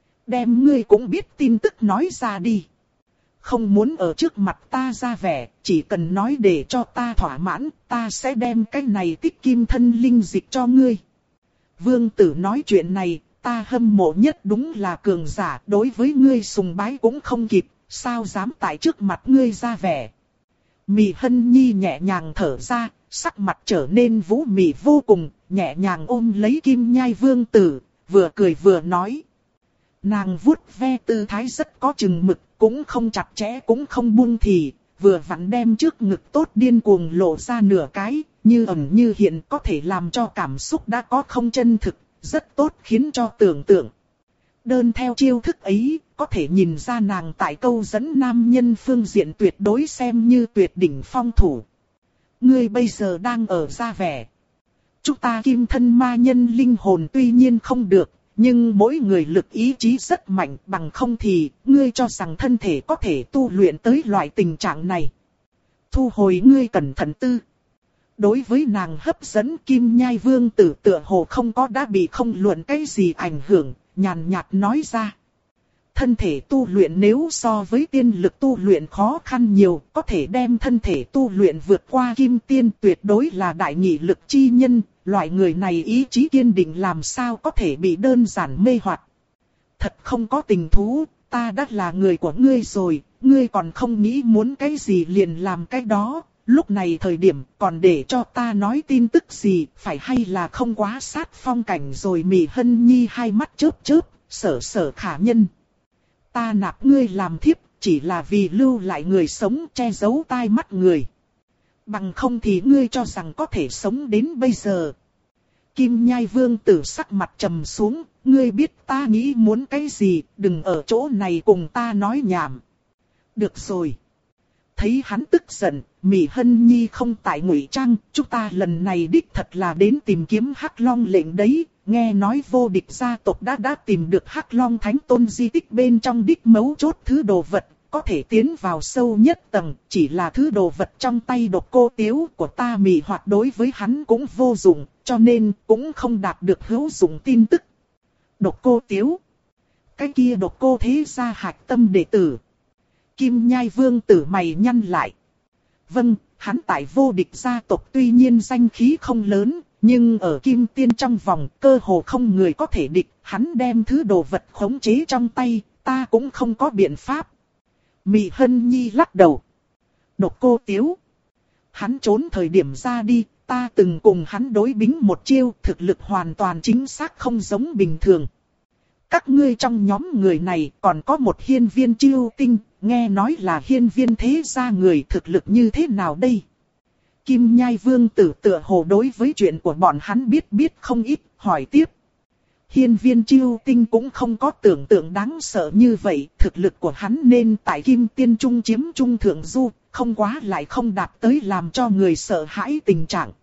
Đem ngươi cũng biết tin tức nói ra đi. Không muốn ở trước mặt ta ra vẻ, chỉ cần nói để cho ta thỏa mãn, ta sẽ đem cái này tích kim thân linh dịch cho ngươi. Vương tử nói chuyện này, ta hâm mộ nhất đúng là cường giả, đối với ngươi sùng bái cũng không kịp, sao dám tại trước mặt ngươi ra vẻ. Mị Hân Nhi nhẹ nhàng thở ra, sắc mặt trở nên vũ mị vô cùng, nhẹ nhàng ôm lấy Kim Nhai Vương Tử, vừa cười vừa nói. Nàng vuốt ve tư thái rất có chừng mực, cũng không chặt chẽ cũng không buông thì, vừa vặn đem trước ngực tốt điên cuồng lộ ra nửa cái, như ẩn như hiện có thể làm cho cảm xúc đã có không chân thực, rất tốt khiến cho tưởng tượng. Đơn theo chiêu thức ấy, có thể nhìn ra nàng tại câu dẫn nam nhân phương diện tuyệt đối xem như tuyệt đỉnh phong thủ. Ngươi bây giờ đang ở ra vẻ. Chúng ta kim thân ma nhân linh hồn tuy nhiên không được, nhưng mỗi người lực ý chí rất mạnh, bằng không thì, ngươi cho rằng thân thể có thể tu luyện tới loại tình trạng này. Thu hồi ngươi cẩn thận tư. Đối với nàng hấp dẫn Kim Nhai Vương Tử tựa hồ không có đã bị không luận cái gì ảnh hưởng, nhàn nhạt nói ra. Thân thể tu luyện nếu so với tiên lực tu luyện khó khăn nhiều, có thể đem thân thể tu luyện vượt qua kim tiên tuyệt đối là đại nghị lực chi nhân, loại người này ý chí kiên định làm sao có thể bị đơn giản mê hoặc. Thật không có tình thú, ta đã là người của ngươi rồi, ngươi còn không nghĩ muốn cái gì liền làm cái đó, lúc này thời điểm còn để cho ta nói tin tức gì, phải hay là không quá sát phong cảnh rồi. Mị Hân Nhi hai mắt chớp chớp, sở sở khả nhân. Ta nạp ngươi làm thiếp, chỉ là vì lưu lại người sống che giấu tai mắt người. Bằng không thì ngươi cho rằng có thể sống đến bây giờ. Kim Nhai Vương Tử sắc mặt trầm xuống, ngươi biết ta nghĩ muốn cái gì, đừng ở chỗ này cùng ta nói nhảm. Được rồi. Thấy hắn tức giận, Mị Hân Nhi không tại ngụy trang, chúng ta lần này đích thật là đến tìm kiếm Hắc Long lệnh đấy. Nghe nói vô địch gia tộc đã đã tìm được Hắc Long Thánh Tôn di tích bên trong đích mấu chốt thứ đồ vật, có thể tiến vào sâu nhất tầng, chỉ là thứ đồ vật trong tay Độc Cô Tiếu của ta Mị Hoạt đối với hắn cũng vô dụng, cho nên cũng không đạt được hữu dụng tin tức. Độc Cô Tiếu? Cái kia Độc Cô thế gia hạch tâm đệ tử. Kim Nhai Vương Tử mày nhăn lại. Vâng, hắn tại vô địch gia tộc tuy nhiên danh khí không lớn, nhưng ở Kim Tiên trong vòng cơ hồ không người có thể địch, hắn đem thứ đồ vật khống chế trong tay, ta cũng không có biện pháp. Mị Hân Nhi lắc đầu. Độc Cô Tiếu. Hắn trốn thời điểm ra đi, ta từng cùng hắn đối bính một chiêu, thực lực hoàn toàn chính xác không giống bình thường. Các ngươi trong nhóm người này còn có một hiên viên chiêu tinh, nghe nói là hiên viên thế gia người, thực lực như thế nào đây? Kim Nhai Vương Tử tựa hồ đối với chuyện của bọn hắn biết biết không ít, hỏi tiếp. Hiên viên chiêu tinh cũng không có tưởng tượng đáng sợ như vậy, thực lực của hắn nên tại Kim Tiên Trung chiếm trung thượng du, không quá lại không đạt tới làm cho người sợ hãi tình trạng.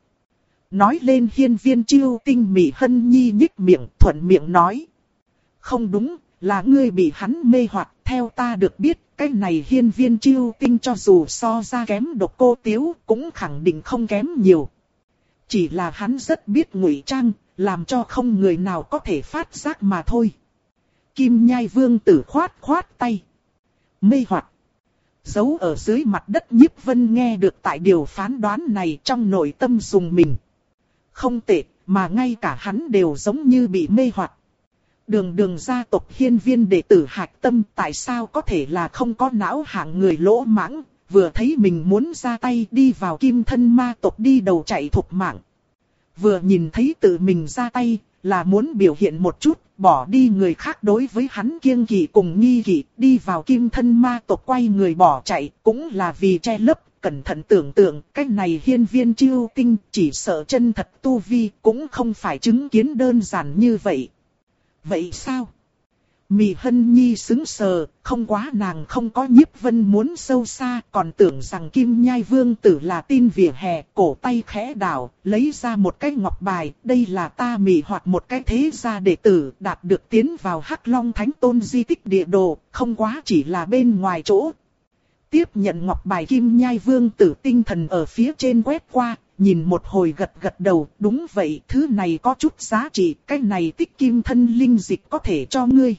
Nói lên hiên viên chiêu tinh, Mị Hân Nhi nhích miệng, thuận miệng nói. Không đúng, là ngươi bị hắn mê hoặc, theo ta được biết, cái này hiên viên chiêu tinh cho dù so ra kém Độc Cô Tiếu, cũng khẳng định không kém nhiều. Chỉ là hắn rất biết ngụy trang, làm cho không người nào có thể phát giác mà thôi. Kim Nhai Vương Tử khoát khoát tay. Mê hoặc. Giấu ở dưới mặt đất Nhiếp Vân nghe được tại điều phán đoán này trong nội tâm dùng mình. Không tệ, mà ngay cả hắn đều giống như bị mê hoặc. Đường đường gia tộc hiên viên đệ tử hạch tâm, tại sao có thể là không có não hạng người lỗ mãng, vừa thấy mình muốn ra tay đi vào kim thân ma tộc đi đầu chạy thục mạng. Vừa nhìn thấy tự mình ra tay, là muốn biểu hiện một chút, bỏ đi người khác đối với hắn kiêng kỵ cùng nghi kỵ, đi vào kim thân ma tộc quay người bỏ chạy, cũng là vì che lấp. Cẩn thận tưởng tượng, cái này hiên viên chiêu tinh chỉ sợ chân thật tu vi, cũng không phải chứng kiến đơn giản như vậy. Vậy sao? Mị Hân Nhi sững sờ, không quá nàng không có Nhiếp Vân muốn sâu xa, còn tưởng rằng Kim Nhai Vương Tử là tin vỉa hè, cổ tay khẽ đảo, lấy ra một cái ngọc bài, đây là ta Mị Hoạt một cái thế gia đệ tử, đạt được tiến vào Hắc Long Thánh Tôn di tích địa đồ, không quá chỉ là bên ngoài chỗ. Tiếp nhận ngọc bài, Kim Nhai Vương Tử tinh thần ở phía trên quét qua, nhìn một hồi gật gật đầu, đúng vậy, thứ này có chút giá trị, cái này tích kim thân linh dịch có thể cho ngươi.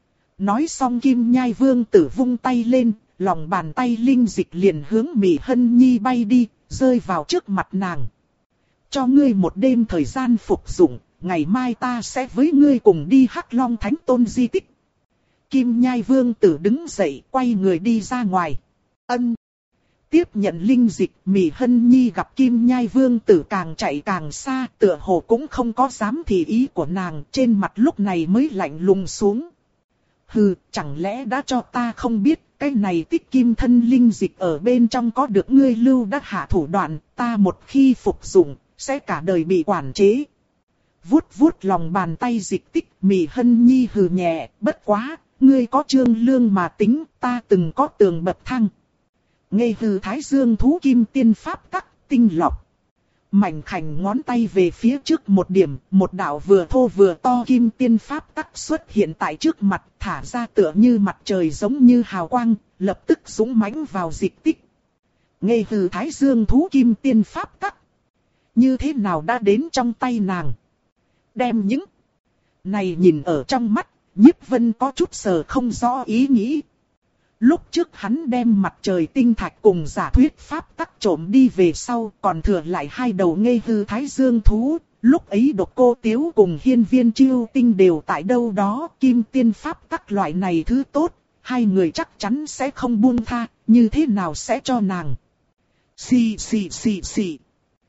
Nói xong Kim Nhai Vương Tử vung tay lên, lòng bàn tay linh dịch liền hướng Mị Hân Nhi bay đi, rơi vào trước mặt nàng. Cho ngươi một đêm thời gian phục dụng, ngày mai ta sẽ với ngươi cùng đi Hắc Long Thánh Tôn di tích. Kim Nhai Vương tử đứng dậy, quay người đi ra ngoài. Ân. Tiếp nhận linh dịch, Mị Hân Nhi gặp Kim Nhai Vương tử càng chạy càng xa, tựa hồ cũng không có dám thị ý của nàng, trên mặt lúc này mới lạnh lùng xuống. Hừ, chẳng lẽ đã cho ta không biết, cái này tích kim thân linh dịch ở bên trong có được ngươi lưu đắc hạ thủ đoạn, ta một khi phục dụng, sẽ cả đời bị quản chế. Vuốt vuốt lòng bàn tay dịch tích, Mị Hân Nhi hừ nhẹ, bất quá, ngươi có trương lương mà tính, ta từng có tường bậc thang. Ngây hư thái dương thú kim tiên pháp tắc, tinh lọc. Mảnh khảnh ngón tay về phía trước một điểm, một đạo vừa thô vừa to kim tiên pháp tắc xuất hiện tại trước mặt, thả ra tựa như mặt trời giống như hào quang, lập tức dũng mãnh vào dịch tích. Ngây hư thái dương thú kim tiên pháp tắc. Như thế nào đã đến trong tay nàng? Đem những này nhìn ở trong mắt, Nhiếp Vân có chút sờ không rõ ý nghĩ. Lúc trước hắn đem mặt trời tinh thạch cùng giả thuyết pháp tắc trộm đi về sau, còn thừa lại hai đầu ngây hư thái dương thú. Lúc ấy Độc Cô Tiếu cùng Hiên Viên Chiêu Tinh đều tại đâu đó, kim tiên pháp tắc loại này thứ tốt, hai người chắc chắn sẽ không buông tha, như thế nào sẽ cho nàng. Xì xì xì xì.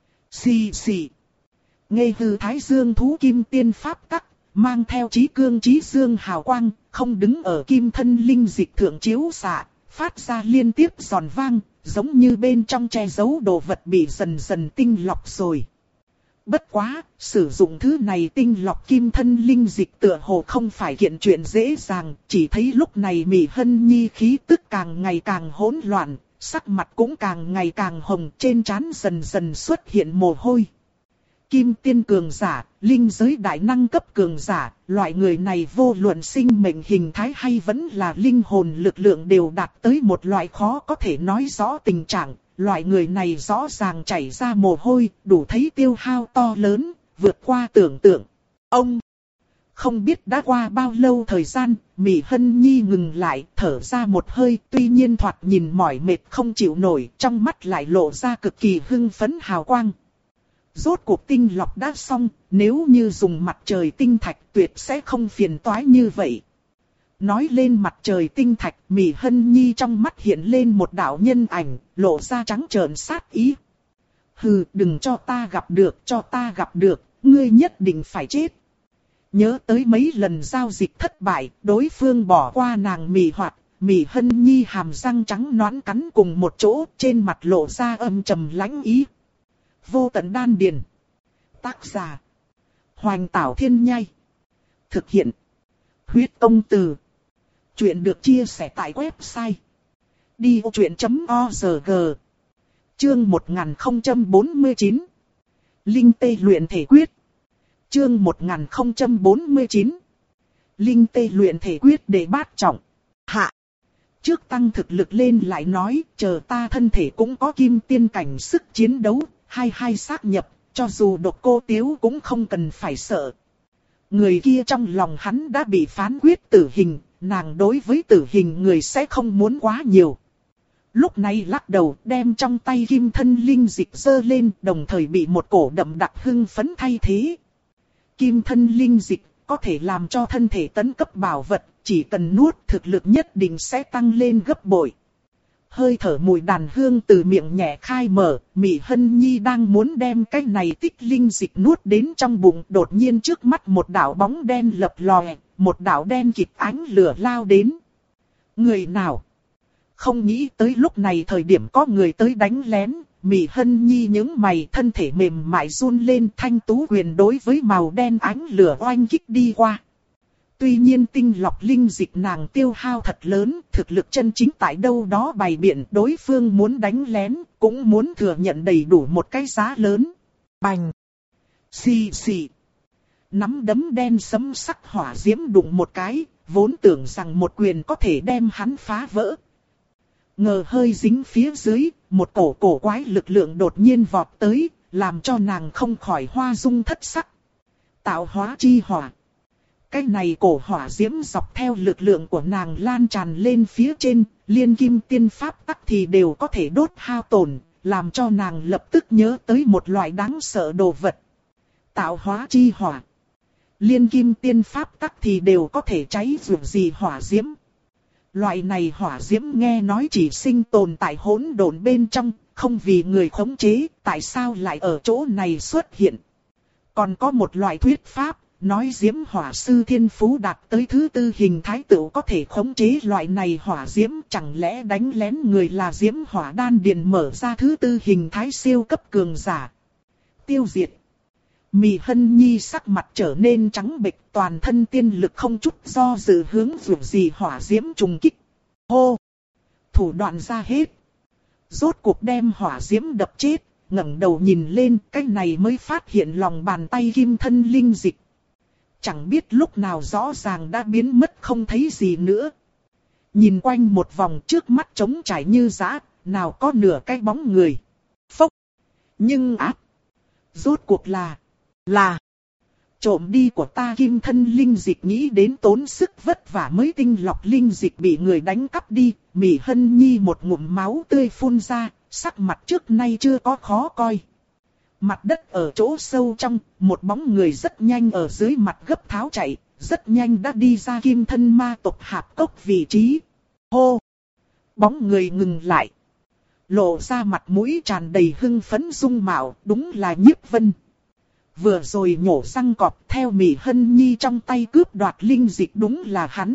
Xì xì. Ngây hư thái dương thú kim tiên pháp tắc, mang theo chí cương chí dương hào quang, không đứng ở kim thân linh dịch thượng chiếu xạ, phát ra liên tiếp giòn vang, giống như bên trong che giấu đồ vật bị dần dần tinh lọc rồi. Bất quá, sử dụng thứ này tinh lọc kim thân linh dịch tựa hồ không phải kiện chuyện dễ dàng, chỉ thấy lúc này Mị Hân Nhi khí tức càng ngày càng hỗn loạn, sắc mặt cũng càng ngày càng hồng, trên trán dần dần xuất hiện mồ hôi. Kim tiên cường giả, linh giới đại năng cấp cường giả, loại người này vô luận sinh mệnh hình thái hay vẫn là linh hồn lực lượng đều đạt tới một loại khó có thể nói rõ tình trạng. Loại người này rõ ràng chảy ra mồ hôi, đủ thấy tiêu hao to lớn, vượt qua tưởng tượng. Ông! Không biết đã qua bao lâu thời gian, Mị Hân Nhi ngừng lại, thở ra một hơi, tuy nhiên thoạt nhìn mỏi mệt không chịu nổi, trong mắt lại lộ ra cực kỳ hưng phấn hào quang. Rốt cuộc tinh lọc đã xong, nếu như dùng mặt trời tinh thạch tuyệt sẽ không phiền toái như vậy. Nói lên mặt trời tinh thạch, Mị Hân Nhi trong mắt hiện lên một đạo nhân ảnh, lộ ra trắng trợn sát ý. Hừ, đừng cho ta gặp được, cho ta gặp được, ngươi nhất định phải chết. Nhớ tới mấy lần giao dịch thất bại, đối phương bỏ qua nàng Mị Hoạt, Mị Hân Nhi hàm răng trắng nõn cắn cùng một chỗ, trên mặt lộ ra âm trầm lãnh ý. Vô tận đan điền. Tác giả: Hoành Tảo Thiên Nhai. Thực hiện: Huyết Công Từ. Chuyện được chia sẻ tại website đi ô chuyện chấm org. Chương một nghìn không trăm bốn mươi chín. Linh tê luyện thể quyết. Chương một nghìn không trăm bốn mươi chín. Linh tê luyện thể quyết đệ bát trọng. Hạ. Trước tăng thực lực lên lại nói, chờ ta thân thể cũng có kim tiên cảnh sức chiến đấu, hai hai xác nhập, cho dù Độc Cô Tiếu cũng không cần phải sợ. Người kia trong lòng hắn đã bị phán quyết tử hình, nàng đối với tử hình người sẽ không muốn quá nhiều. Lúc này lắc đầu đem trong tay kim thân linh dịch giơ lên, đồng thời bị một cổ đậm đặc hưng phấn thay thế. Kim thân linh dịch có thể làm cho thân thể tấn cấp bảo vật, chỉ cần nuốt thực lực nhất định sẽ tăng lên gấp bội. Hơi thở mùi đàn hương từ miệng nhẹ khai mở, Mị Hân Nhi đang muốn đem cái này tích linh dịch nuốt đến trong bụng, đột nhiên trước mắt một đạo bóng đen lập lòe, một đạo đen kịt ánh lửa lao đến. Người nào? Không nghĩ tới lúc này thời điểm có người tới đánh lén, Mị Hân Nhi nhướng mày, thân thể mềm mại run lên, thanh tú quyền đối với màu đen ánh lửa oanh kích đi qua. Tuy nhiên tinh lọc linh dịch nàng tiêu hao thật lớn, thực lực chân chính tại đâu đó bày biện, đối phương muốn đánh lén, cũng muốn thừa nhận đầy đủ một cái giá lớn. Bành! Xì xì! Nắm đấm đen sấm sắc hỏa diễm đụng một cái, vốn tưởng rằng một quyền có thể đem hắn phá vỡ. Ngờ hơi dính phía dưới, một cổ cổ quái lực lượng đột nhiên vọt tới, làm cho nàng không khỏi hoa dung thất sắc. Tạo hóa chi hỏa. Cái này cổ hỏa diễm dọc theo lực lượng của nàng lan tràn lên phía trên, liên kim tiên pháp tắc thì đều có thể đốt hao tổn, làm cho nàng lập tức nhớ tới một loại đáng sợ đồ vật. Tạo hóa chi hỏa. Liên kim tiên pháp tắc thì đều có thể cháy dù gì hỏa diễm. Loại này hỏa diễm nghe nói chỉ sinh tồn tại hỗn độn bên trong, không vì người khống chế, tại sao lại ở chỗ này xuất hiện. Còn có một loại thuyết pháp, nói diễm hỏa sư thiên phú đạt tới thứ tư hình thái tựu có thể khống chế loại này hỏa diễm, chẳng lẽ đánh lén người là diễm hỏa đan điền mở ra thứ tư hình thái siêu cấp cường giả. Tiêu diệt. Mị Hân Nhi sắc mặt trở nên trắng bệch, toàn thân tiên lực không chút do dự hướng dù gì hỏa diễm trùng kích. Hô! Thủ đoạn ra hết. Rốt cuộc đem hỏa diễm đập chết, ngẩng đầu nhìn lên, cái này mới phát hiện lòng bàn tay kim thân linh dịch. Chẳng biết lúc nào rõ ràng đã biến mất không thấy gì nữa. Nhìn quanh một vòng trước mắt trống trải như dã, nào có nửa cái bóng người. Phốc! Nhưng ác! Rốt cuộc là... Là... Trộm đi của ta kim thân linh dịch, nghĩ đến tốn sức vất vả mới tinh lọc linh dịch bị người đánh cắp đi. Mị Hân Nhi một ngụm máu tươi phun ra, sắc mặt trước nay chưa có khó coi. Mặt đất ở chỗ sâu trong, một bóng người rất nhanh ở dưới mặt gấp tháo chạy, rất nhanh đã đi ra kim thân ma tộc hạp cốc vị trí. Hô! Bóng người ngừng lại. Lộ ra mặt mũi tràn đầy hưng phấn dung mạo, đúng là Nhiếp Vân. Vừa rồi nhổ răng cọp theo Mị Hân Nhi trong tay cướp đoạt linh dịch đúng là hắn.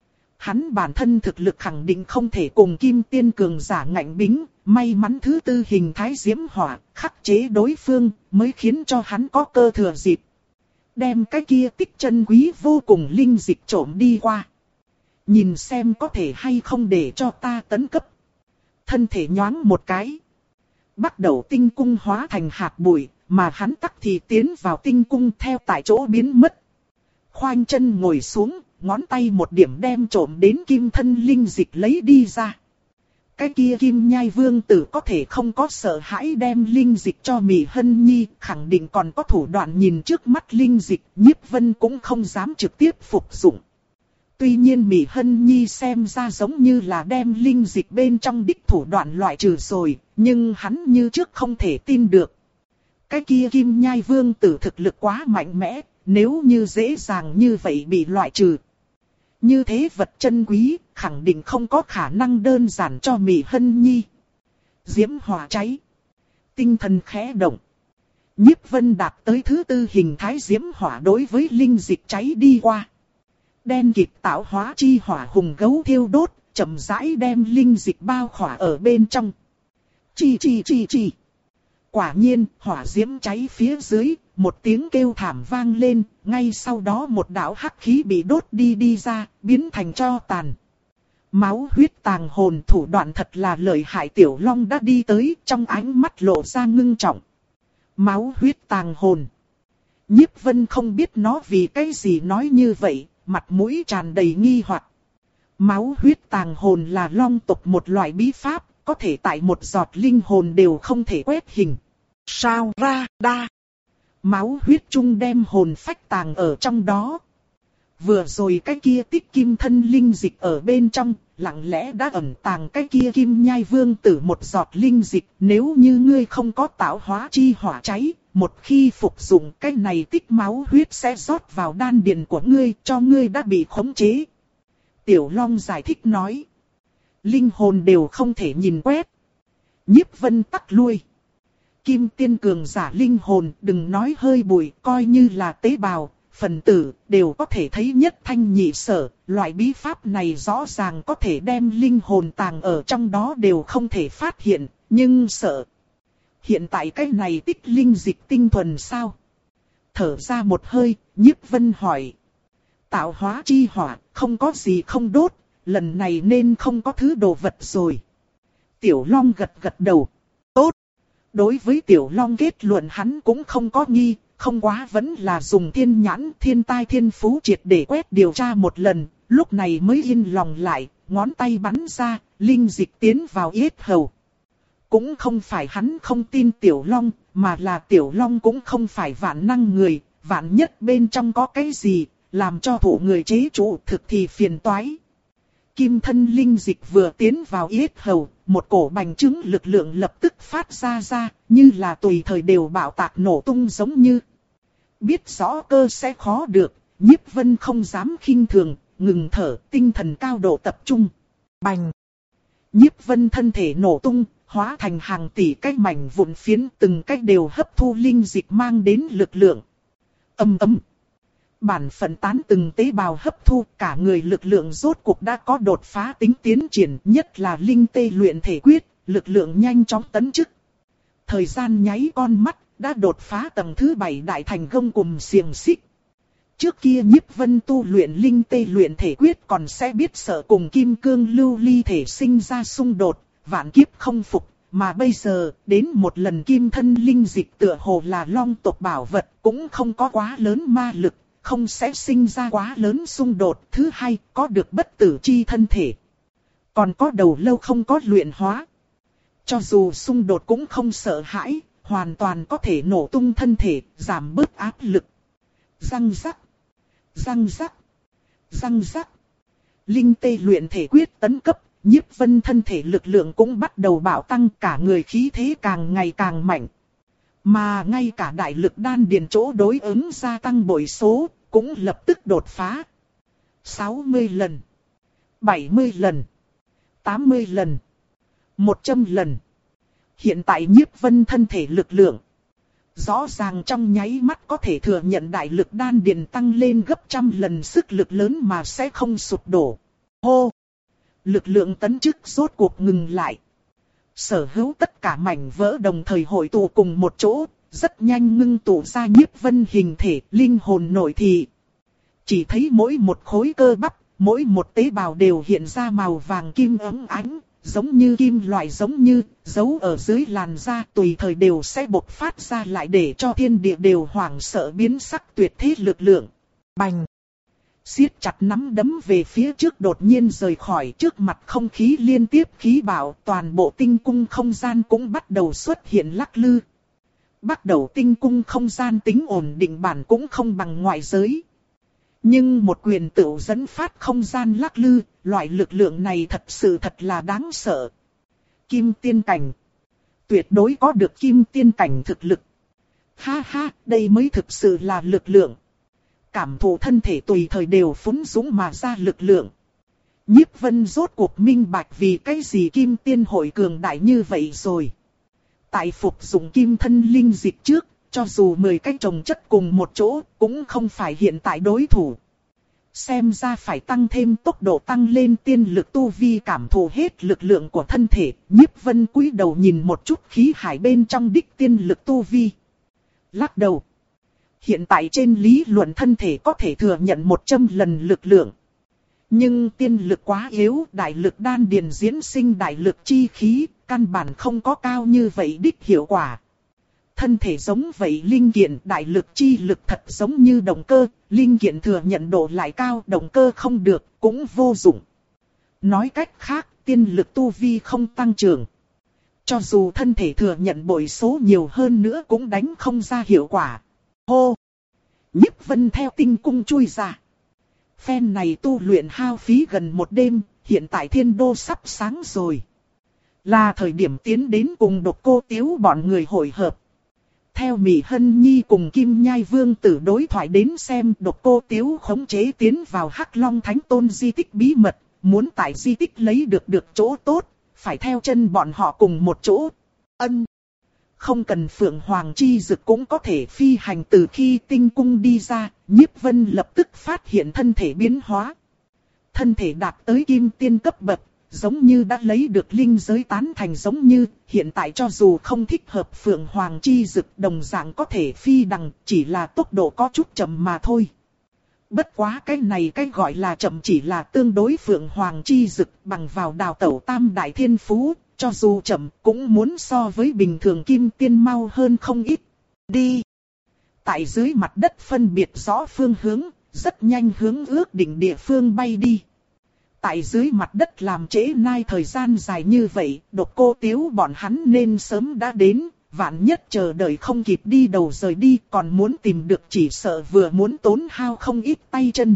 Hắn bản thân thực lực khẳng định không thể cùng kim tiên cường giả ngạnh bính, may mắn thứ tư hình thái diễm hỏa khắc chế đối phương mới khiến cho hắn có cơ thừa dịp. Đem cái kia tích chân quý vô cùng linh dịch trộm đi qua. Nhìn xem có thể hay không để cho ta tấn cấp. Thân thể nhoáng một cái. Bắt đầu tinh cung hóa thành hạt bụi, mà hắn tắc thì tiến vào tinh cung theo tại chỗ biến mất. Khoanh chân ngồi xuống, ngón tay một điểm đem trộm đến kim thân linh dịch lấy đi ra. Cái kia kim nhai vương tử có thể không có sợ hãi đem linh dịch cho Mị Hân Nhi, khẳng định còn có thủ đoạn nhìn trước mắt linh dịch, Nhiếp Vân cũng không dám trực tiếp phục dụng. Tuy nhiên Mị Hân Nhi xem ra giống như là đem linh dịch bên trong đích thủ đoạn loại trừ rồi, nhưng hắn như trước không thể tin được. Cái kia kim nhai vương tử thực lực quá mạnh mẽ, nếu như dễ dàng như vậy bị loại trừ. Như thế vật chân quý, khẳng định không có khả năng đơn giản cho Mị Hân Nhi. Diễm hỏa cháy. Tinh thần khẽ động. Nhiếp Vân đạt tới thứ tư hình thái diễm hỏa đối với linh dịch cháy đi qua. Đen kịt tạo hóa chi hỏa hùng gấu thiêu đốt, chậm rãi đem linh dịch bao khỏa ở bên trong. Chi chi chi chi. Quả nhiên, hỏa diễm cháy phía dưới, một tiếng kêu thảm vang lên, ngay sau đó một đạo hắc khí bị đốt đi đi ra, biến thành tro tàn. Máu huyết tàng hồn, thủ đoạn thật là lợi hại. Tiểu Long đã đi tới, trong ánh mắt lộ ra ngưng trọng. Máu huyết tàng hồn. Nhiếp Vân không biết nó vì cái gì nói như vậy, mặt mũi tràn đầy nghi hoặc. Máu huyết tàng hồn là Long tộc một loại bí pháp, có thể tại một giọt linh hồn đều không thể quét hình. Sao ra đa? Máu huyết chung đem hồn phách tàng ở trong đó. Vừa rồi cái kia tích kim thân linh dịch ở bên trong, lặng lẽ đã ẩn tàng cái kia kim nhai vương tử một giọt linh dịch. Nếu như ngươi không có tạo hóa chi hỏa cháy, một khi phục dụng cái này tích máu huyết sẽ rót vào đan điền của ngươi, cho ngươi đã bị khống chế. Tiểu Long giải thích nói. Linh hồn đều không thể nhìn quét. Nhiếp Vân tắc lui. Kim tiên cường giả linh hồn, đừng nói hơi bụi, coi như là tế bào, phần tử, đều có thể thấy nhất thanh nhị sở. Loại bí pháp này rõ ràng có thể đem linh hồn tàng ở trong đó đều không thể phát hiện, nhưng sợ. Hiện tại cái này tích linh dịch tinh thuần sao? Thở ra một hơi, Nhiếp Vân hỏi. Tạo hóa chi hỏa, không có gì không đốt, lần này nên không có thứ đồ vật rồi. Tiểu Long gật gật đầu. Tốt. Đối với Tiểu Long kết luận hắn cũng không có nghi, không quá vẫn là dùng thiên nhãn thiên tai thiên phú triệt để quét điều tra một lần, lúc này mới yên lòng lại, ngón tay bắn ra, linh dịch tiến vào yết hầu. Cũng không phải hắn không tin Tiểu Long, mà là Tiểu Long cũng không phải vạn năng người, vạn nhất bên trong có cái gì, làm cho thủ người chế trụ thực thì phiền toái. Kim thân linh dịch vừa tiến vào yết hầu, một cổ bành trướng lực lượng lập tức phát ra ra, như là tùy thời đều bạo tạc nổ tung giống như. Biết rõ cơ sẽ khó được, Nhiếp Vân không dám khinh thường, ngừng thở, tinh thần cao độ tập trung. Bành! Nhiếp Vân thân thể nổ tung, hóa thành hàng tỷ cái mảnh vụn phiến, từng cái đều hấp thu linh dịch mang đến lực lượng. Ầm ầm! Bản phận tán từng tế bào hấp thu, cả người lực lượng rốt cuộc đã có đột phá tính tiến triển, nhất là linh tê luyện thể quyết, lực lượng nhanh chóng tấn chức. Thời gian nháy con mắt, đã đột phá tầng thứ bảy đại thành gông cùm xiềng xích. Trước kia Nhiếp Vân tu luyện linh tê luyện thể quyết còn sẽ biết sợ cùng kim cương lưu ly thể sinh ra xung đột, vạn kiếp không phục, mà bây giờ, đến một lần kim thân linh dịch tựa hồ là long tộc bảo vật, cũng không có quá lớn ma lực, không sẽ sinh ra quá lớn xung đột. Thứ hai, có được bất tử chi thân thể. Còn có đầu lâu không có luyện hóa. Cho dù xung đột cũng không sợ hãi, hoàn toàn có thể nổ tung thân thể, giảm bớt áp lực. Răng rắc, răng rắc, răng rắc. Linh tê luyện thể quyết tấn cấp, Nhiếp Vân thân thể lực lượng cũng bắt đầu bạo tăng, cả người khí thế càng ngày càng mạnh. Mà ngay cả đại lực đan điền chỗ đối ứng gia tăng bội số, cũng lập tức đột phá. sáu mươi lần, bảy mươi lần, tám mươi lần, một trăm lần. Hiện tại Nhiếp Vân thân thể lực lượng rõ ràng trong nháy mắt có thể thừa nhận đại lực đan điền tăng lên gấp trăm lần sức lực lớn mà sẽ không sụp đổ. Hô! Lực lượng tấn chức rốt cuộc ngừng lại. Sở hữu tất cả mảnh vỡ đồng thời hội tụ cùng một chỗ, rất nhanh ngưng tụ ra Nhiếp Vân hình thể, linh hồn nội thị. Chỉ thấy mỗi một khối cơ bắp, mỗi một tế bào đều hiện ra màu vàng kim óng ánh, giống như kim loại, giống như giấu ở dưới làn da, tùy thời đều sẽ bộc phát ra lại để cho thiên địa đều hoảng sợ biến sắc tuyệt thế lực lượng. Bành! Siết chặt nắm đấm về phía trước đột nhiên rời khỏi, trước mặt không khí liên tiếp khí bạo, toàn bộ tinh cung không gian cũng bắt đầu xuất hiện lắc lư. Bắt đầu tinh cung không gian tính ổn định bản cũng không bằng ngoại giới. Nhưng một quyền tựu dẫn phát không gian lắc lư, loại lực lượng này thật sự thật là đáng sợ. Kim tiên cảnh. Tuyệt đối có được kim tiên cảnh thực lực. Ha ha, đây mới thực sự là lực lượng. Cảm thụ thân thể tùy thời đều phúng dũng mà ra lực lượng. Nhiếp Vân rốt cuộc minh bạch vì cái gì kim tiên hội cường đại như vậy rồi. Tại phục dụng kim thân linh dịch trước, cho dù mười cái trồng chất cùng một chỗ, cũng không phải hiện tại đối thủ. Xem ra phải tăng thêm tốc độ tăng lên tiên lực tu vi, cảm thụ hết lực lượng của thân thể. Nhiếp Vân cúi đầu nhìn một chút khí hải bên trong đích tiên lực tu vi. Lắc đầu. Hiện tại trên lý luận thân thể có thể thừa nhận một trăm lần lực lượng. Nhưng tiên lực quá yếu, đại lực đan điền diễn sinh đại lực chi khí, căn bản không có cao như vậy đích hiệu quả. Thân thể giống vậy linh kiện, đại lực chi lực thật giống như động cơ, linh kiện thừa nhận độ lại cao, động cơ không được, cũng vô dụng. Nói cách khác, tiên lực tu vi không tăng trưởng. Cho dù thân thể thừa nhận bội số nhiều hơn nữa cũng đánh không ra hiệu quả. Hô! Nhiếp Vân theo tinh cung chui ra. Phen này tu luyện hao phí gần một đêm, hiện tại thiên đô sắp sáng rồi. Là thời điểm tiến đến cùng Độc Cô Tiếu bọn người hội hợp. Theo Mị Hân Nhi cùng Kim Nhai Vương tử đối thoại đến xem, Độc Cô Tiếu khống chế tiến vào Hắc Long Thánh Tôn di tích bí mật, muốn tại di tích lấy được được chỗ tốt, phải theo chân bọn họ cùng một chỗ. Ân! Không cần Phượng Hoàng chi dực cũng có thể phi hành. Từ khi tinh cung đi ra, Nhiếp Vân lập tức phát hiện thân thể biến hóa. Thân thể đạt tới kim tiên cấp bậc, giống như đã lấy được linh giới tán thành, giống như hiện tại cho dù không thích hợp Phượng Hoàng chi dực đồng dạng có thể phi đằng, chỉ là tốc độ có chút chậm mà thôi. Bất quá cái này cái gọi là chậm chỉ là tương đối Phượng Hoàng chi dực, bằng vào đào tẩu tam đại thiên phú, cho dù chậm cũng muốn so với bình thường kim tiên mau hơn không ít. Đi! Tại dưới mặt đất phân biệt rõ phương hướng, rất nhanh hướng ước định địa phương bay đi. Tại dưới mặt đất làm trễ nai thời gian dài như vậy, Độc Cô Tiếu bọn hắn nên sớm đã đến, vạn nhất chờ đợi không kịp đi đầu rời đi, còn muốn tìm được chỉ sợ vừa muốn tốn hao không ít tay chân.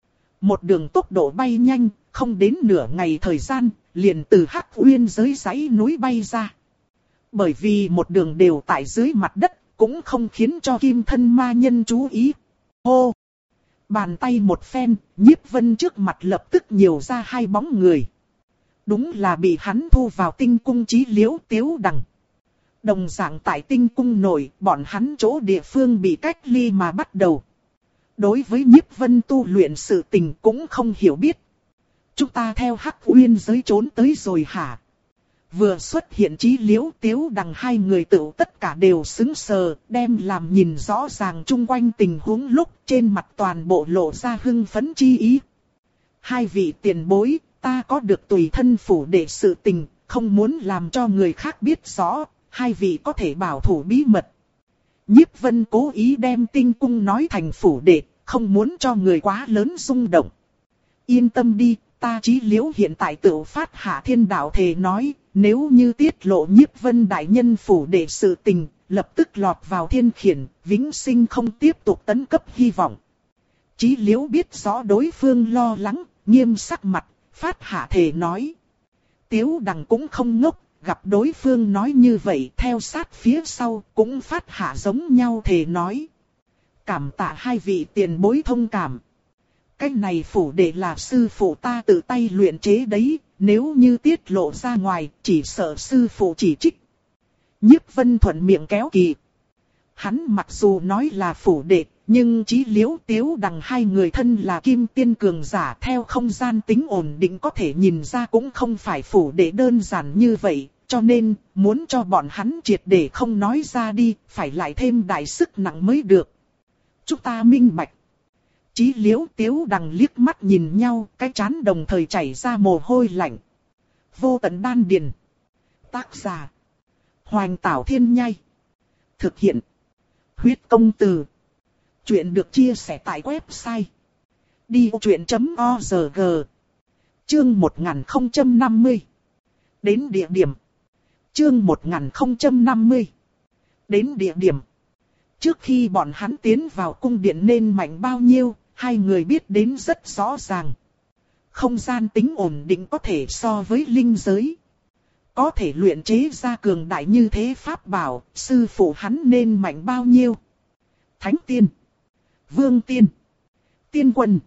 Một đường tốc độ bay nhanh, không đến nửa ngày thời gian, liền từ Hắc Uyên giới dãy núi bay ra. Bởi vì một đường đều tại dưới mặt đất, cũng không khiến cho kim thân ma nhân chú ý. Hô! Bàn tay một phen, Nhiếp Vân trước mặt lập tức nhiều ra hai bóng người. Đúng là bị hắn thu vào tinh cung Chí Liễu Tiếu Đằng. Đồng dạng tại tinh cung nội, bọn hắn chỗ địa phương bị cách ly mà bắt đầu. Đối với Nhiếp Vân tu luyện sự tình cũng không hiểu biết. Chúng ta theo Hắc Uyên giới trốn tới rồi hả? Vừa xuất hiện Chí Liễu Tiếu Đằng hai người tự tất cả đều sững sờ, đem làm nhìn rõ ràng chung quanh tình huống lúc trên mặt toàn bộ lộ ra hưng phấn chi ý. Hai vị tiền bối, ta có được tùy thân phủ đệ sự tình, không muốn làm cho người khác biết rõ, hai vị có thể bảo thủ bí mật. Nhiếp Vân cố ý đem tinh cung nói thành phủ đệ, không muốn cho người quá lớn rung động. Yên tâm đi, ta Chí Liễu hiện tại tự phát hạ thiên đạo thề nói, nếu như tiết lộ Nhiếp Vân đại nhân phủ đệ sự tình, lập tức lọt vào thiên khiển, vĩnh sinh không tiếp tục tấn cấp hy vọng. Chí Liễu biết rõ đối phương lo lắng, nghiêm sắc mặt, phát hạ thề nói. Tiếu Đằng cũng không ngốc, gặp đối phương nói như vậy theo sát phía sau cũng phát hạ giống nhau thề nói. Cảm tạ hai vị tiền bối thông cảm. Cái này phủ đệ là sư phụ ta tự tay luyện chế đấy, nếu như tiết lộ ra ngoài chỉ sợ sư phụ chỉ trích. Nhiếp Vân thuận miệng kéo kỳ. Hắn mặc dù nói là phủ đệ, nhưng Chí Liễu Tiếu Đằng hai người thân là kim tiên cường giả theo không gian tính ổn định có thể nhìn ra cũng không phải phủ đệ đơn giản như vậy, cho nên muốn cho bọn hắn triệt để không nói ra đi, phải lại thêm đại sức nặng mới được. Chúng ta minh bạch. Chí Liễu Tiếu Đằng liếc mắt nhìn nhau, cái trán đồng thời chảy ra mồ hôi lạnh. Vô tận đan điền. Tác giả: Hoành Tảo Thiên Nhai. Thực hiện: Huyết Công Từ. Chuyện được chia sẻ tại website đi ô chuyện chấm org. Chương một nghìn không trăm năm mươi. Đến địa điểm. Chương một nghìn không trăm năm mươi. Đến địa điểm. Trước khi bọn hắn tiến vào cung điện nên mạnh bao nhiêu, hai người biết đến rất rõ ràng. Không gian tính ổn định có thể so với linh giới. Có thể luyện chế ra cường đại như thế pháp bảo, sư phụ hắn nên mạnh bao nhiêu. Thánh tiên, vương tiên, tiên quân.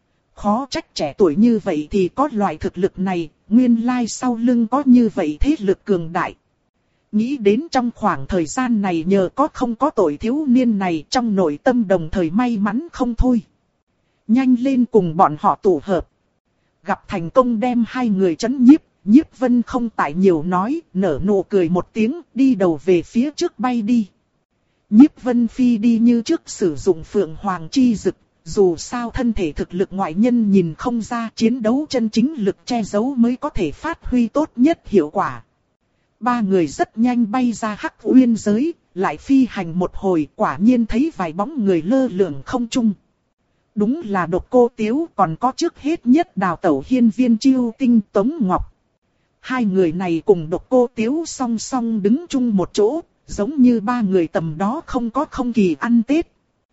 Khó trách trẻ tuổi như vậy thì có loại thực lực này, nguyên lai sau lưng có như vậy thế lực cường đại. Nghĩ đến trong khoảng thời gian này nhờ có không có tội thiếu niên này trong nội tâm đồng thời may mắn không thôi. Nhanh lên cùng bọn họ tụ hợp. Gặp thành công đem hai người trấn nhiếp, Nhiếp Vân không tại nhiều nói, nở nụ cười một tiếng, đi đầu về phía trước bay đi. Nhiếp Vân phi đi như trước sử dụng Phượng Hoàng chi dực, dù sao thân thể thực lực ngoại nhân nhìn không ra, chiến đấu chân chính lực che giấu mới có thể phát huy tốt nhất hiệu quả. Ba người rất nhanh bay ra Hắc Uyên giới, lại phi hành một hồi, quả nhiên thấy vài bóng người lơ lửng không trung. Đúng là Độc Cô Tiếu, còn có trước hết nhất đào tẩu hiên viên chiêu tinh Tống Ngọc. Hai người này cùng Độc Cô Tiếu song song đứng chung một chỗ, giống như ba người tầm đó không có không kỳ ăn Tết.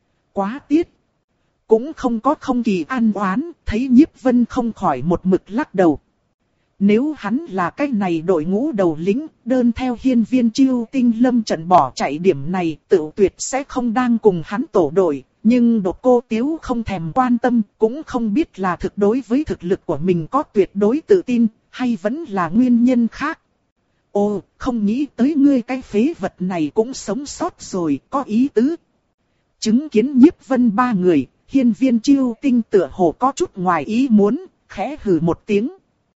Quá tiết. Cũng không có không kỳ ăn oán, thấy Nhiếp Vân không khỏi một mực lắc đầu. Nếu hắn là cái này đội ngũ đầu lĩnh, đơn theo hiên viên chiêu tinh lâm trận bỏ chạy điểm này tự tuyệt sẽ không đang cùng hắn tổ đội. Nhưng Độc Cô Tiếu không thèm quan tâm, cũng không biết là thực đối với thực lực của mình có tuyệt đối tự tin, hay vẫn là nguyên nhân khác. Ồ, không nghĩ tới ngươi cái phế vật này cũng sống sót rồi, có ý tứ. Chứng kiến Nhiếp Vân ba người, hiên viên chiêu tinh tựa hồ có chút ngoài ý muốn, khẽ hừ một tiếng.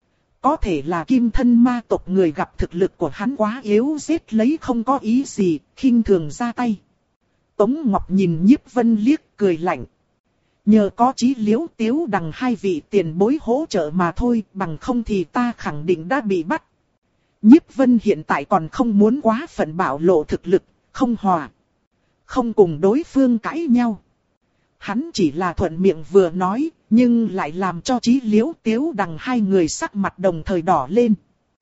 Có thể là kim thân ma tộc người gặp thực lực của hắn quá yếu giết lấy không có ý gì, khinh thường ra tay. Tống Ngọc nhìn Nhiếp Vân liếc cười lạnh. Nhờ có Chí Liễu Tiếu Đằng hai vị tiền bối hỗ trợ mà thôi, bằng không thì ta khẳng định đã bị bắt. Nhiếp Vân hiện tại còn không muốn quá phận bạo lộ thực lực, không hòa. Không cùng đối phương cãi nhau. Hắn chỉ là thuận miệng vừa nói, nhưng lại làm cho Chí Liễu Tiếu Đằng hai người sắc mặt đồng thời đỏ lên.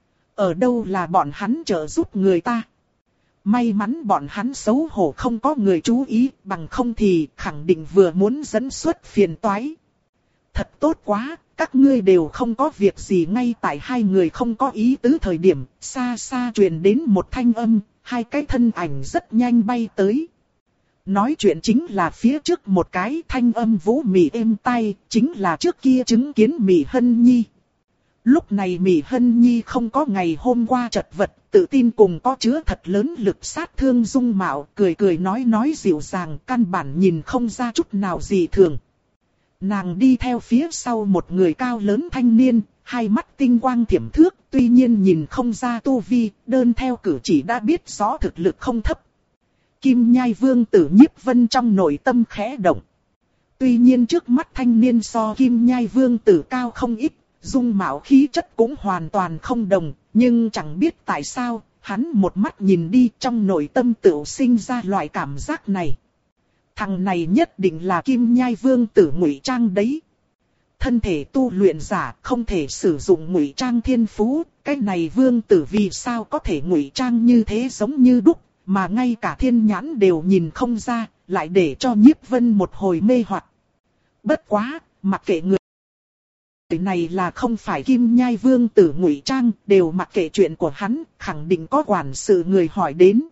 Ở đâu là bọn hắn trợ giúp người ta? May mắn bọn hắn xấu hổ không có người chú ý, bằng không thì khẳng định vừa muốn dẫn xuất phiền toái. Thật tốt quá, các ngươi đều không có việc gì. Ngay tại hai người không có ý tứ thời điểm, xa xa truyền đến một thanh âm, hai cái thân ảnh rất nhanh bay tới. Nói chuyện chính là phía trước một cái thanh âm vũ mị êm tai, chính là trước kia chứng kiến Mị Hân Nhi. Lúc này Mị Hân Nhi không có ngày hôm qua chật vật, tự tin cùng có chứa thật lớn lực sát thương dung mạo, cười cười nói nói dịu dàng, căn bản nhìn không ra chút nào gì thường. Nàng đi theo phía sau một người cao lớn thanh niên, hai mắt tinh quang thiểm thước, tuy nhiên nhìn không ra tu vi, đơn theo cử chỉ đã biết rõ thực lực không thấp. Kim Nhai Vương tử Nhiếp Vân trong nội tâm khẽ động. Tuy nhiên trước mắt thanh niên so Kim Nhai Vương tử cao không ít, dung mạo khí chất cũng hoàn toàn không đồng, nhưng chẳng biết tại sao, hắn một mắt nhìn đi trong nội tâm tự sinh ra loại cảm giác này. Thằng này nhất định là Kim Nhai Vương tử ngụy trang đấy. Thân thể tu luyện giả không thể sử dụng ngụy trang thiên phú, cái này vương tử vì sao có thể ngụy trang như thế giống như đúc, mà ngay cả thiên nhãn đều nhìn không ra, lại để cho Nhiếp Vân một hồi mê hoặc. Bất quá, mặc kệ người Người này là không phải Kim Nhai Vương tử ngụy trang, đều mặc kệ chuyện của hắn, khẳng định có quản sự người hỏi đến.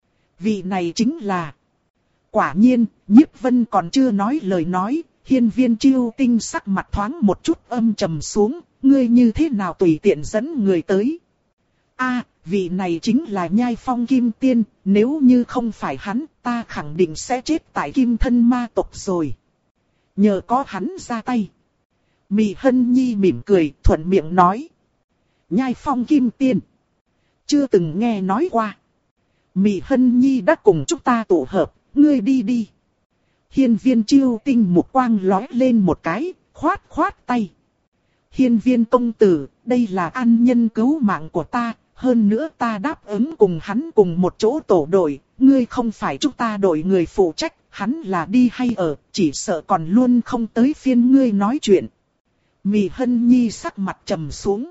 Vị này chính là... Quả nhiên, Nhiếp Vân còn chưa nói lời nói, Hiên Viên Chiêu Tinh sắc mặt thoáng một chút âm trầm xuống, ngươi như thế nào tùy tiện dẫn người tới. A, vị này chính là Nhai Phong Kim Tiên, nếu như không phải hắn, ta khẳng định sẽ chết tại Kim Thân Ma tộc rồi. Nhờ có hắn ra tay. Mị Hân Nhi mỉm cười, thuận miệng nói. Nhai Phong Kim Tiên. Chưa từng nghe nói qua. Mị Hân Nhi đã cùng chúng ta tụ hợp, ngươi đi đi. Hiên Viên Chiêu Tinh một quang lóe lên một cái, khoát khoát tay. Hiên Viên công tử, đây là an nhân cứu mạng của ta, hơn nữa ta đáp ứng cùng hắn cùng một chỗ tổ đội, ngươi không phải chúng ta đội người phụ trách, hắn là đi hay ở, chỉ sợ còn luôn không tới phiên ngươi nói chuyện. Mị Hân Nhi sắc mặt trầm xuống.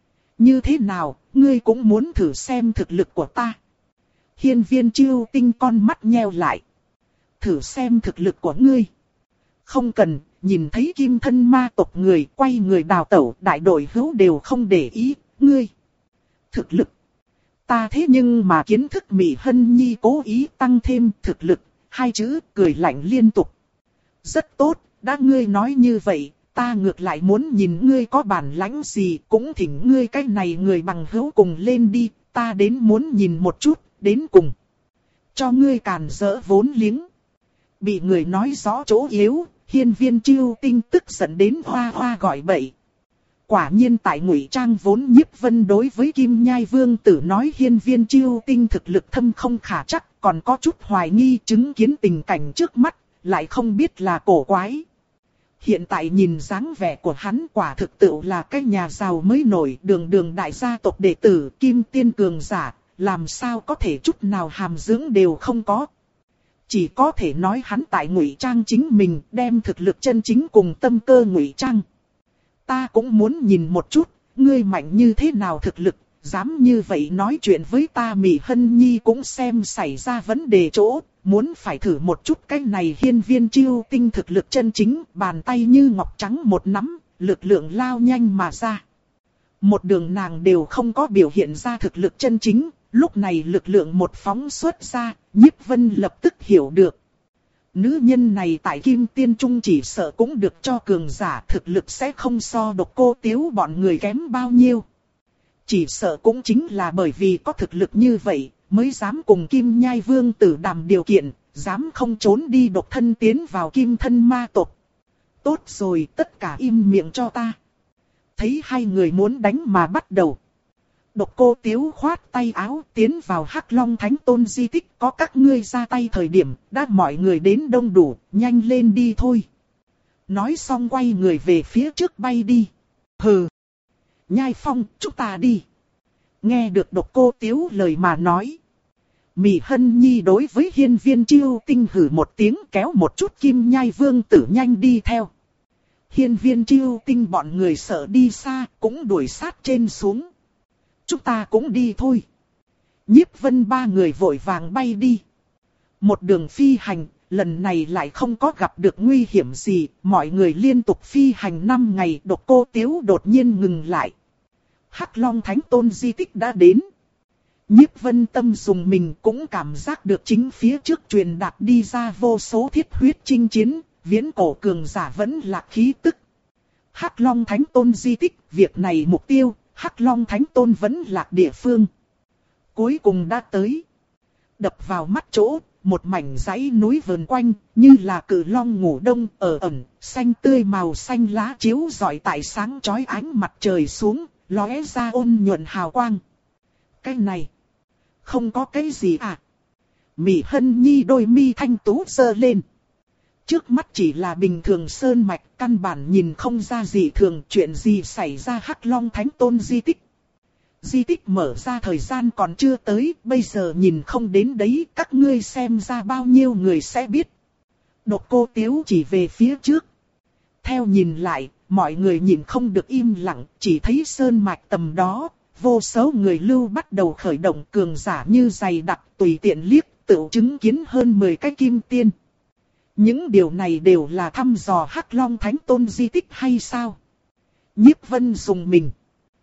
Như thế nào, ngươi cũng muốn thử xem thực lực của ta. Hiên Viên Chiêu Tinh con mắt nheo lại. Thử xem thực lực của ngươi. Không cần, nhìn thấy Kim Thân Ma tộc người quay người đào tẩu, đại đội hữu đều không để ý, ngươi. Thực lực. Ta thế nhưng mà kiến thức Mị Hân Nhi cố ý tăng thêm thực lực, hai chữ cười lạnh liên tục. Rất tốt, đã ngươi nói như vậy, ta ngược lại muốn nhìn ngươi có bản lãnh gì, cũng thỉnh ngươi cái này người bằng hữu cùng lên đi, ta đến muốn nhìn một chút, đến cùng. Cho ngươi càn rỡ vốn liếng. Bị người nói rõ chỗ yếu, Hiên Viên Chiêu Tinh tức giận đến hoa hoa gọi bậy. Quả nhiên tại ngụy trang vốn Nhiếp Vân đối với Kim Nhai Vương tử nói Hiên Viên Chiêu Tinh thực lực thâm không khả chắc, còn có chút hoài nghi chứng kiến tình cảnh trước mắt, lại không biết là cổ quái. Hiện tại nhìn dáng vẻ của hắn quả thực tự là cái nhà giàu mới nổi, đường đường đại gia tộc đệ tử Kim Tiên cường giả, làm sao có thể chút nào hàm dưỡng đều không có. Chỉ có thể nói hắn tại ngụy trang chính mình, đem thực lực chân chính cùng tâm cơ ngụy trang. Ta cũng muốn nhìn một chút, ngươi mạnh như thế nào thực lực, dám như vậy nói chuyện với ta. Mị Hân Nhi cũng xem xảy ra vấn đề chỗ, muốn phải thử một chút cái này Hiên Viên Chiêu Tinh thực lực chân chính, bàn tay như ngọc trắng một nắm, lực lượng lao nhanh mà ra. Một đường nàng đều không có biểu hiện ra thực lực chân chính, lúc này lực lượng một phóng xuất ra, Nhiếp Vân lập tức hiểu được. Nữ nhân này tại Kim Tiên Trung chỉ sợ cũng được cho cường giả, thực lực sẽ không so Độc Cô Tiếu bọn người kém bao nhiêu. Chỉ sợ cũng chính là bởi vì có thực lực như vậy, mới dám cùng Kim Nhai Vương tử đàm điều kiện, dám không trốn đi độc thân tiến vào Kim Thân Ma tộc. Tốt rồi, tất cả im miệng cho ta. Thấy hai người muốn đánh mà bắt đầu. Độc Cô Tiếu khoát tay áo tiến vào Hắc Long Thánh Tôn di tích, có các ngươi ra tay thời điểm, đã mọi người đến đông đủ, nhanh lên đi thôi. Nói xong quay người về phía trước bay đi. Hừ. Nhai Phong, chúng ta đi. Nghe được Độc Cô Tiếu lời mà nói. Mị Hân Nhi đối với Hiên Viên Chiêu Tinh hử một tiếng, kéo một chút Kim Nhai Vương tử nhanh đi theo. Hiên Viên Chiêu Tinh bọn người sợ đi xa, cũng đuổi sát trên xuống. Chúng ta cũng đi thôi. Nhiếp Vân ba người vội vàng bay đi. Một đường phi hành, lần này lại không có gặp được nguy hiểm gì, mọi người liên tục phi hành năm ngày. Độc Cô Tiếu đột nhiên ngừng lại. Hắc Long Thánh Tôn di tích đã đến. Nhiếp Vân Tâm dùng mình cũng cảm giác được chính phía trước truyền đạt đi ra vô số thiết huyết chinh chiến, viễn cổ cường giả vẫn là khí tức. Hắc Long Thánh Tôn di tích, việc này mục tiêu, Hắc Long Thánh Tôn vẫn lạc địa phương. Cuối cùng đã tới. Đập vào mắt chỗ, một mảnh dãy núi vờn quanh, như là cự long ngủ đông ở ẩn, xanh tươi màu xanh lá chiếu rọi tại sáng chói ánh mặt trời xuống, lóe ra ôn nhuận hào quang. Cái này, không có cái gì à? Mị Hân Nhi đôi mi thanh tú giơ lên. Trước mắt chỉ là bình thường sơn mạch, căn bản nhìn không ra gì thường, chuyện gì xảy ra Hắc Long Thánh Tôn di tích. Di tích mở ra thời gian còn chưa tới, bây giờ nhìn không đến đấy, các ngươi xem ra bao nhiêu người sẽ biết. Độc Cô Tiếu chỉ về phía trước. Theo nhìn lại, mọi người nhìn không được im lặng, chỉ thấy sơn mạch tầm đó, vô số người lưu bắt đầu khởi động, cường giả như dày đặc tùy tiện liếc, tự chứng kiến hơn mười cái kim tiên. Những điều này đều là thăm dò Hắc Long Thánh Tôn di tích hay sao? Nhiếp Vân dùng mình.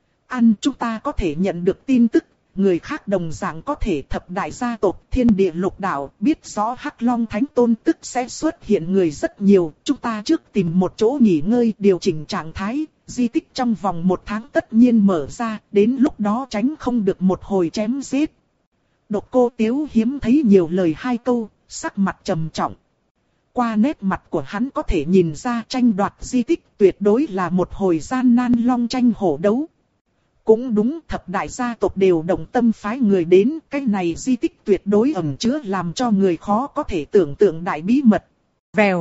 Ăn chúng ta có thể nhận được tin tức, người khác đồng dạng có thể. Thập đại gia tộc Thiên Địa Lục Đạo biết rõ Hắc Long Thánh Tôn tức sẽ xuất hiện người rất nhiều. Chúng ta trước tìm một chỗ nghỉ ngơi, điều chỉnh trạng thái, di tích trong vòng một tháng tất nhiên mở ra, đến lúc đó tránh không được một hồi chém giết. Độc Cô Tiếu hiếm thấy nhiều lời hai câu, sắc mặt trầm trọng. Qua nét mặt của hắn có thể nhìn ra tranh đoạt di tích tuyệt đối là một hồi gian nan long tranh hổ đấu. Cũng đúng, thập đại gia tộc đều đồng tâm phái người đến, cái này di tích tuyệt đối ẩn chứa làm cho người khó có thể tưởng tượng đại bí mật. Vèo.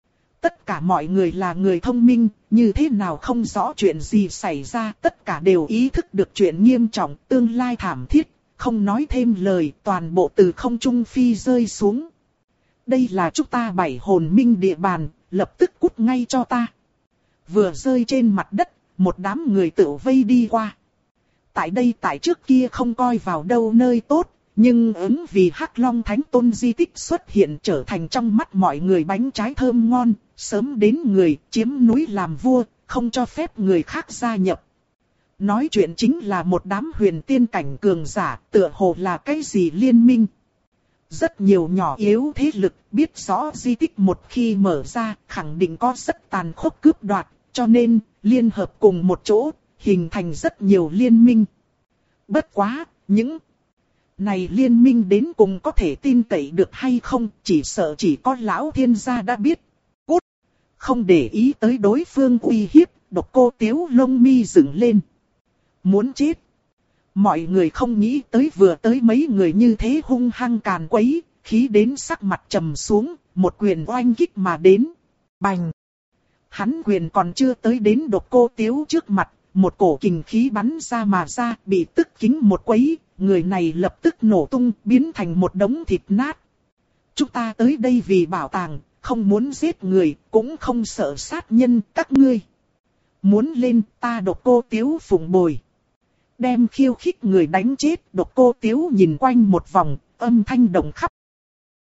Tất cả mọi người là người thông minh, như thế nào không rõ chuyện gì xảy ra, tất cả đều ý thức được chuyện nghiêm trọng, tương lai thảm thiết, không nói thêm lời, toàn bộ từ không trung phi rơi xuống. Đây là chúng ta bảy hồn minh địa bàn, lập tức cút ngay cho ta. Vừa rơi trên mặt đất, một đám người tự vây đi qua. Tại đây tại trước kia không coi vào đâu nơi tốt, nhưng ứng vì Hắc Long Thánh Tôn di tích xuất hiện trở thành trong mắt mọi người bánh trái thơm ngon, sớm đến người chiếm núi làm vua, không cho phép người khác gia nhập. Nói chuyện chính là một đám huyền tiên cảnh cường giả, tựa hồ là cái gì liên minh. Rất nhiều nhỏ yếu thế lực biết rõ di tích một khi mở ra khẳng định có rất tàn khốc cướp đoạt, cho nên liên hợp cùng một chỗ, hình thành rất nhiều liên minh. Bất quá, những này liên minh đến cùng có thể tin cậy được hay không, chỉ sợ chỉ có lão thiên gia đã biết. Cút! Không để ý tới đối phương uy hiếp, Độc Cô Tiếu lông mi dựng lên. Muốn chết! Mọi người không nghĩ tới vừa tới mấy người như thế hung hăng càn quấy, khí đến sắc mặt trầm xuống, một quyền oanh kích mà đến. Bành! Hắn quyền còn chưa tới đến Độc Cô Tiếu trước mặt, một cổ kình khí bắn ra mà ra, bị tức kính một quấy, người này lập tức nổ tung, biến thành một đống thịt nát. Chúng ta tới đây vì bảo tàng, không muốn giết người, cũng không sợ sát nhân các ngươi. Muốn lên ta Độc Cô Tiếu phụng bồi. Đem khiêu khích người đánh chết, Độc Cô Tiếu nhìn quanh một vòng, âm thanh động khắp